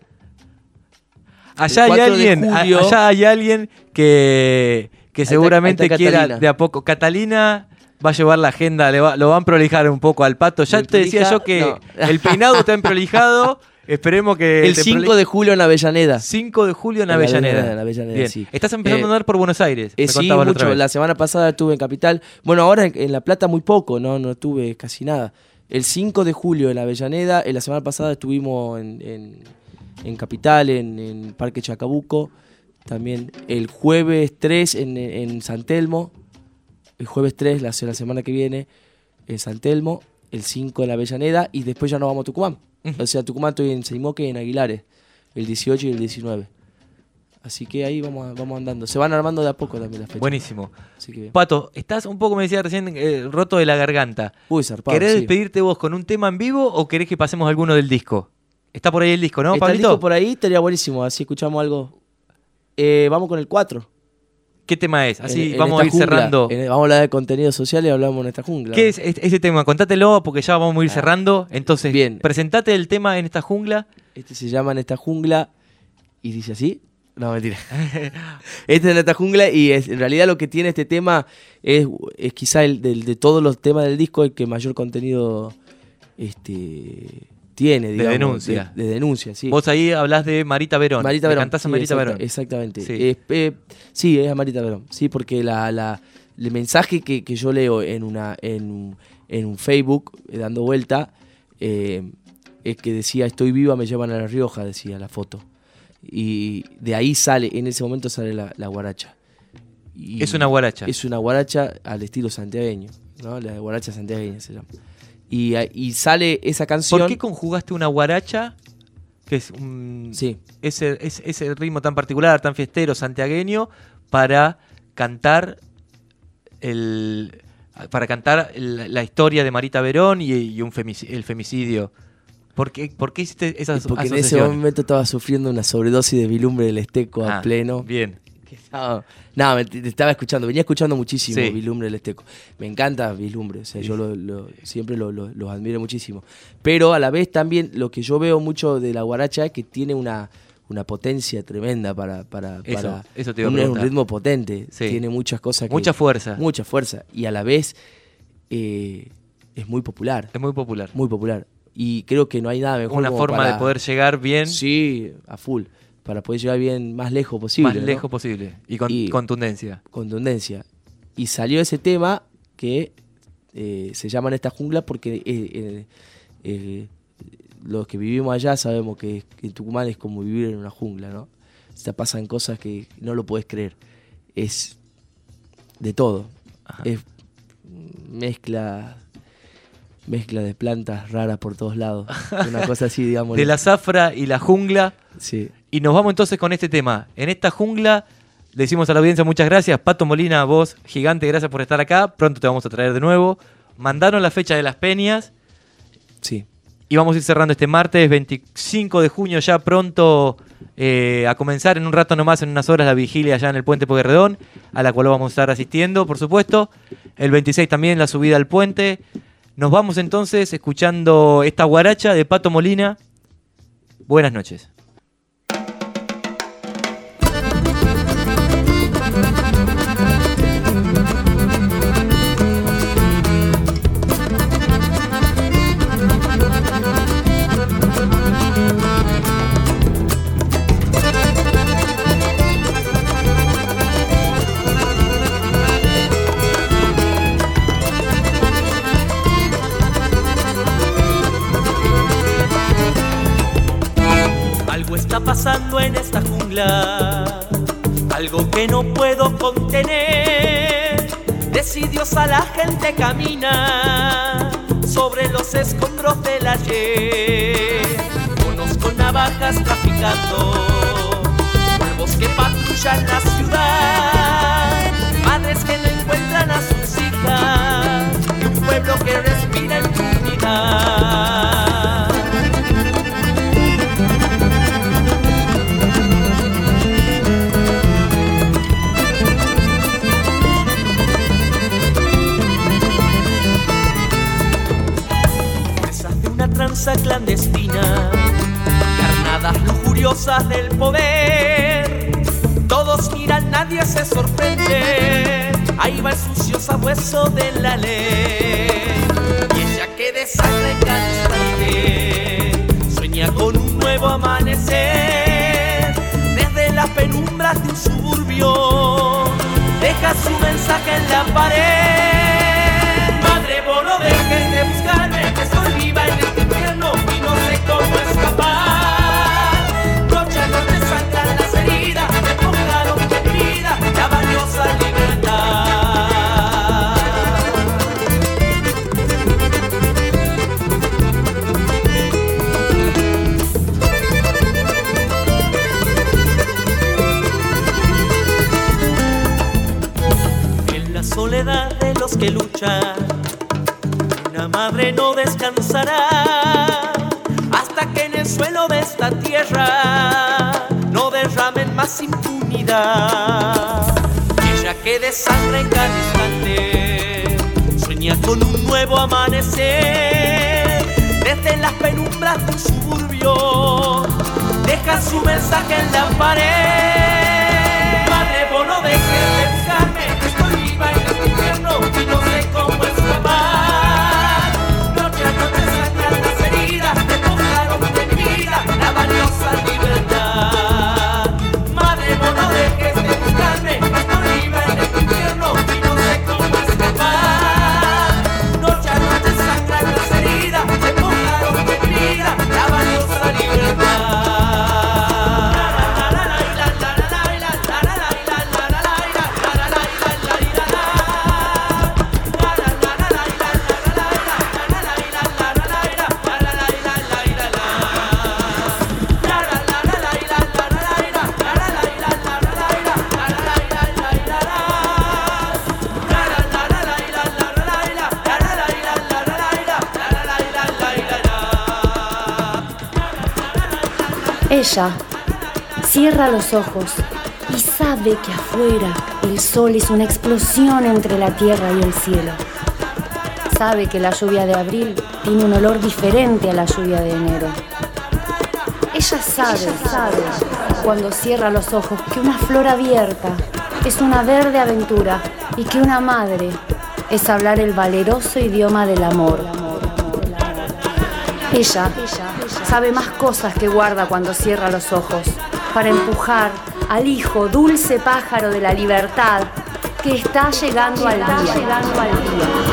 Allá hay alguien que seguramente quiera de a poco. Catalina va a llevar la agenda, lo van a prolijar un poco al Pato. Ya te decía yo que el peinado está emprolijado. Esperemos que... El 5 de julio en Avellaneda. 5 de julio en Avellaneda. Bien. Sí. Estás empezando a andar por Buenos Aires. Sí, mucho. La semana pasada estuve en Capital. Bueno, ahora en La Plata muy poco, no estuve casi nada. El 5 de julio en Avellaneda. La semana pasada estuvimos en Capital, en Parque Chacabuco. También el jueves 3 en San Telmo. El jueves 3, la semana que viene, en San Telmo. El 5 en la Avellaneda. Y después ya nos vamos a Tucumán. O sea, Tucumán estoy en Seimoque y en Aguilares. El 18 y el 19. Así que ahí vamos andando. Se van armando de a poco también las fechas. Buenísimo. Así que Pato, estás un poco, me decía recién, roto de la garganta. Zarpado. ¿Querés despedirte vos con un tema en vivo o querés que pasemos alguno del disco? Está por ahí el disco, ¿no, Pablito? Pablito? El disco por ahí, estaría buenísimo. Así escuchamos algo. Vamos con el 4. ¿Qué tema es? Así vamos a ir cerrando. Vamos a hablar de contenido social y hablamos en esta jungla. ¿Qué es ese tema? Contátelo porque ya vamos a ir cerrando. Entonces, bien. Presentate el tema En esta jungla. Este se llama En esta jungla y dice así. No, mentira. Este es En esta jungla y en realidad lo que tiene este tema es quizá de todos los temas del disco el que mayor contenido tiene, digamos. De denuncia. De denuncia, sí. Vos ahí hablás de Marita Verón. Marita Verón. Cantás a Marita Verón. Exactamente. Sí. Sí, es a Marita Verón. Sí, porque el mensaje que yo leo en un Facebook, dando vuelta, es que decía, estoy viva, me llevan a La Rioja, decía la foto. Y de ahí en ese momento sale la guaracha. Y es una guaracha. Es una guaracha al estilo santiagueño, ¿no? La guaracha santiagueña se llama. Y sale esa canción. ¿Por qué conjugaste una guaracha, que es ese ritmo tan particular, tan fiestero, santiagueño, para cantar la historia de Marita Verón y el femicidio? ¿Por qué hiciste esas Porque asociaciones? en ese momento estaba sufriendo una sobredosis de Bilumbre del Esteco a pleno. Bien. No, te estaba escuchando. Venía escuchando muchísimo Sí. Vislumbre del Esteco. Me encanta Vislumbre. O sea, yo siempre los admiro muchísimo. Pero a la vez también lo que yo veo mucho de la guaracha es que tiene una potencia tremenda para eso te iba a un preguntar. ritmo potente. Sí. Tiene muchas cosas que... Mucha fuerza. Mucha fuerza. Y a la vez es muy popular. Es muy popular. Muy popular. Y creo que no hay nada mejor Una como forma para- de poder llegar bien. Sí, a full. Para poder llegar bien más lejos posible. Más lejos posible. Y con contundencia. Contundencia. Y salió ese tema que se llama En esta jungla porque los que vivimos allá sabemos que en Tucumán es como vivir en una jungla, ¿no? O sea, pasan cosas que no lo podés creer. Es de todo. Ajá. Es mezcla de plantas raras por todos lados. Una cosa así, digamos. De la zafra y la jungla. Sí. Y nos vamos entonces con este tema. En esta jungla, le decimos a la audiencia muchas gracias. Pato Molina, vos, gigante, gracias por estar acá. Pronto te vamos a traer de nuevo. Mandaron la fecha de las peñas. Sí. Y vamos a ir cerrando este martes, 25 de junio, ya pronto a comenzar en un rato nomás, en unas horas, la vigilia allá en el Puente Pueyrredón, a la cual vamos a estar asistiendo, por supuesto. El 26 también la subida al puente. Nos vamos entonces escuchando esta guaracha de Pato Molina. Buenas noches. Algo está pasando en esta jungla, algo que no puedo contener. Decidiosa la gente camina sobre los escombros del ayer. Conozco navajas traficando, cuervos que patrullan la ciudad, madres que no encuentran a sus hijas, y un pueblo que respira impunidad. Tranza clandestina, carnadas lujuriosas del poder. Todos miran, nadie se sorprende. Ahí va el sucio sabueso de la ley. Y ella que desangra en cada instante, sueña con un nuevo amanecer. Desde las penumbras de un suburbio, deja su mensaje en la pared. Madre, vos no dejes de buscarme, que estoy viva en este infierno y no sé cómo escapar. Noche a noche sangran las heridas, me pongaron de vida la valiosa libertad. En la soledad de los que luchan, una madre no descansará hasta que en el suelo de esta tierra no derramen más impunidad. Ella que desangra en cada instante, sueña con un nuevo amanecer. Desde las penumbras de un suburbio, deja su mensaje en la pared. Madre, vos no dejes de buscarme, que estoy viva en este infierno y no sé cómo escapar. Noche a noche sangran las heridas, me pongaron de vida la valiosa libertad. Madre, vos no dejes de buscarme, que estoy viva en este infierno y no sé cómo escapar. Noche a noche sangran las heridas, me pongaron de vida la valiosa libertad. Ella cierra los ojos y sabe que afuera el sol es una explosión entre la tierra y el cielo. Sabe que la lluvia de abril tiene un olor diferente a la lluvia de enero. Ella sabe cuando cierra los ojos que una flor abierta es una verde aventura y que una madre es hablar el valeroso idioma del amor. Ella sabe más cosas que guarda cuando cierra los ojos para empujar al hijo dulce pájaro de la libertad que está llegando al día.